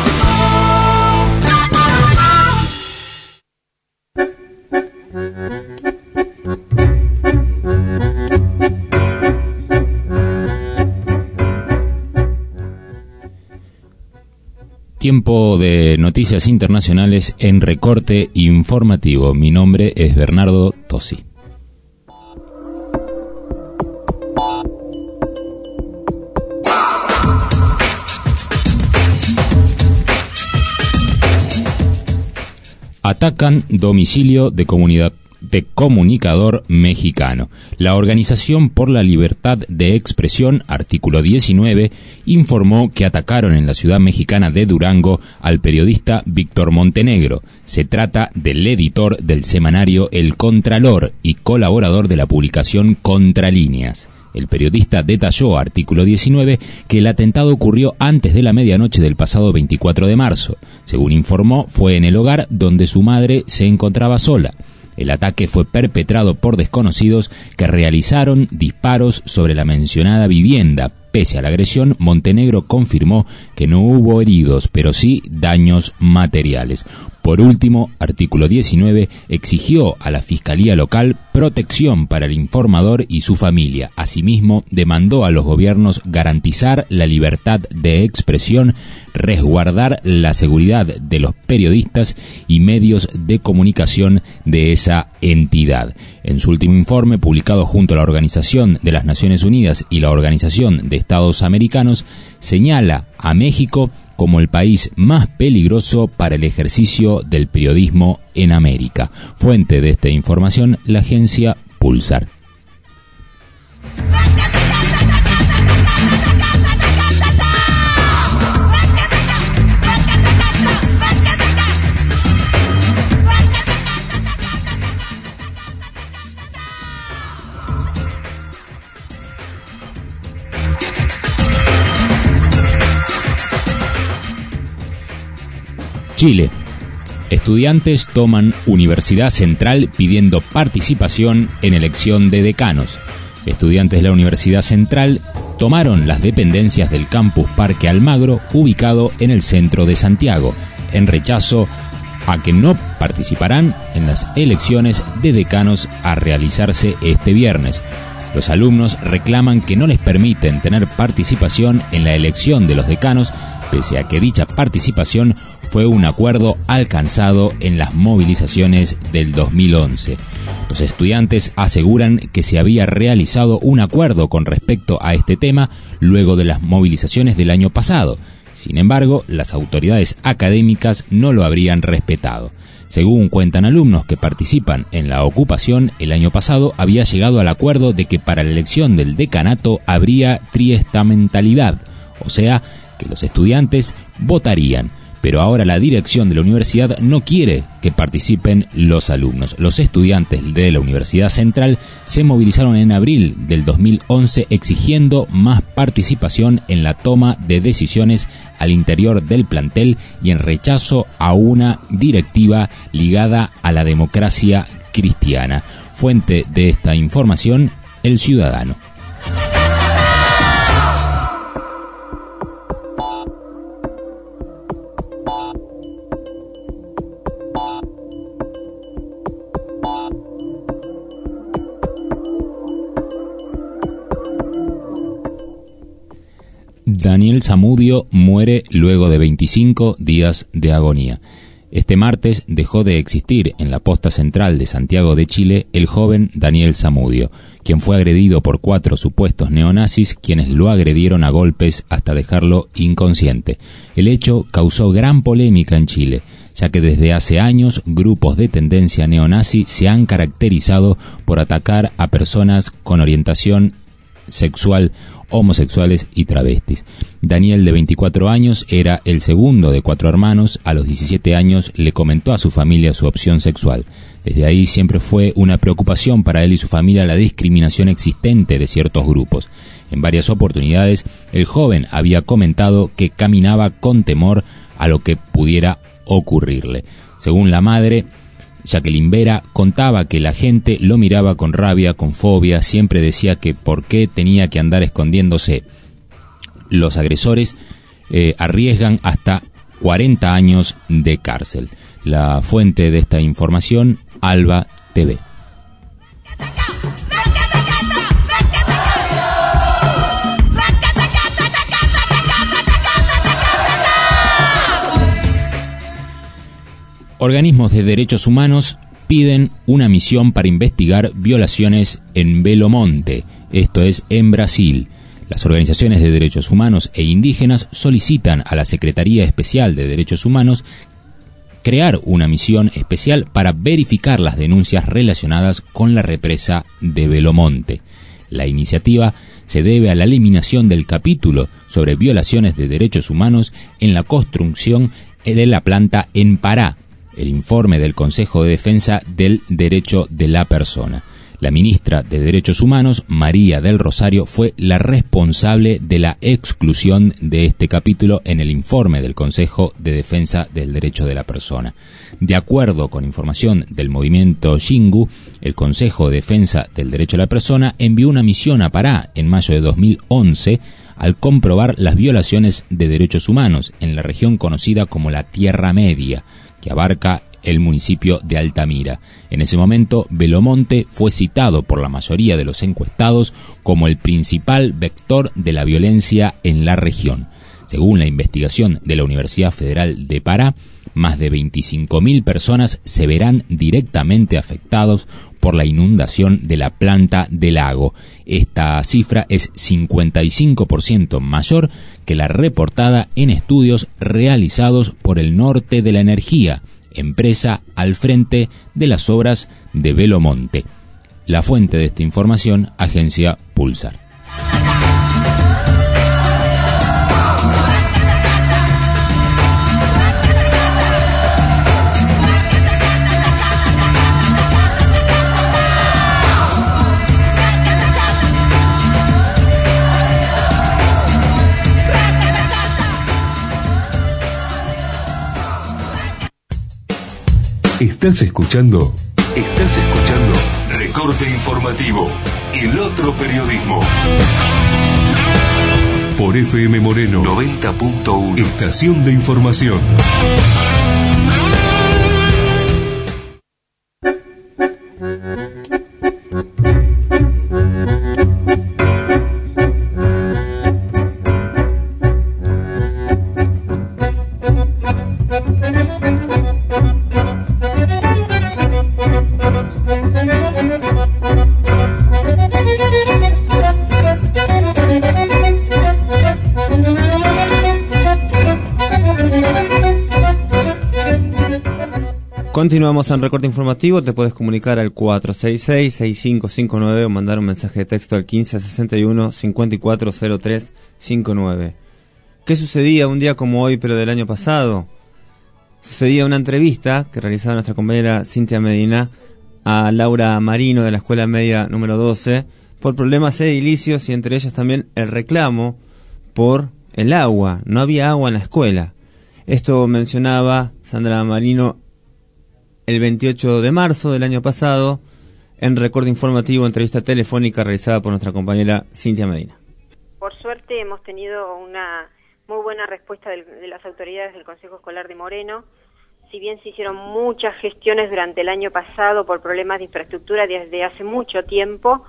Tiempo de noticias internacionales en Recorte Informativo. Mi nombre es Bernardo Tosi. Atacan domicilio de comunidad de comunicador mexicano. La Organización por la Libertad de Expresión, artículo diecinueve, informó que atacaron en la ciudad mexicana de Durango al periodista Víctor Montenegro. Se trata del editor del semanario El Contralor y colaborador de la publicación Contralíneas. El periodista detalló, artículo diecinueve, que el atentado ocurrió antes de la medianoche del pasado veinticuatro de marzo. Según informó, fue en el hogar donde su madre se encontraba sola. El ataque fue perpetrado por desconocidos que realizaron disparos sobre la mencionada vivienda. Pese a la agresión, Montenegro confirmó que no hubo heridos, pero sí daños materiales. Por último, artículo diecinueve exigió a la Fiscalía Local protección para el informador y su familia. Asimismo, demandó a los gobiernos garantizar la libertad de expresión, resguardar la seguridad de los periodistas y medios de comunicación de esa entidad. En su último informe, publicado junto a la Organización de las Naciones Unidas y la Organización de Estados Americanos, señala a México como el país más peligroso para el ejercicio del periodismo en América. Fuente de esta información, la agencia Pulsar. Chile. Estudiantes toman Universidad Central pidiendo participación en elección de decanos. Estudiantes de la Universidad Central tomaron las dependencias del campus Parque Almagro, ubicado en el centro de Santiago, en rechazo a que no participarán en las elecciones de decanos a realizarse este viernes. Los alumnos reclaman que no les permiten tener participación en la elección de los decanos, pese a que dicha participación fue un acuerdo alcanzado en las movilizaciones del dos mil once. Los estudiantes aseguran que se había realizado un acuerdo con respecto a este tema luego de las movilizaciones del año pasado. Sin embargo, las autoridades académicas no lo habrían respetado. Según cuentan alumnos que participan en la ocupación, el año pasado había llegado al acuerdo de que para la elección del decanato habría triestamentalidad, o sea, que los estudiantes votarían, pero ahora la dirección de la universidad no quiere que participen los alumnos. Los estudiantes de la Universidad Central se movilizaron en abril del dos mil once exigiendo más participación en la toma de decisiones al interior del plantel y en rechazo a una directiva ligada a la democracia cristiana. Fuente de esta información, El Ciudadano. Daniel Zamudio muere luego de veinticinco días de agonía. Este martes dejó de existir en la posta central de Santiago de Chile el joven Daniel Zamudio, quien fue agredido por cuatro supuestos neonazis quienes lo agredieron a golpes hasta dejarlo inconsciente. El hecho causó gran polémica en Chile, ya que desde hace años grupos de tendencia neonazi se han caracterizado por atacar a personas con orientación sexual, homosexuales y travestis. Daniel, de veinticuatro años, era el segundo de cuatro hermanos. A los diecisiete años le comentó a su familia su opción sexual. Desde ahí siempre fue una preocupación para él y su familia la discriminación existente de ciertos grupos. En varias oportunidades, el joven había comentado que caminaba con temor a lo que pudiera ocurrirle. Según la madre, Jacqueline Vera, contaba que la gente lo miraba con rabia, con fobia, siempre decía que por qué tenía que andar escondiéndose. Los agresores eh, arriesgan hasta cuarenta años de cárcel. La fuente de esta información, Alba T V. Organismos de derechos humanos piden una misión para investigar violaciones en Belo Monte, esto es en Brasil. Las organizaciones de derechos humanos e indígenas solicitan a la Secretaría Especial de Derechos Humanos crear una misión especial para verificar las denuncias relacionadas con la represa de Belo Monte. La iniciativa se debe a la eliminación del capítulo sobre violaciones de derechos humanos en la construcción de la planta en Pará, el informe del Consejo de Defensa del Derecho de la Persona. La ministra de Derechos Humanos, María del Rosario, fue la responsable de la exclusión de este capítulo en el informe del Consejo de Defensa del Derecho de la Persona. De acuerdo con información del movimiento Xingu, el Consejo de Defensa del Derecho de la Persona envió una misión a Pará en mayo de dos mil once al comprobar las violaciones de derechos humanos en la región conocida como la Tierra Media, que abarca el municipio de Altamira. En ese momento, Belo Monte fue citado por la mayoría de los encuestados como el principal vector de la violencia en la región. Según la investigación de la Universidad Federal de Pará, más de veinticinco mil personas se verán directamente afectados por la inundación de la planta del lago. Esta cifra es cincuenta y cinco por ciento mayor que la reportada en estudios realizados por el Norte de la Energía, empresa al frente de las obras de Belo Monte. La fuente de esta información, agencia Pulsar. Estás escuchando, estás escuchando Recorte Informativo, el otro periodismo. Por F M Moreno noventa punto uno. Estación de información. Continuamos en Recorte Informativo. Te puedes comunicar al cuatro seis seis, seis cinco cinco nueve o mandar un mensaje de texto al quince sesenta y uno, cincuenta y cuatro cero tres cincuenta y nueve. ¿Qué sucedía un día como hoy, pero del año pasado? Sucedía una entrevista que realizaba nuestra compañera Cintia Medina a Laura Marino de la Escuela Media número doce por problemas edilicios y entre ellos también el reclamo por el agua. No había agua en la escuela. Esto mencionaba Sandra Marino el veintiocho de marzo del año pasado, en Recorte Informativo, entrevista telefónica realizada por nuestra compañera Cintia Medina. Por suerte hemos tenido una muy buena respuesta del, de las autoridades del Consejo Escolar de Moreno. Si bien se hicieron muchas gestiones durante el año pasado por problemas de infraestructura desde hace mucho tiempo,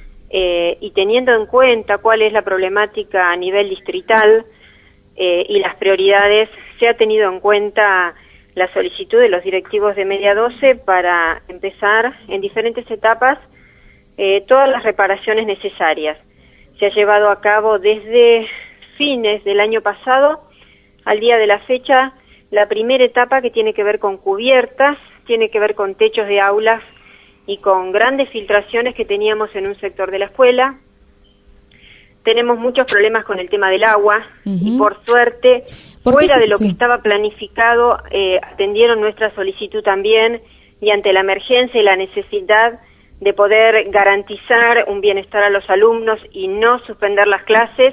eh, y teniendo en cuenta cuál es la problemática a nivel distrital eh, y las prioridades, se ha tenido en cuenta la solicitud de los directivos de Media doce para empezar en diferentes etapas eh, todas las reparaciones necesarias. Se ha llevado a cabo desde fines del año pasado al día de la fecha la primera etapa, que tiene que ver con cubiertas, tiene que ver con techos de aulas y con grandes filtraciones que teníamos en un sector de la escuela. Tenemos muchos problemas con el tema del agua, uh-huh. y por suerte, fuera se, de lo sí. que estaba planificado, eh, atendieron nuestra solicitud también, y ante la emergencia y la necesidad de poder garantizar un bienestar a los alumnos y no suspender las clases,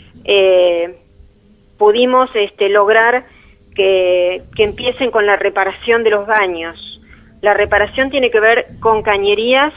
eh, pudimos este, lograr que, que empiecen con la reparación de los baños. La reparación tiene que ver con cañerías,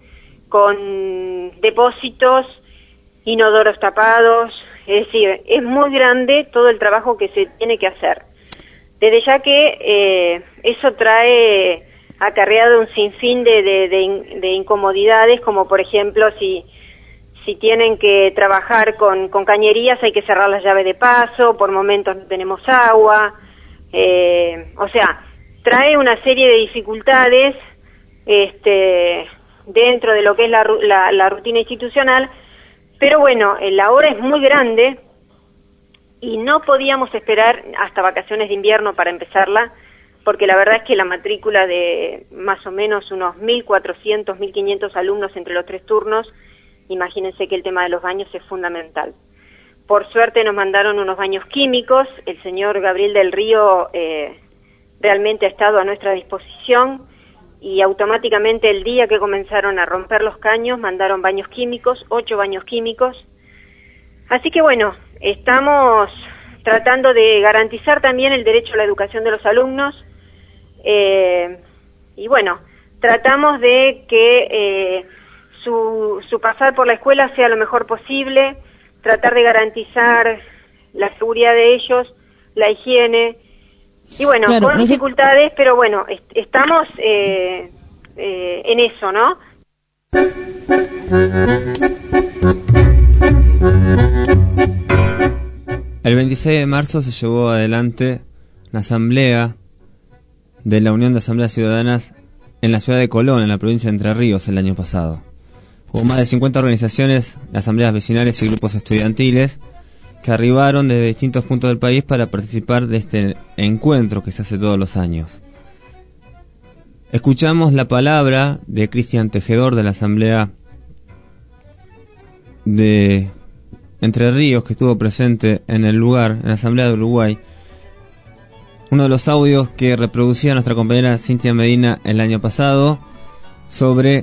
con depósitos, inodoros tapados, es decir, es muy grande todo el trabajo que se tiene que hacer. Desde ya que eh, eso trae acarreado un sinfín de, de, de, de incomodidades, como por ejemplo si si tienen que trabajar con, con cañerías hay que cerrar las llaves de paso, por momentos no tenemos agua, eh, o sea, trae una serie de dificultades este, dentro de lo que es la, la, la rutina institucional. Pero bueno, la obra es muy grande y no podíamos esperar hasta vacaciones de invierno para empezarla, porque la verdad es que la matrícula de más o menos unos mil cuatrocientos, mil quinientos alumnos entre los tres turnos, imagínense que el tema de los baños es fundamental. Por suerte nos mandaron unos baños químicos, el señor Gabriel del Río eh, realmente ha estado a nuestra disposición, y automáticamente el día que comenzaron a romper los caños mandaron baños químicos, ocho baños químicos. Así que bueno, estamos tratando de garantizar también el derecho a la educación de los alumnos, eh, y bueno, tratamos de que eh, su, su pasar por la escuela sea lo mejor posible, tratar de garantizar la seguridad de ellos, la higiene. Y bueno, claro, con dificultades, pero bueno, est estamos eh, eh, en eso, ¿no? El veintiséis de marzo se llevó adelante la asamblea de la Unión de Asambleas Ciudadanas en la ciudad de Colón, en la provincia de Entre Ríos, el año pasado. Hubo más de cincuenta organizaciones, asambleas vecinales y grupos estudiantiles que arribaron desde distintos puntos del país para participar de este encuentro que se hace todos los años. Escuchamos la palabra de Cristian Tejedor de la Asamblea de Entre Ríos, que estuvo presente en el lugar, en la Asamblea de Uruguay. Uno de los audios que reproducía nuestra compañera Cintia Medina el año pasado sobre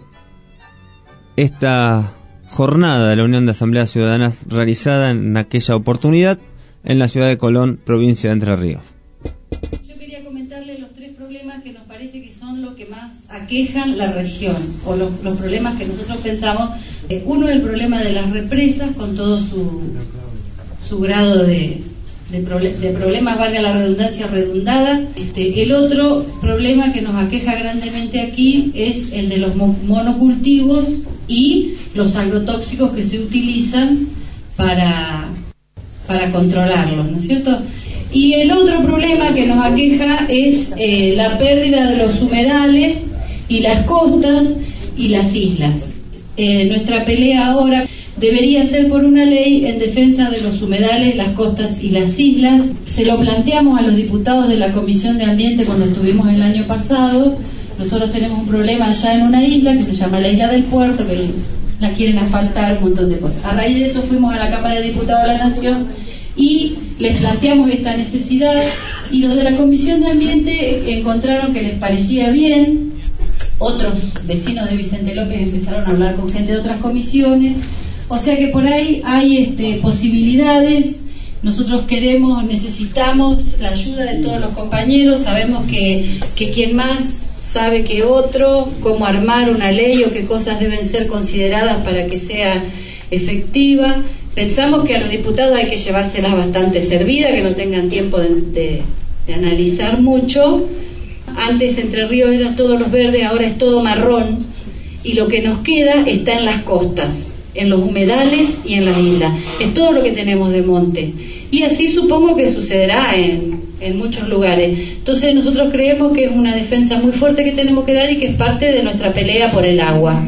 esta jornada de la Unión de Asambleas Ciudadanas realizada en aquella oportunidad en la ciudad de Colón, provincia de Entre Ríos. Yo quería comentarle los tres problemas problemas que nos parece que son los que más aquejan la región, o los, los problemas que nosotros pensamos. Eh, uno es el problema de las represas, con todo su, su grado de, de, proble de problemas, valga la redundancia, redundada. Este, el otro problema que nos aqueja grandemente aquí es el de los mo monocultivos y los agrotóxicos que se utilizan para, para controlarlos, ¿no es cierto? Y el otro problema que nos aqueja es eh, la pérdida de los humedales y las costas y las islas. Eh, nuestra pelea ahora debería ser por una ley en defensa de los humedales, las costas y las islas. Se lo planteamos a los diputados de la Comisión de Ambiente cuando estuvimos el año pasado. Nosotros tenemos un problema allá en una isla que se llama la Isla del Puerto, que la quieren asfaltar, un montón de cosas. A raíz de eso fuimos a la Cámara de Diputados de la Nación y les planteamos esta necesidad, y los de la Comisión de Ambiente encontraron que les parecía bien. Otros vecinos de Vicente López empezaron a hablar con gente de otras comisiones, o sea que por ahí hay este, posibilidades. Nosotros queremos, necesitamos la ayuda de todos los compañeros. Sabemos que, que quien más sabe que otro cómo armar una ley o qué cosas deben ser consideradas para que sea efectiva. Pensamos que a los diputados hay que llevárselas bastante servidas, que no tengan tiempo de, de, de analizar mucho. Antes Entre Ríos eran todos los verdes, ahora es todo marrón, y lo que nos queda está en las costas, en los humedales y en las islas. Es todo lo que tenemos de monte. Y así supongo que sucederá en, en muchos lugares. Entonces nosotros creemos que es una defensa muy fuerte que tenemos que dar y que es parte de nuestra pelea por el agua.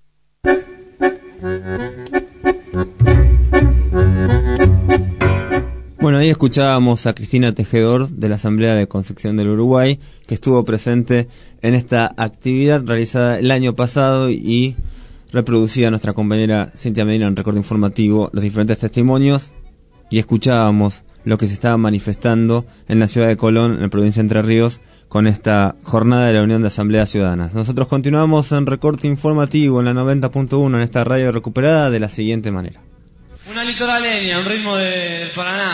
Bueno, ahí escuchábamos a Cristina Tejedor de la Asamblea de Concepción del Uruguay, que estuvo presente en esta actividad realizada el año pasado y reproducía nuestra compañera Cintia Medina en Recorte Informativo los diferentes testimonios, y escuchábamos lo que se estaba manifestando en la ciudad de Colón, en la provincia de Entre Ríos, con esta jornada de la Unión de Asambleas Ciudadanas. Nosotros continuamos en Recorte Informativo en la noventa punto uno, en esta radio recuperada, de la siguiente manera. Una litoraleña, un ritmo del Paraná.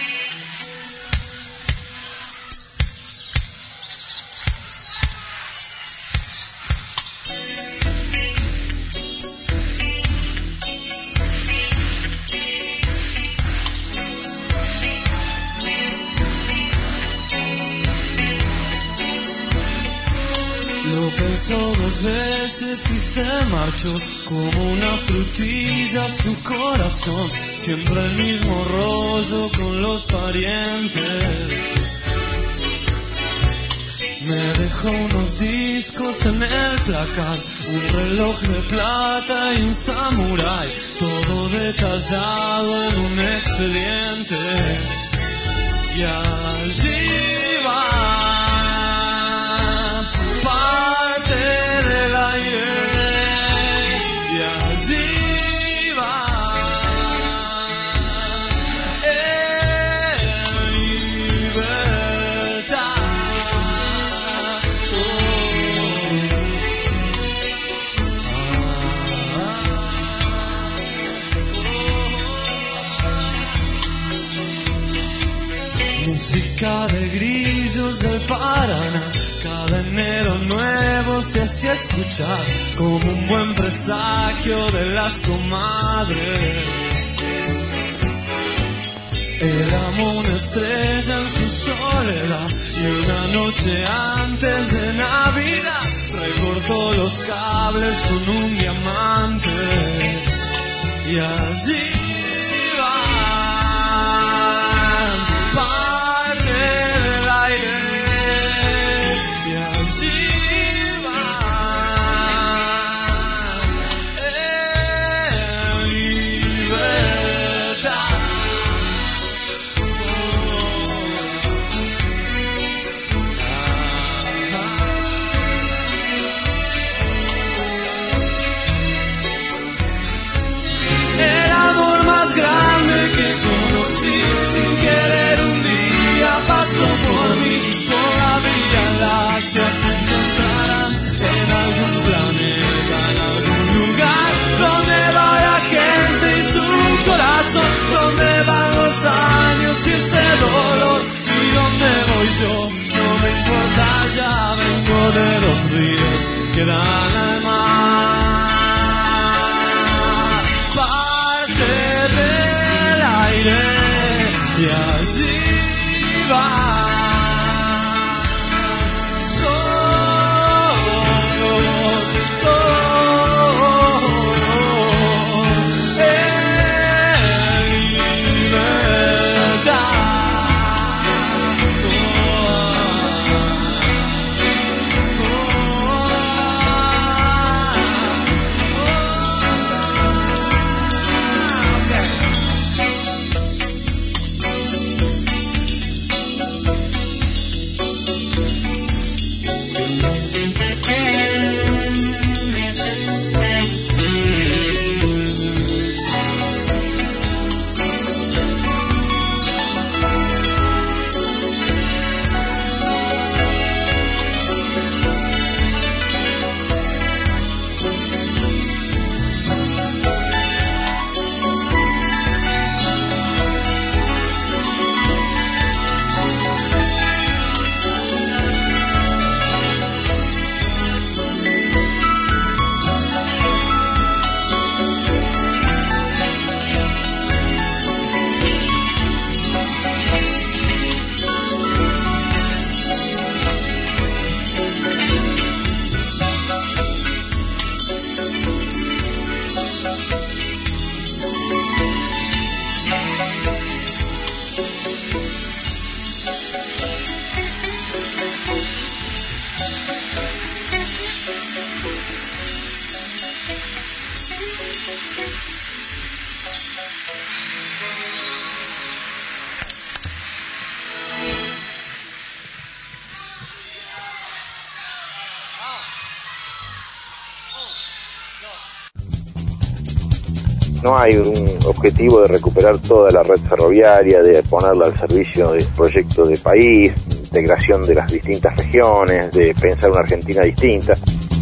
Lo pensó dos veces y se marchó como una frutilla su corazón. Siempre el mismo rollo con los parientes. Me dejó unos discos en el placar, un reloj de plata y un samurái, todo detallado en un expediente. Y allí va parte del aire, y allí va en libertad. Oh. Música de grillos del Paraná, cada enero nuevo se hacía escuchar como un buen presagio de las comadres. Éramos una estrella en su soledad y una noche antes de Navidad recortó los cables con un diamante. Y allí va parte del aire. Éramos de los ríos que dan al mar. Parte del aire y allí va. No hay un objetivo de recuperar toda la red ferroviaria, de ponerla al servicio del proyecto de país, integración de las distintas regiones, de pensar una Argentina distinta.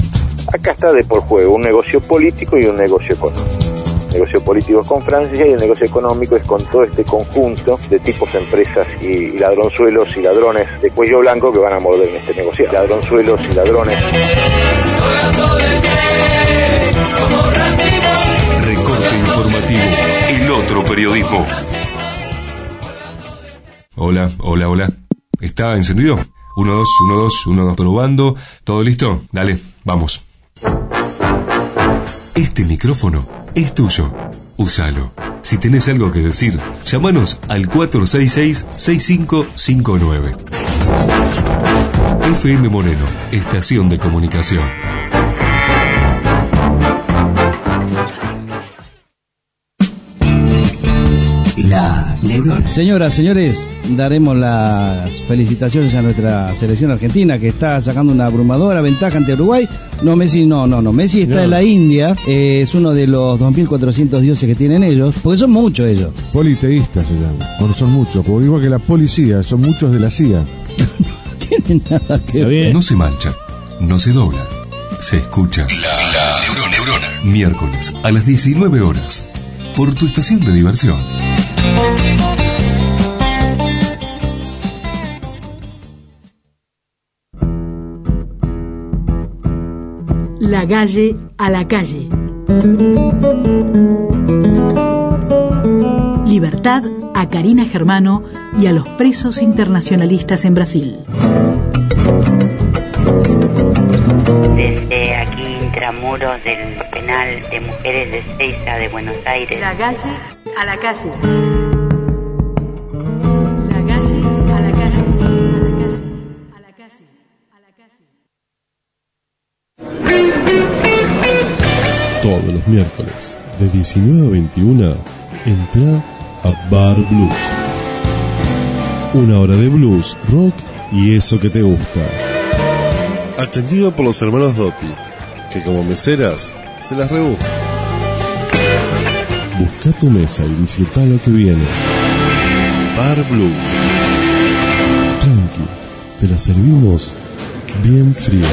Acá está de por juego un negocio político y un negocio económico. El negocio político es con Francia y el negocio económico es con todo este conjunto de tipos, empresas y, y ladronzuelos y ladrones de cuello blanco que van a morder en este negocio. Ladronzuelos y ladrones. Recorte informativo, el otro periodismo. Hola, hola, hola. ¿Está encendido? Uno, dos, uno, dos, uno, dos, probando. ¿Todo listo? Dale, vamos. Este micrófono es tuyo. Úsalo. Si tenés algo que decir, llámanos al cuatro seis seis, seis cinco cinco nueve. F M Moreno, estación de comunicación. La Neurona. Señoras, señores, daremos las felicitaciones a nuestra selección argentina que está sacando una abrumadora ventaja ante Uruguay. No, Messi no, no, no. Messi está no. en la India, eh, es uno de los dos mil cuatrocientos dioses que tienen ellos, porque son muchos ellos. Politeístas se llaman, porque son muchos, porque igual que la policía, son muchos de la C I A. No tienen nada que ver. No se mancha, no se dobla, se escucha. La, la Neurona. Neurona. Miércoles a las diecinueve horas, por tu estación de diversión. La calle a la calle. Libertad a Karina Germano y a los presos internacionalistas en Brasil. Desde aquí, intramuros del penal de mujeres de Ezeiza de Buenos Aires. La calle a la calle. La calle a la calle. A la calle. A la calle. A la calle. Todos los miércoles, de diecinueve a veintiuno, entra a Bar Blues. Una hora de blues, rock y eso que te gusta. Atendido por los hermanos Dotti, que como meseras se las rebuscan. Busca tu mesa y disfruta lo que viene. Bar Blues. Tranqui, te la servimos bien fría.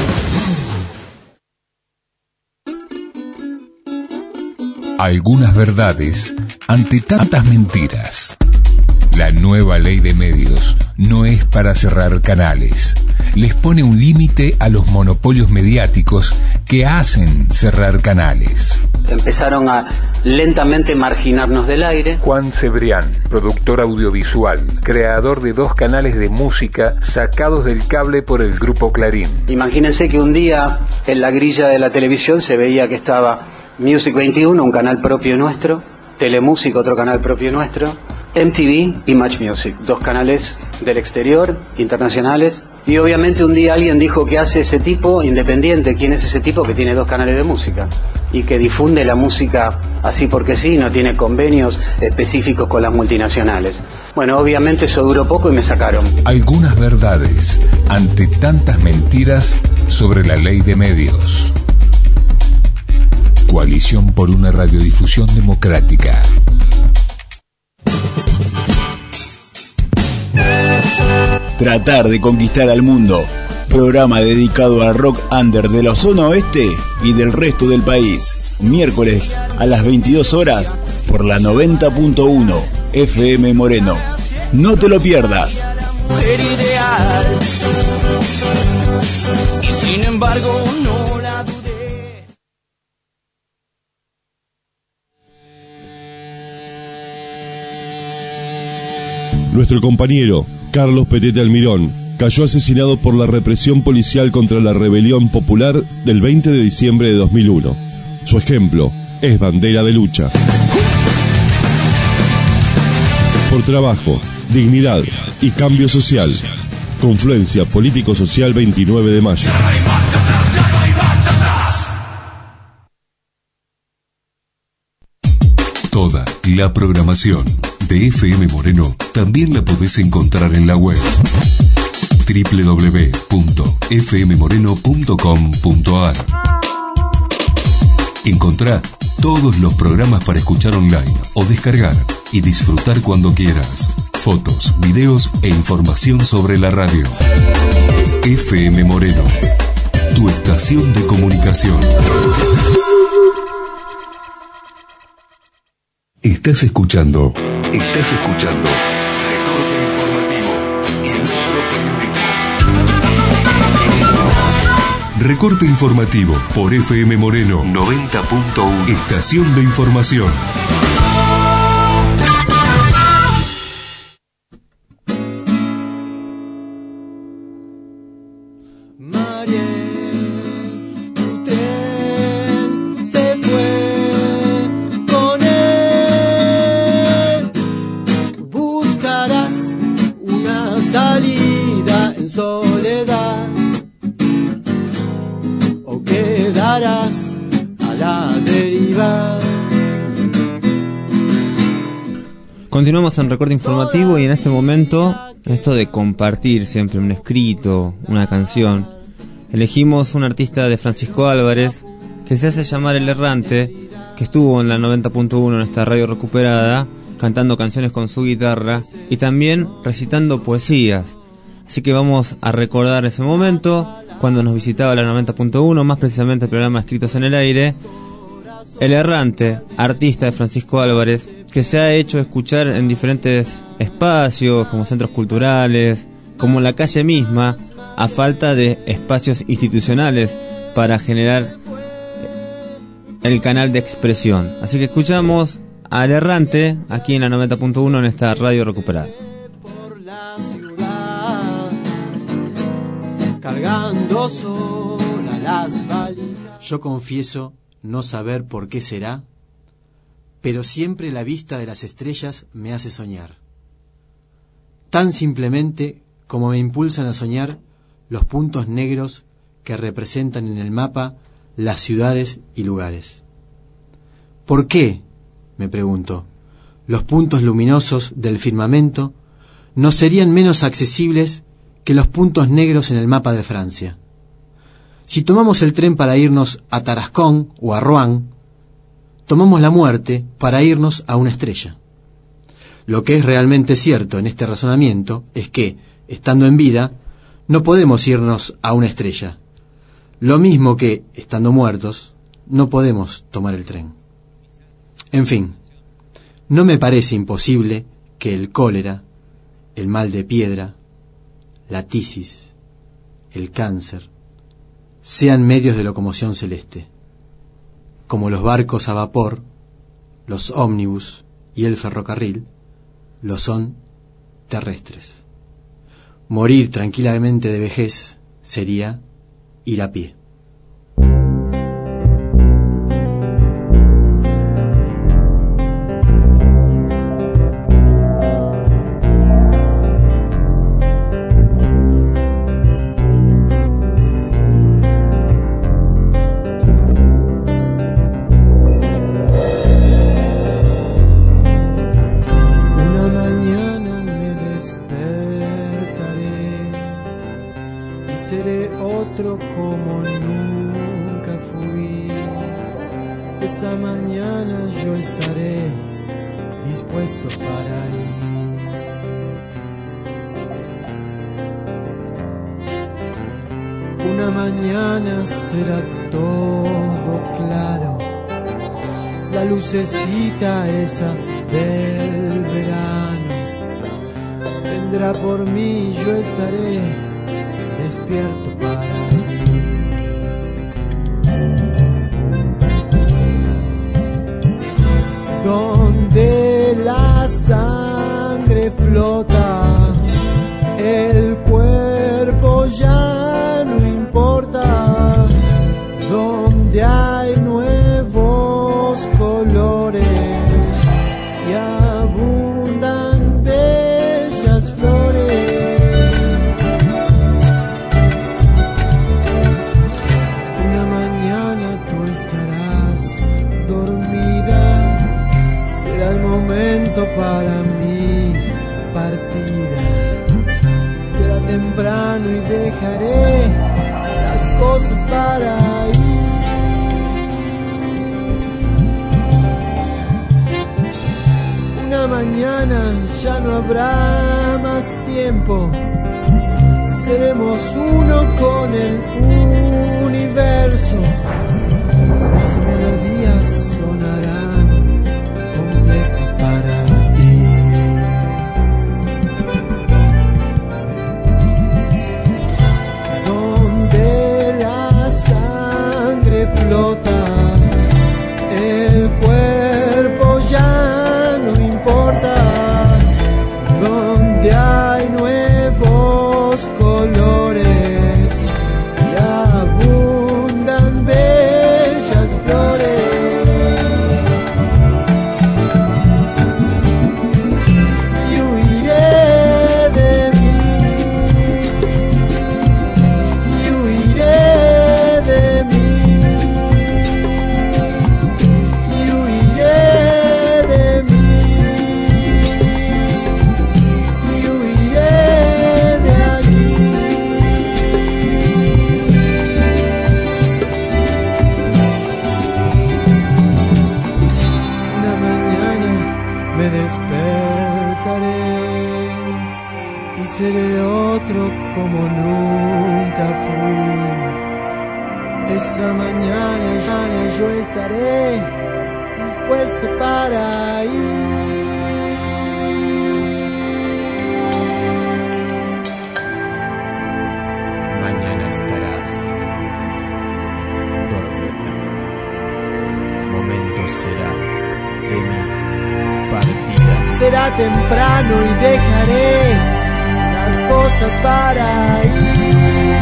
Algunas verdades ante tantas mentiras. La nueva ley de medios no es para cerrar canales. Les pone un límite a los monopolios mediáticos que hacen cerrar canales. Empezaron a lentamente marginarnos del aire. Juan Cebrián, productor audiovisual, creador de dos canales de música sacados del cable por el Grupo Clarín. Imagínense que un día en la grilla de la televisión se veía que estaba Music veintiuno, un canal propio nuestro, Telemusic, otro canal propio nuestro, M T V y Match Music, dos canales del exterior, internacionales. Y obviamente un día alguien dijo: ¿qué hace ese tipo independiente? ¿Quién es ese tipo que tiene dos canales de música? Y que difunde la música así porque sí, no tiene convenios específicos con las multinacionales. Bueno, obviamente eso duró poco y me sacaron. Algunas verdades ante tantas mentiras sobre la ley de medios. Coalición por una radiodifusión democrática. Tratar de conquistar al mundo. Programa dedicado al rock under de la zona oeste y del resto del país. Miércoles a las veintidós horas por la noventa punto uno F M Moreno. No te lo pierdas. Mujer ideal. Y sin embargo no la dudé. Nuestro compañero Carlos Petete Almirón cayó asesinado por la represión policial contra la rebelión popular del veinte de diciembre de dos mil uno. Su ejemplo es bandera de lucha. Por trabajo, dignidad y cambio social. Confluencia Político-Social veintinueve de mayo. Toda la programación de F M Moreno también la podés encontrar en la web doble u doble u doble u punto f m moreno punto com punto a r. Encontrá todos los programas para escuchar online o descargar y disfrutar cuando quieras. Fotos, videos e información sobre la radio. F M Moreno, tu estación de comunicación. Estás escuchando. Estás escuchando. Recorte informativo por F M Moreno noventa punto uno. Estación de información. Continuamos en Recorte Informativo y en este momento, en esto de compartir siempre un escrito, una canción, elegimos un artista de Francisco Álvarez que se hace llamar El Errante, que estuvo en la noventa punto uno en esta radio recuperada, cantando canciones con su guitarra y también recitando poesías. Así que vamos a recordar ese momento cuando nos visitaba la noventa punto uno, más precisamente el programa Escritos en el Aire. El Errante, artista de Francisco Álvarez, que se ha hecho escuchar en diferentes espacios, como centros culturales, como la calle misma, a falta de espacios institucionales para generar el canal de expresión. Así que escuchamos al Errante aquí en la noventa punto uno en esta radio recuperada. Cargando sola las valijas. Yo confieso no saber por qué será, pero siempre la vista de las estrellas me hace soñar. Tan simplemente como me impulsan a soñar los puntos negros que representan en el mapa las ciudades y lugares. ¿Por qué, me pregunto, los puntos luminosos del firmamento no serían menos accesibles que los puntos negros en el mapa de Francia? Si tomamos el tren para irnos a Tarascón o a Rouen, tomamos la muerte para irnos a una estrella. Lo que es realmente cierto en este razonamiento es que, estando en vida, no podemos irnos a una estrella. Lo mismo que, estando muertos, no podemos tomar el tren. En fin, no me parece imposible que el cólera, el mal de piedra, la tisis, el cáncer, sean medios de locomoción celeste, como los barcos a vapor, los ómnibus y el ferrocarril, lo son terrestres. Morir tranquilamente de vejez sería ir a pie. Esa del verano vendrá por mí, yo estaré despierto para ir. Donde la sangre flota, el cuerpo ya no importa. Donde hay nuevos colores y abundan bellas flores. Una mañana tú estarás dormida, será el momento para mi partida. Será temprano y dejaré las cosas para ir. Mañana ya no habrá más tiempo, seremos uno con el universo. Las melodías sonarán completas para ti. Donde la sangre flota, el cuerpo ya donde hay nuevos colores y abundan bellas flores. Y huiré de mí, y huiré de mí, y huiré de mí. Seré otro como nunca fui. Esa mañana ya yo estaré dispuesto para ir. Mañana estarás dormida. Momento será de mi partida. Será temprano y dejaré cosas para ir.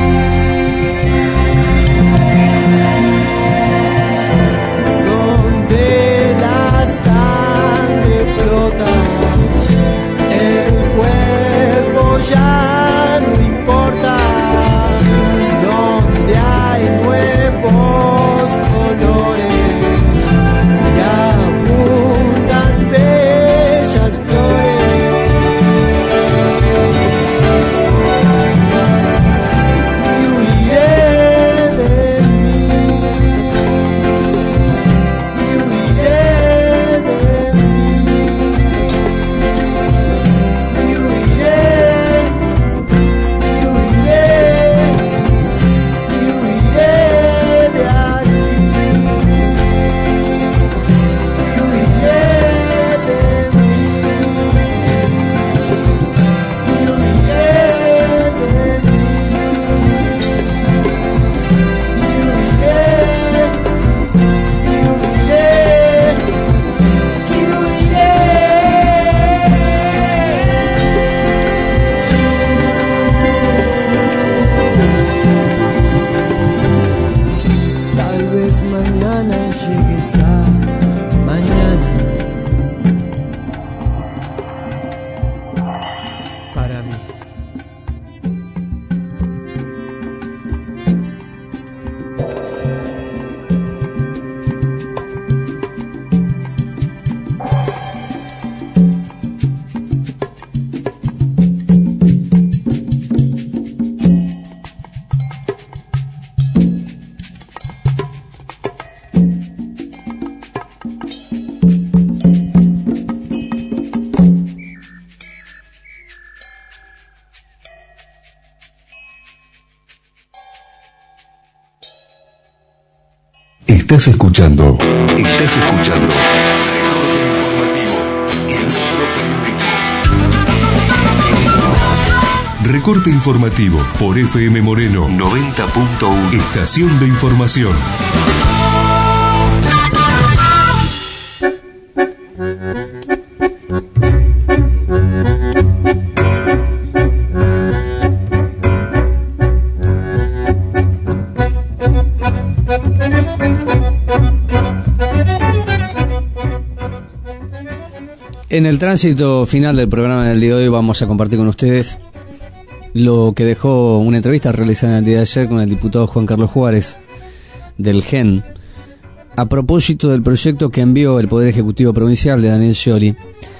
Donde la sangre flota, el cuerpo ya no importa. Donde hay nuevos colores y abundan bellas flores. Estás escuchando. Estás escuchando. Recorte informativo por F M Moreno noventa punto uno. Estación de información. En el tránsito final del programa del día de hoy vamos a compartir con ustedes lo que dejó una entrevista realizada el día de ayer con el diputado Juan Carlos Juárez del G E N a propósito del proyecto que envió el Poder Ejecutivo Provincial de Daniel Scioli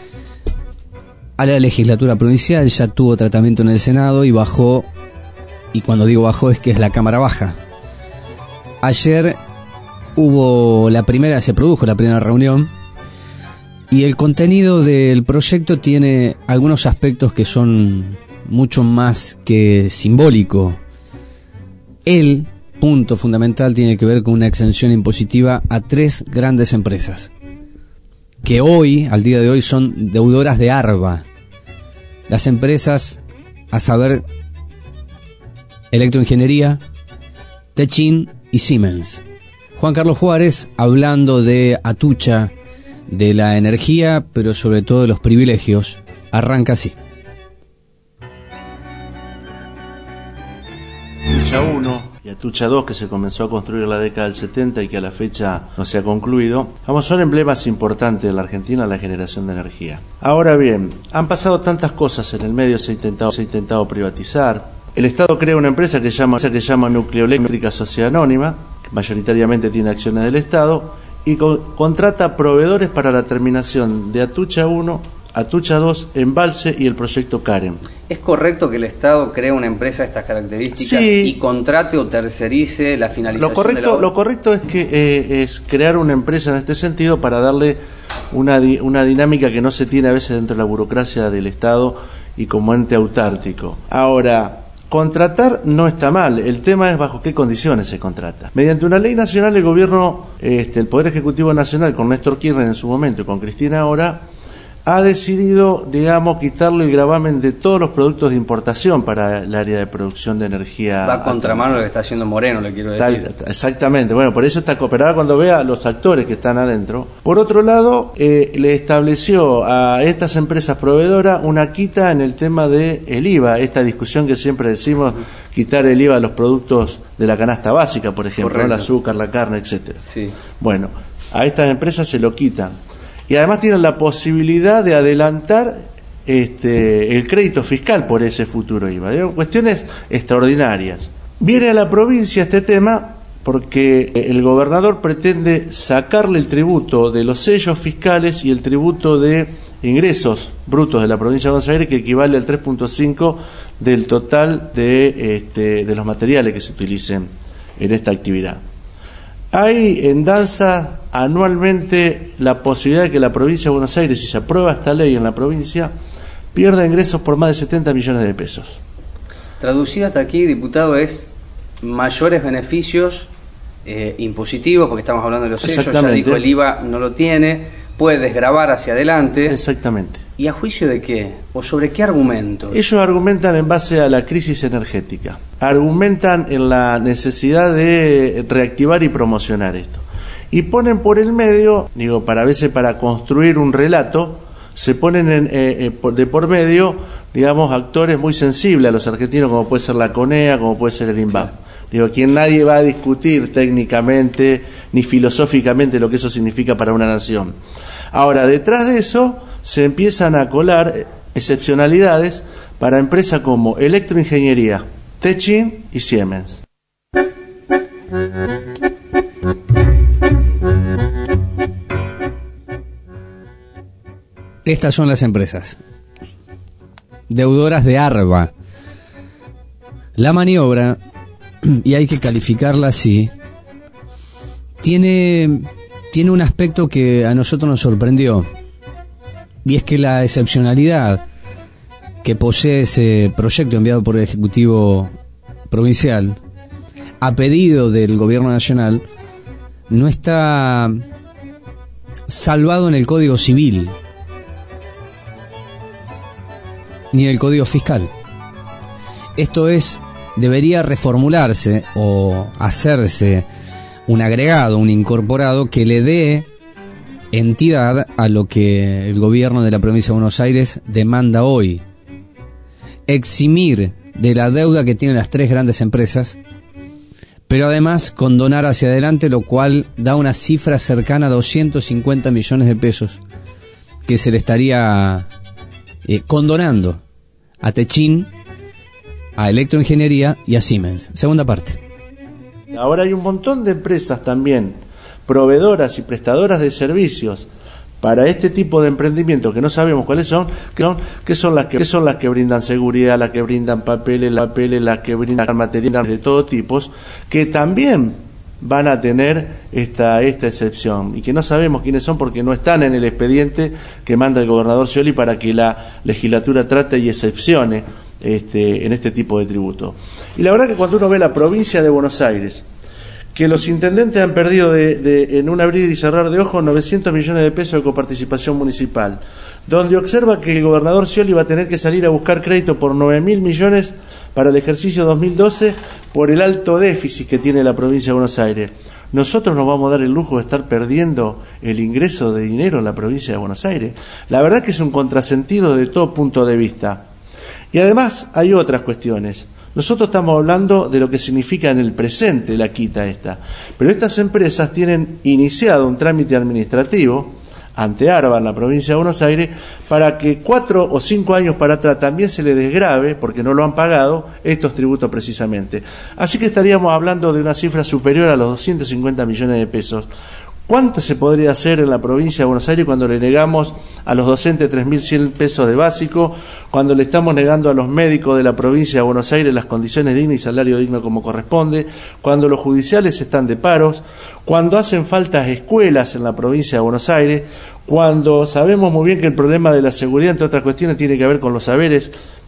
a la legislatura provincial. Ya tuvo tratamiento en el Senado y bajó, y cuando digo bajó es que es la Cámara Baja. Ayer hubo la primera, se produjo la primera reunión, y el contenido del proyecto tiene algunos aspectos que son mucho más que simbólico. El punto fundamental tiene que ver con una exención impositiva a tres grandes empresas que hoy, al día de hoy, son deudoras de ARBA. Las empresas, a saber, Electroingeniería, Techin y Siemens. Juan Carlos Juárez, hablando de Atucha, de la energía, pero sobre todo de los privilegios, arranca así. Atucha uno y Atucha dos, que se comenzó a construir en la década del setenta y que a la fecha no se ha concluido, vamos, son emblemas importantes de la Argentina en la generación de energía. Ahora bien, han pasado tantas cosas en el medio, se ha intentado, se ha intentado privatizar. El Estado crea una empresa que llama, que llama Nucleoeléctrica Sociedad Anónima, que mayoritariamente tiene acciones del Estado, y co- contrata proveedores para la terminación de Atucha uno, Atucha dos, Embalse y el proyecto Karen. ¿Es correcto que el Estado cree una empresa de estas características sí, y contrate o tercerice la finalización lo correcto, de la obra? Lo correcto es que eh, es crear una empresa en este sentido para darle una, di- una dinámica que no se tiene a veces dentro de la burocracia del Estado y como ente autártico. Ahora, contratar no está mal, el tema es bajo qué condiciones se contrata. Mediante una ley nacional, el gobierno, este, el Poder Ejecutivo Nacional, con Néstor Kirchner en su momento y con Cristina ahora, ha decidido, digamos, quitarle el gravamen de todos los productos de importación para el área de producción de energía. Va a contramano lo que está haciendo Moreno, le quiero decir. Tal, exactamente, bueno, por eso está cooperada cuando vea a los actores que están adentro. Por otro lado, eh, le estableció a estas empresas proveedoras una quita en el tema del I V A, esta discusión que siempre decimos, quitar el I V A a los productos de la canasta básica, por ejemplo, ¿no? El azúcar, la carne, etcétera. Sí. Bueno, a estas empresas se lo quitan. Y además tienen la posibilidad de adelantar este, el crédito fiscal por ese futuro I V A. ¿Digo? Cuestiones extraordinarias. Viene a la provincia este tema porque el gobernador pretende sacarle el tributo de los sellos fiscales y el tributo de ingresos brutos de la provincia de Buenos Aires, que equivale al tres punto cinco del total de, este, de los materiales que se utilicen en esta actividad. Hay en danza anualmente la posibilidad de que la provincia de Buenos Aires, si se aprueba esta ley en la provincia, pierda ingresos por más de setenta millones de pesos. Traducido hasta aquí, diputado, es mayores beneficios eh, impositivos, porque estamos hablando de los sellos, ya dijo el I V A no lo tiene, puede desgravar hacia adelante. Exactamente. ¿Y a juicio de qué? ¿O sobre qué argumentos? Ellos argumentan en base a la crisis energética, argumentan en la necesidad de reactivar y promocionar esto. Y ponen por el medio, digo, para a veces para construir un relato, se ponen en, eh, eh, de por medio, digamos, actores muy sensibles a los argentinos, como puede ser la CONEA, como puede ser el INVAP. Sí. Digo, quien nadie va a discutir técnicamente ni filosóficamente lo que eso significa para una nación. Ahora, detrás de eso se empiezan a colar excepcionalidades para empresas como Electroingeniería, Techin y Siemens. Estas son las empresas deudoras de ARBA. La maniobra, y hay que calificarla así, tiene, tiene un aspecto que a nosotros nos sorprendió, y es que la excepcionalidad que posee ese proyecto enviado por el Ejecutivo Provincial, a pedido del Gobierno Nacional, no está salvado en el Código Civil ni en el Código Fiscal. Esto es, debería reformularse o hacerse un agregado, un incorporado que le dé entidad a lo que el gobierno de la provincia de Buenos Aires demanda hoy: eximir de la deuda que tienen las tres grandes empresas, pero además condonar hacia adelante, lo cual da una cifra cercana a doscientos cincuenta millones de pesos que se le estaría eh, condonando a Techin, a Electroingeniería y a Siemens. Segunda parte. Ahora hay un montón de empresas también, proveedoras y prestadoras de servicios para este tipo de emprendimientos que no sabemos cuáles son, que son, que son las que, que son las que brindan seguridad, las que brindan papeles, las papeles, las que brindan materiales de todo tipo, que también van a tener esta esta excepción y que no sabemos quiénes son porque no están en el expediente que manda el gobernador Scioli para que la legislatura trate y excepcione este en este tipo de tributo. Y la verdad que cuando uno ve la provincia de Buenos Aires, que los intendentes han perdido de, de, en un abrir y cerrar de ojos novecientos millones de pesos de coparticipación municipal, donde observa que el gobernador Scioli va a tener que salir a buscar crédito por nueve mil millones para el ejercicio dos mil doce por el alto déficit que tiene la provincia de Buenos Aires. Nosotros nos vamos a dar el lujo de estar perdiendo el ingreso de dinero en la provincia de Buenos Aires. La verdad que es un contrasentido de todo punto de vista. Y además hay otras cuestiones. Nosotros estamos hablando de lo que significa en el presente la quita esta, pero estas empresas tienen iniciado un trámite administrativo ante ARBA en la provincia de Buenos Aires para que cuatro o cinco años para atrás también se les desgrave, porque no lo han pagado, estos tributos precisamente. Así que estaríamos hablando de una cifra superior a los doscientos cincuenta millones de pesos. ¿Cuánto se podría hacer en la provincia de Buenos Aires cuando le negamos a los docentes tres mil cien pesos de básico, cuando le estamos negando a los médicos de la provincia de Buenos Aires las condiciones dignas y salario digno como corresponde, cuando los judiciales están de paros, cuando hacen falta escuelas en la provincia de Buenos Aires, cuando sabemos muy bien que el problema de la seguridad, entre otras cuestiones, tiene que ver con los saberes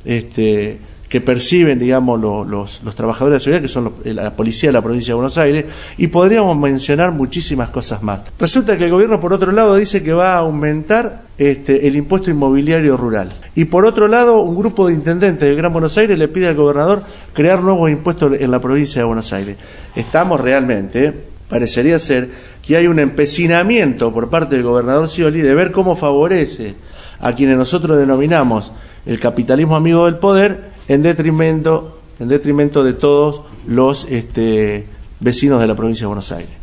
este que perciben, digamos, los, los, los trabajadores de seguridad, que son los, la policía de la provincia de Buenos Aires, y podríamos mencionar muchísimas cosas más. Resulta que el gobierno, por otro lado, dice que va a aumentar este, el impuesto inmobiliario rural. Y por otro lado, un grupo de intendentes del Gran Buenos Aires le pide al gobernador crear nuevos impuestos en la provincia de Buenos Aires. Estamos realmente, ¿eh? Parecería ser que hay un empecinamiento por parte del gobernador Scioli de ver cómo favorece a quienes nosotros denominamos el capitalismo amigo del poder, en detrimento, en detrimento de todos los este, vecinos de la provincia de Buenos Aires.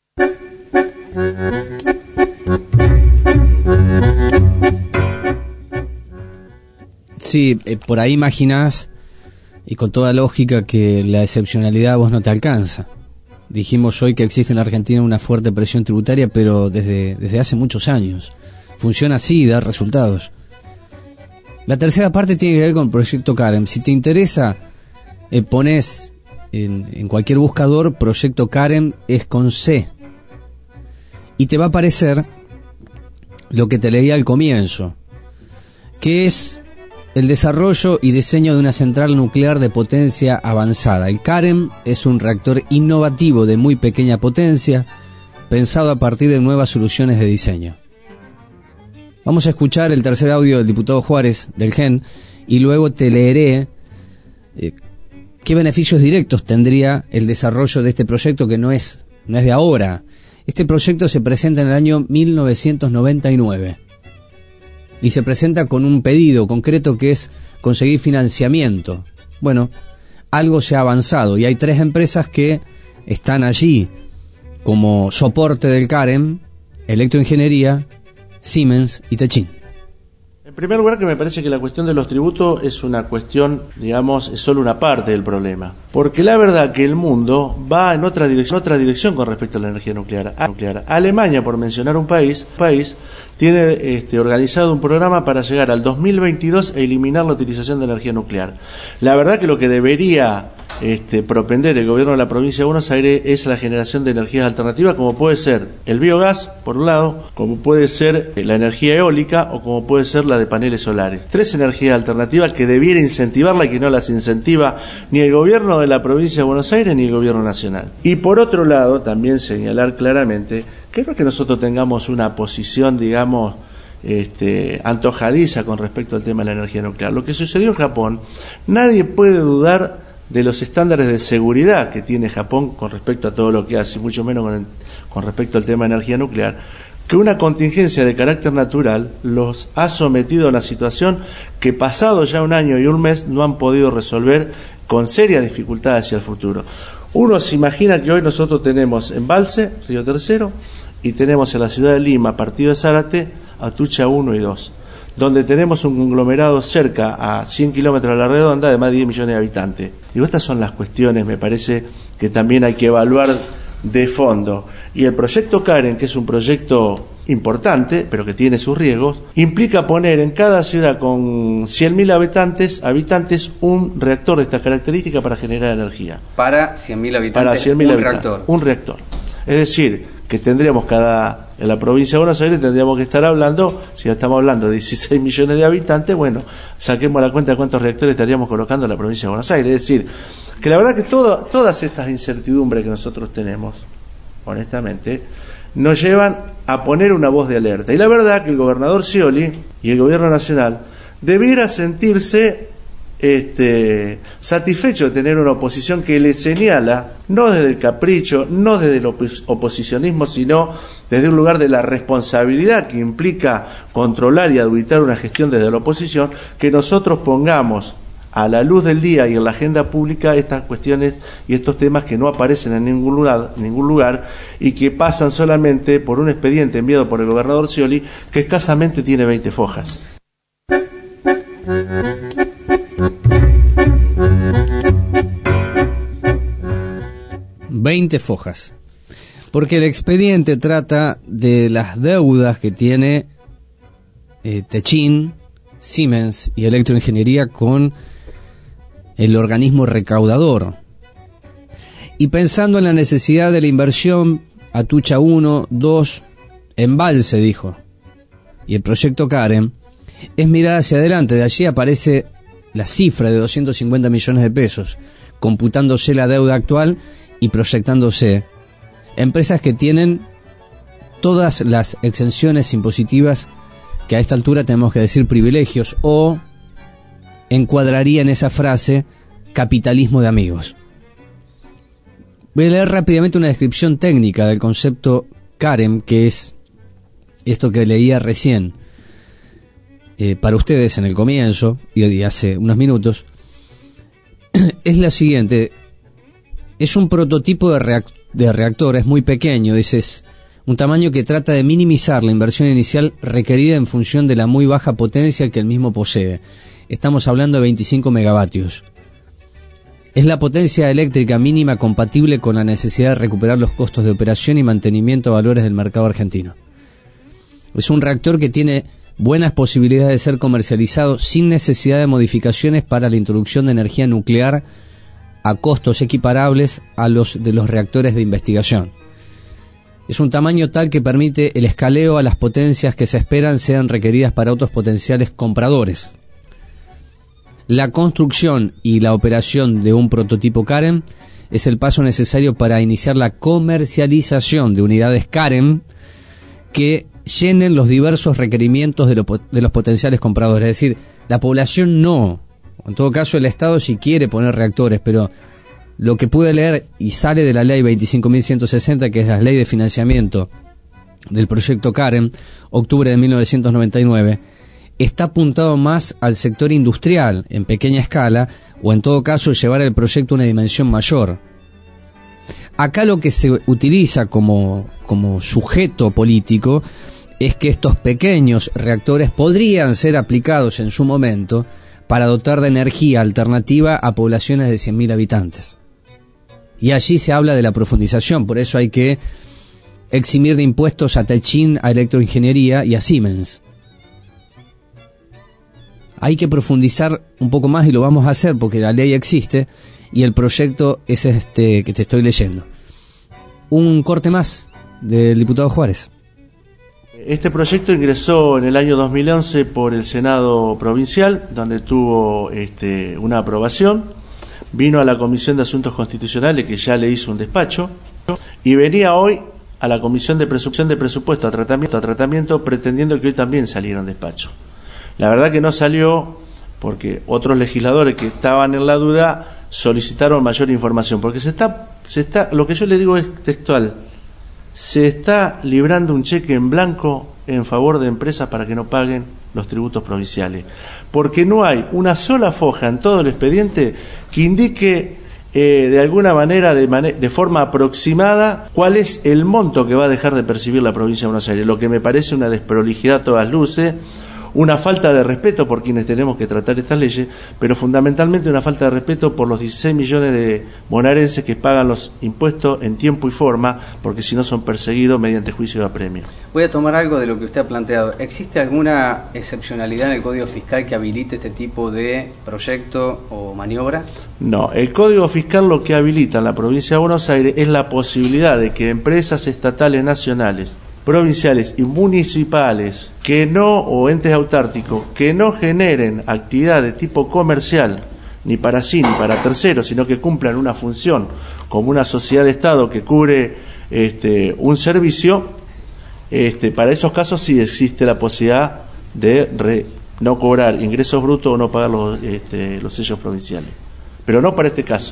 Sí, eh, por ahí imaginás, y con toda lógica, que la excepcionalidad a vos no te alcanza. Dijimos hoy que existe en la Argentina una fuerte presión tributaria, pero desde, desde hace muchos años. Funciona así y da resultados. La tercera parte tiene que ver con el proyecto Carem. Si te interesa, eh, pones en, en cualquier buscador proyecto Carem, es con C, y te va a aparecer lo que te leía al comienzo, que es el desarrollo y diseño de una central nuclear de potencia avanzada. El Carem es un reactor innovativo de muy pequeña potencia, pensado a partir de nuevas soluciones de diseño. Vamos a escuchar el tercer audio del diputado Juárez, del G E N, y luego te leeré eh, qué beneficios directos tendría el desarrollo de este proyecto, que no es, no es de ahora. Este proyecto se presenta en el año mil novecientos noventa y nueve y se presenta con un pedido concreto que es conseguir financiamiento. Bueno, algo se ha avanzado y hay tres empresas que están allí como soporte del Carem: Electroingeniería, Siemens y Techin. En primer lugar, que me parece que la cuestión de los tributos es una cuestión, digamos, es solo una parte del problema. Porque la verdad que el mundo va en otra dirección, otra dirección con respecto a la energía nuclear. nuclear. Alemania, por mencionar un país, país tiene este, organizado un programa para llegar al dos mil veintidós e eliminar la utilización de energía nuclear. La verdad que lo que debería este, propender el gobierno de la provincia de Buenos Aires es la generación de energías alternativas, como puede ser el biogás, por un lado, como puede ser la energía eólica o como puede ser la de paneles solares. Tres energías alternativas que debiera incentivarla y que no las incentiva ni el gobierno de la provincia de Buenos Aires ni el gobierno nacional. Y por otro lado, también señalar claramente que no es que nosotros tengamos una posición, digamos, Este, antojadiza con respecto al tema de la energía nuclear. Lo que sucedió en Japón, nadie puede dudar de los estándares de seguridad que tiene Japón con respecto a todo lo que hace, mucho menos con, el, con respecto al tema de energía nuclear, que una contingencia de carácter natural los ha sometido a una situación que pasado ya un año y un mes no han podido resolver con serias dificultades hacia el futuro. Uno se imagina que hoy nosotros tenemos Embalse, Río Tercero, y tenemos en la ciudad de Lima, partido de Zárate, Atucha uno y dos, donde tenemos un conglomerado cerca a cien kilómetros a la redonda de más de diez millones de habitantes. Y estas son las cuestiones, me parece, que también hay que evaluar de fondo. Y el proyecto Karen, que es un proyecto importante, pero que tiene sus riesgos, implica poner en cada ciudad con cien mil habitantes, habitantes un reactor de estas características para generar energía. Para cien mil habitantes, para cien mil un habitantes, reactor. Un reactor. Es decir, que tendríamos cada, en la provincia de Buenos Aires tendríamos que estar hablando, si estamos hablando de dieciséis millones de habitantes, bueno, saquemos la cuenta de cuántos reactores estaríamos colocando en la provincia de Buenos Aires. Es decir, que la verdad que todo, todas estas incertidumbres que nosotros tenemos, honestamente, nos llevan a poner una voz de alerta. Y la verdad que el gobernador Scioli y el gobierno nacional debiera sentirse Este, satisfecho de tener una oposición que le señala, no desde el capricho, no desde el opos- oposicionismo, sino desde un lugar de la responsabilidad que implica controlar y auditar una gestión desde la oposición, que nosotros pongamos a la luz del día y en la agenda pública estas cuestiones y estos temas que no aparecen en ningún lugar, ningún lugar y que pasan solamente por un expediente enviado por el gobernador Scioli que escasamente tiene veinte fojas. veinte fojas. Porque el expediente trata de las deudas que tiene eh, Techin, Siemens y Electroingeniería con el organismo recaudador. Y pensando en la necesidad de la inversión, Atucha uno, dos, Embalse, dijo, y el proyecto Karen, es mirar hacia adelante. De allí aparece la cifra de doscientos cincuenta millones de pesos, computándose la deuda actual y proyectándose empresas que tienen todas las exenciones impositivas que a esta altura tenemos que decir privilegios, o encuadraría en esa frase capitalismo de amigos. Voy a leer rápidamente una descripción técnica del concepto Karen, que es esto que leía recién eh, para ustedes en el comienzo y hace unos minutos. Es la siguiente: es un prototipo de, reac- de reactor, es muy pequeño, ese es un tamaño que trata de minimizar la inversión inicial requerida en función de la muy baja potencia que el mismo posee. Estamos hablando de veinticinco megavatios. Es la potencia eléctrica mínima compatible con la necesidad de recuperar los costos de operación y mantenimiento a valores del mercado argentino. Es un reactor que tiene buenas posibilidades de ser comercializado sin necesidad de modificaciones para la introducción de energía nuclear a costos equiparables a los de los reactores de investigación. Es un tamaño tal que permite el escaleo a las potencias que se esperan sean requeridas para otros potenciales compradores. La construcción y la operación de un prototipo Karen es el paso necesario para iniciar la comercialización de unidades Karen que llenen los diversos requerimientos de, lo, de los potenciales compradores. Es decir, la población no. En todo caso, el Estado sí quiere poner reactores, pero lo que pude leer y sale de la ley veinticinco mil ciento sesenta, que es la ley de financiamiento del proyecto Karen, octubre de mil novecientos noventa y nueve, está apuntado más al sector industrial, en pequeña escala, o en todo caso llevar el proyecto a una dimensión mayor. Acá lo que se utiliza como, como sujeto político es que estos pequeños reactores podrían ser aplicados en su momento para dotar de energía alternativa a poblaciones de cien mil habitantes. Y allí se habla de la profundización, por eso hay que eximir de impuestos a Techin, a Electroingeniería y a Siemens. Hay que profundizar un poco más y lo vamos a hacer porque la ley existe y el proyecto es este que te estoy leyendo. Un corte más del diputado Juárez. este proyecto ingresó en el año dos mil once por el Senado Provincial, donde tuvo este, una aprobación, vino a la Comisión de Asuntos Constitucionales, que ya le hizo un despacho, y venía hoy a la Comisión de Presupuesto, de Presupuesto a, tratamiento, a tratamiento, pretendiendo que hoy también saliera en despacho. La verdad que no salió porque otros legisladores que estaban en la duda solicitaron mayor información, porque se está, se está, lo que yo le digo es textual, se está librando un cheque en blanco en favor de empresas para que no paguen los tributos provinciales, porque no hay una sola foja en todo el expediente que indique eh, de alguna manera, de, man- de forma aproximada, cuál es el monto que va a dejar de percibir la provincia de Buenos Aires, lo que me parece una desprolijidad a todas luces, una falta de respeto por quienes tenemos que tratar estas leyes, pero fundamentalmente una falta de respeto por los dieciséis millones de bonaerenses que pagan los impuestos en tiempo y forma, porque si no son perseguidos mediante juicio de apremio. Voy a tomar algo de lo que usted ha planteado. ¿Existe alguna excepcionalidad en el Código Fiscal que habilite este tipo de proyecto o maniobra? No, el Código Fiscal lo que habilita en la provincia de Buenos Aires es la posibilidad de que empresas estatales nacionales, provinciales y municipales que no, o entes autárquicos, que no generen actividad de tipo comercial, ni para sí ni para terceros, sino que cumplan una función como una sociedad de Estado que cubre este, un servicio, este, para esos casos sí existe la posibilidad de re, no cobrar ingresos brutos o no pagar los, este, los sellos provinciales, pero no para este caso.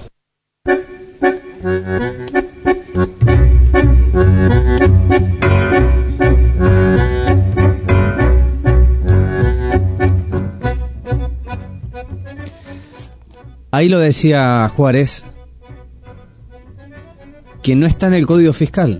Ahí lo decía Juárez, que no está en el Código Fiscal.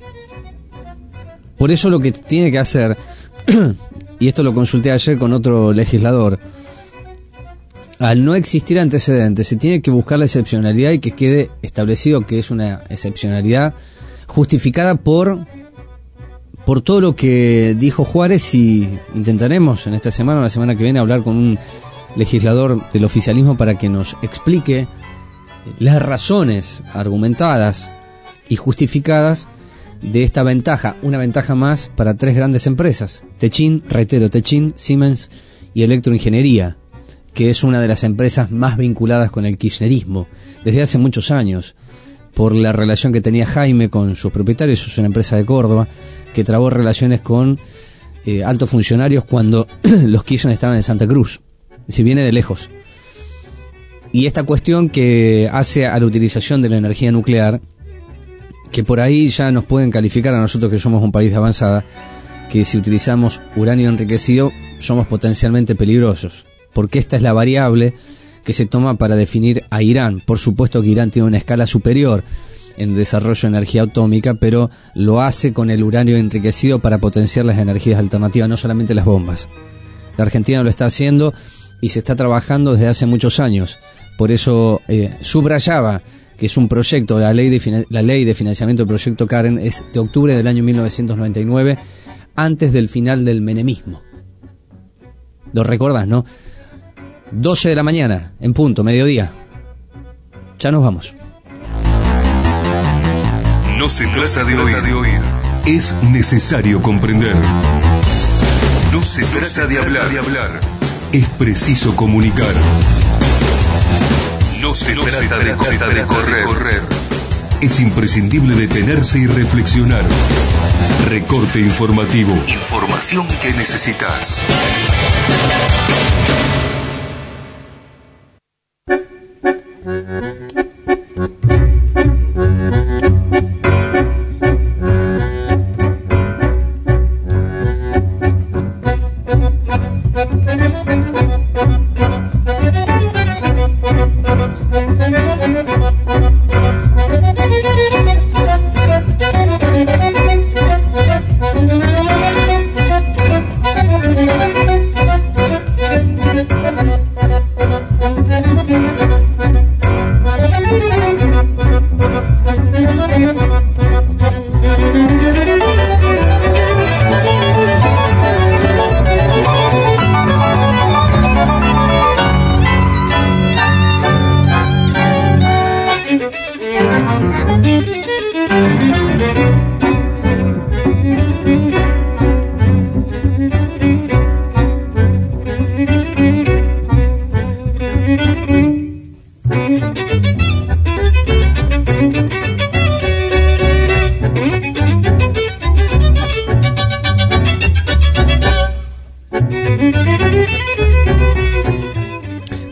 Por eso lo que tiene que hacer, y esto lo consulté ayer con otro legislador, al no existir antecedentes, se tiene que buscar la excepcionalidad y que quede establecido que es una excepcionalidad justificada por, por todo lo que dijo Juárez, y intentaremos en esta semana o la semana que viene hablar con un legislador del oficialismo para que nos explique las razones argumentadas y justificadas de esta ventaja, una ventaja más para tres grandes empresas, Techin, reitero, Techin, Siemens y Electroingeniería, que es una de las empresas más vinculadas con el kirchnerismo desde hace muchos años, por la relación que tenía Jaime con sus propietarios. Es una empresa de Córdoba que trabó relaciones con eh, altos funcionarios cuando los Kirchner estaban en Santa Cruz, si viene de lejos. Y esta cuestión que hace a la utilización de la energía nuclear, que por ahí ya nos pueden calificar a nosotros que somos un país de avanzada, que si utilizamos uranio enriquecido somos potencialmente peligrosos, porque esta es la variable que se toma para definir a Irán. Por supuesto que Irán tiene una escala superior en el desarrollo de energía atómica, pero lo hace con el uranio enriquecido para potenciar las energías alternativas, no solamente las bombas. La Argentina lo está haciendo y se está trabajando desde hace muchos años. Por eso eh, subrayaba que es un proyecto, la ley, de, la ley de financiamiento del proyecto Karen es de octubre del año mil novecientos noventa y nueve, antes del final del menemismo. Lo recordás, ¿no? doce de la mañana, en punto, mediodía. Ya nos vamos. No se trata de oír, de oír. Es necesario comprender. No se trata de hablar, de hablar. Es preciso comunicar. No se, no trata, se trata, de, trata de, correr. de correr. Es imprescindible detenerse y reflexionar. Recorte informativo. Información que necesitas.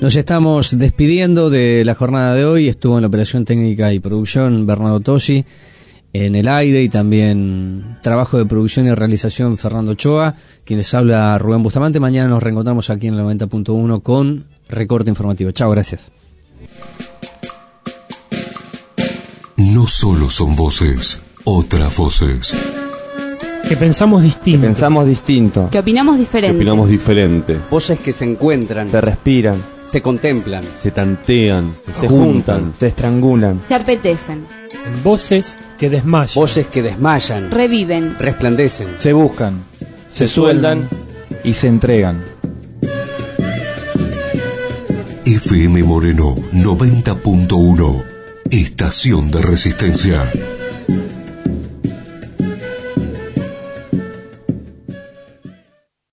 Nos estamos despidiendo de la jornada de hoy. Estuvo en la operación técnica y producción Bernardo Tosi, en el aire y también trabajo de producción y realización Fernando Ochoa, quien les habla Rubén Bustamante. Mañana nos reencontramos aquí en el noventa punto uno con Recorte Informativo. Chao, gracias. No solo son voces, otras voces. Que pensamos distinto. Que pensamos distinto. Que opinamos diferente. Que opinamos diferente. Voces que se encuentran. Se respiran. Se contemplan. Se tantean. Se, se juntan, juntan. Se estrangulan. Se apetecen. Voces que desmayan. Voces que desmayan. Reviven. Resplandecen. Se buscan. Se, se sueldan. Y se entregan. F M Moreno noventa punto uno. Estación de Resistencia.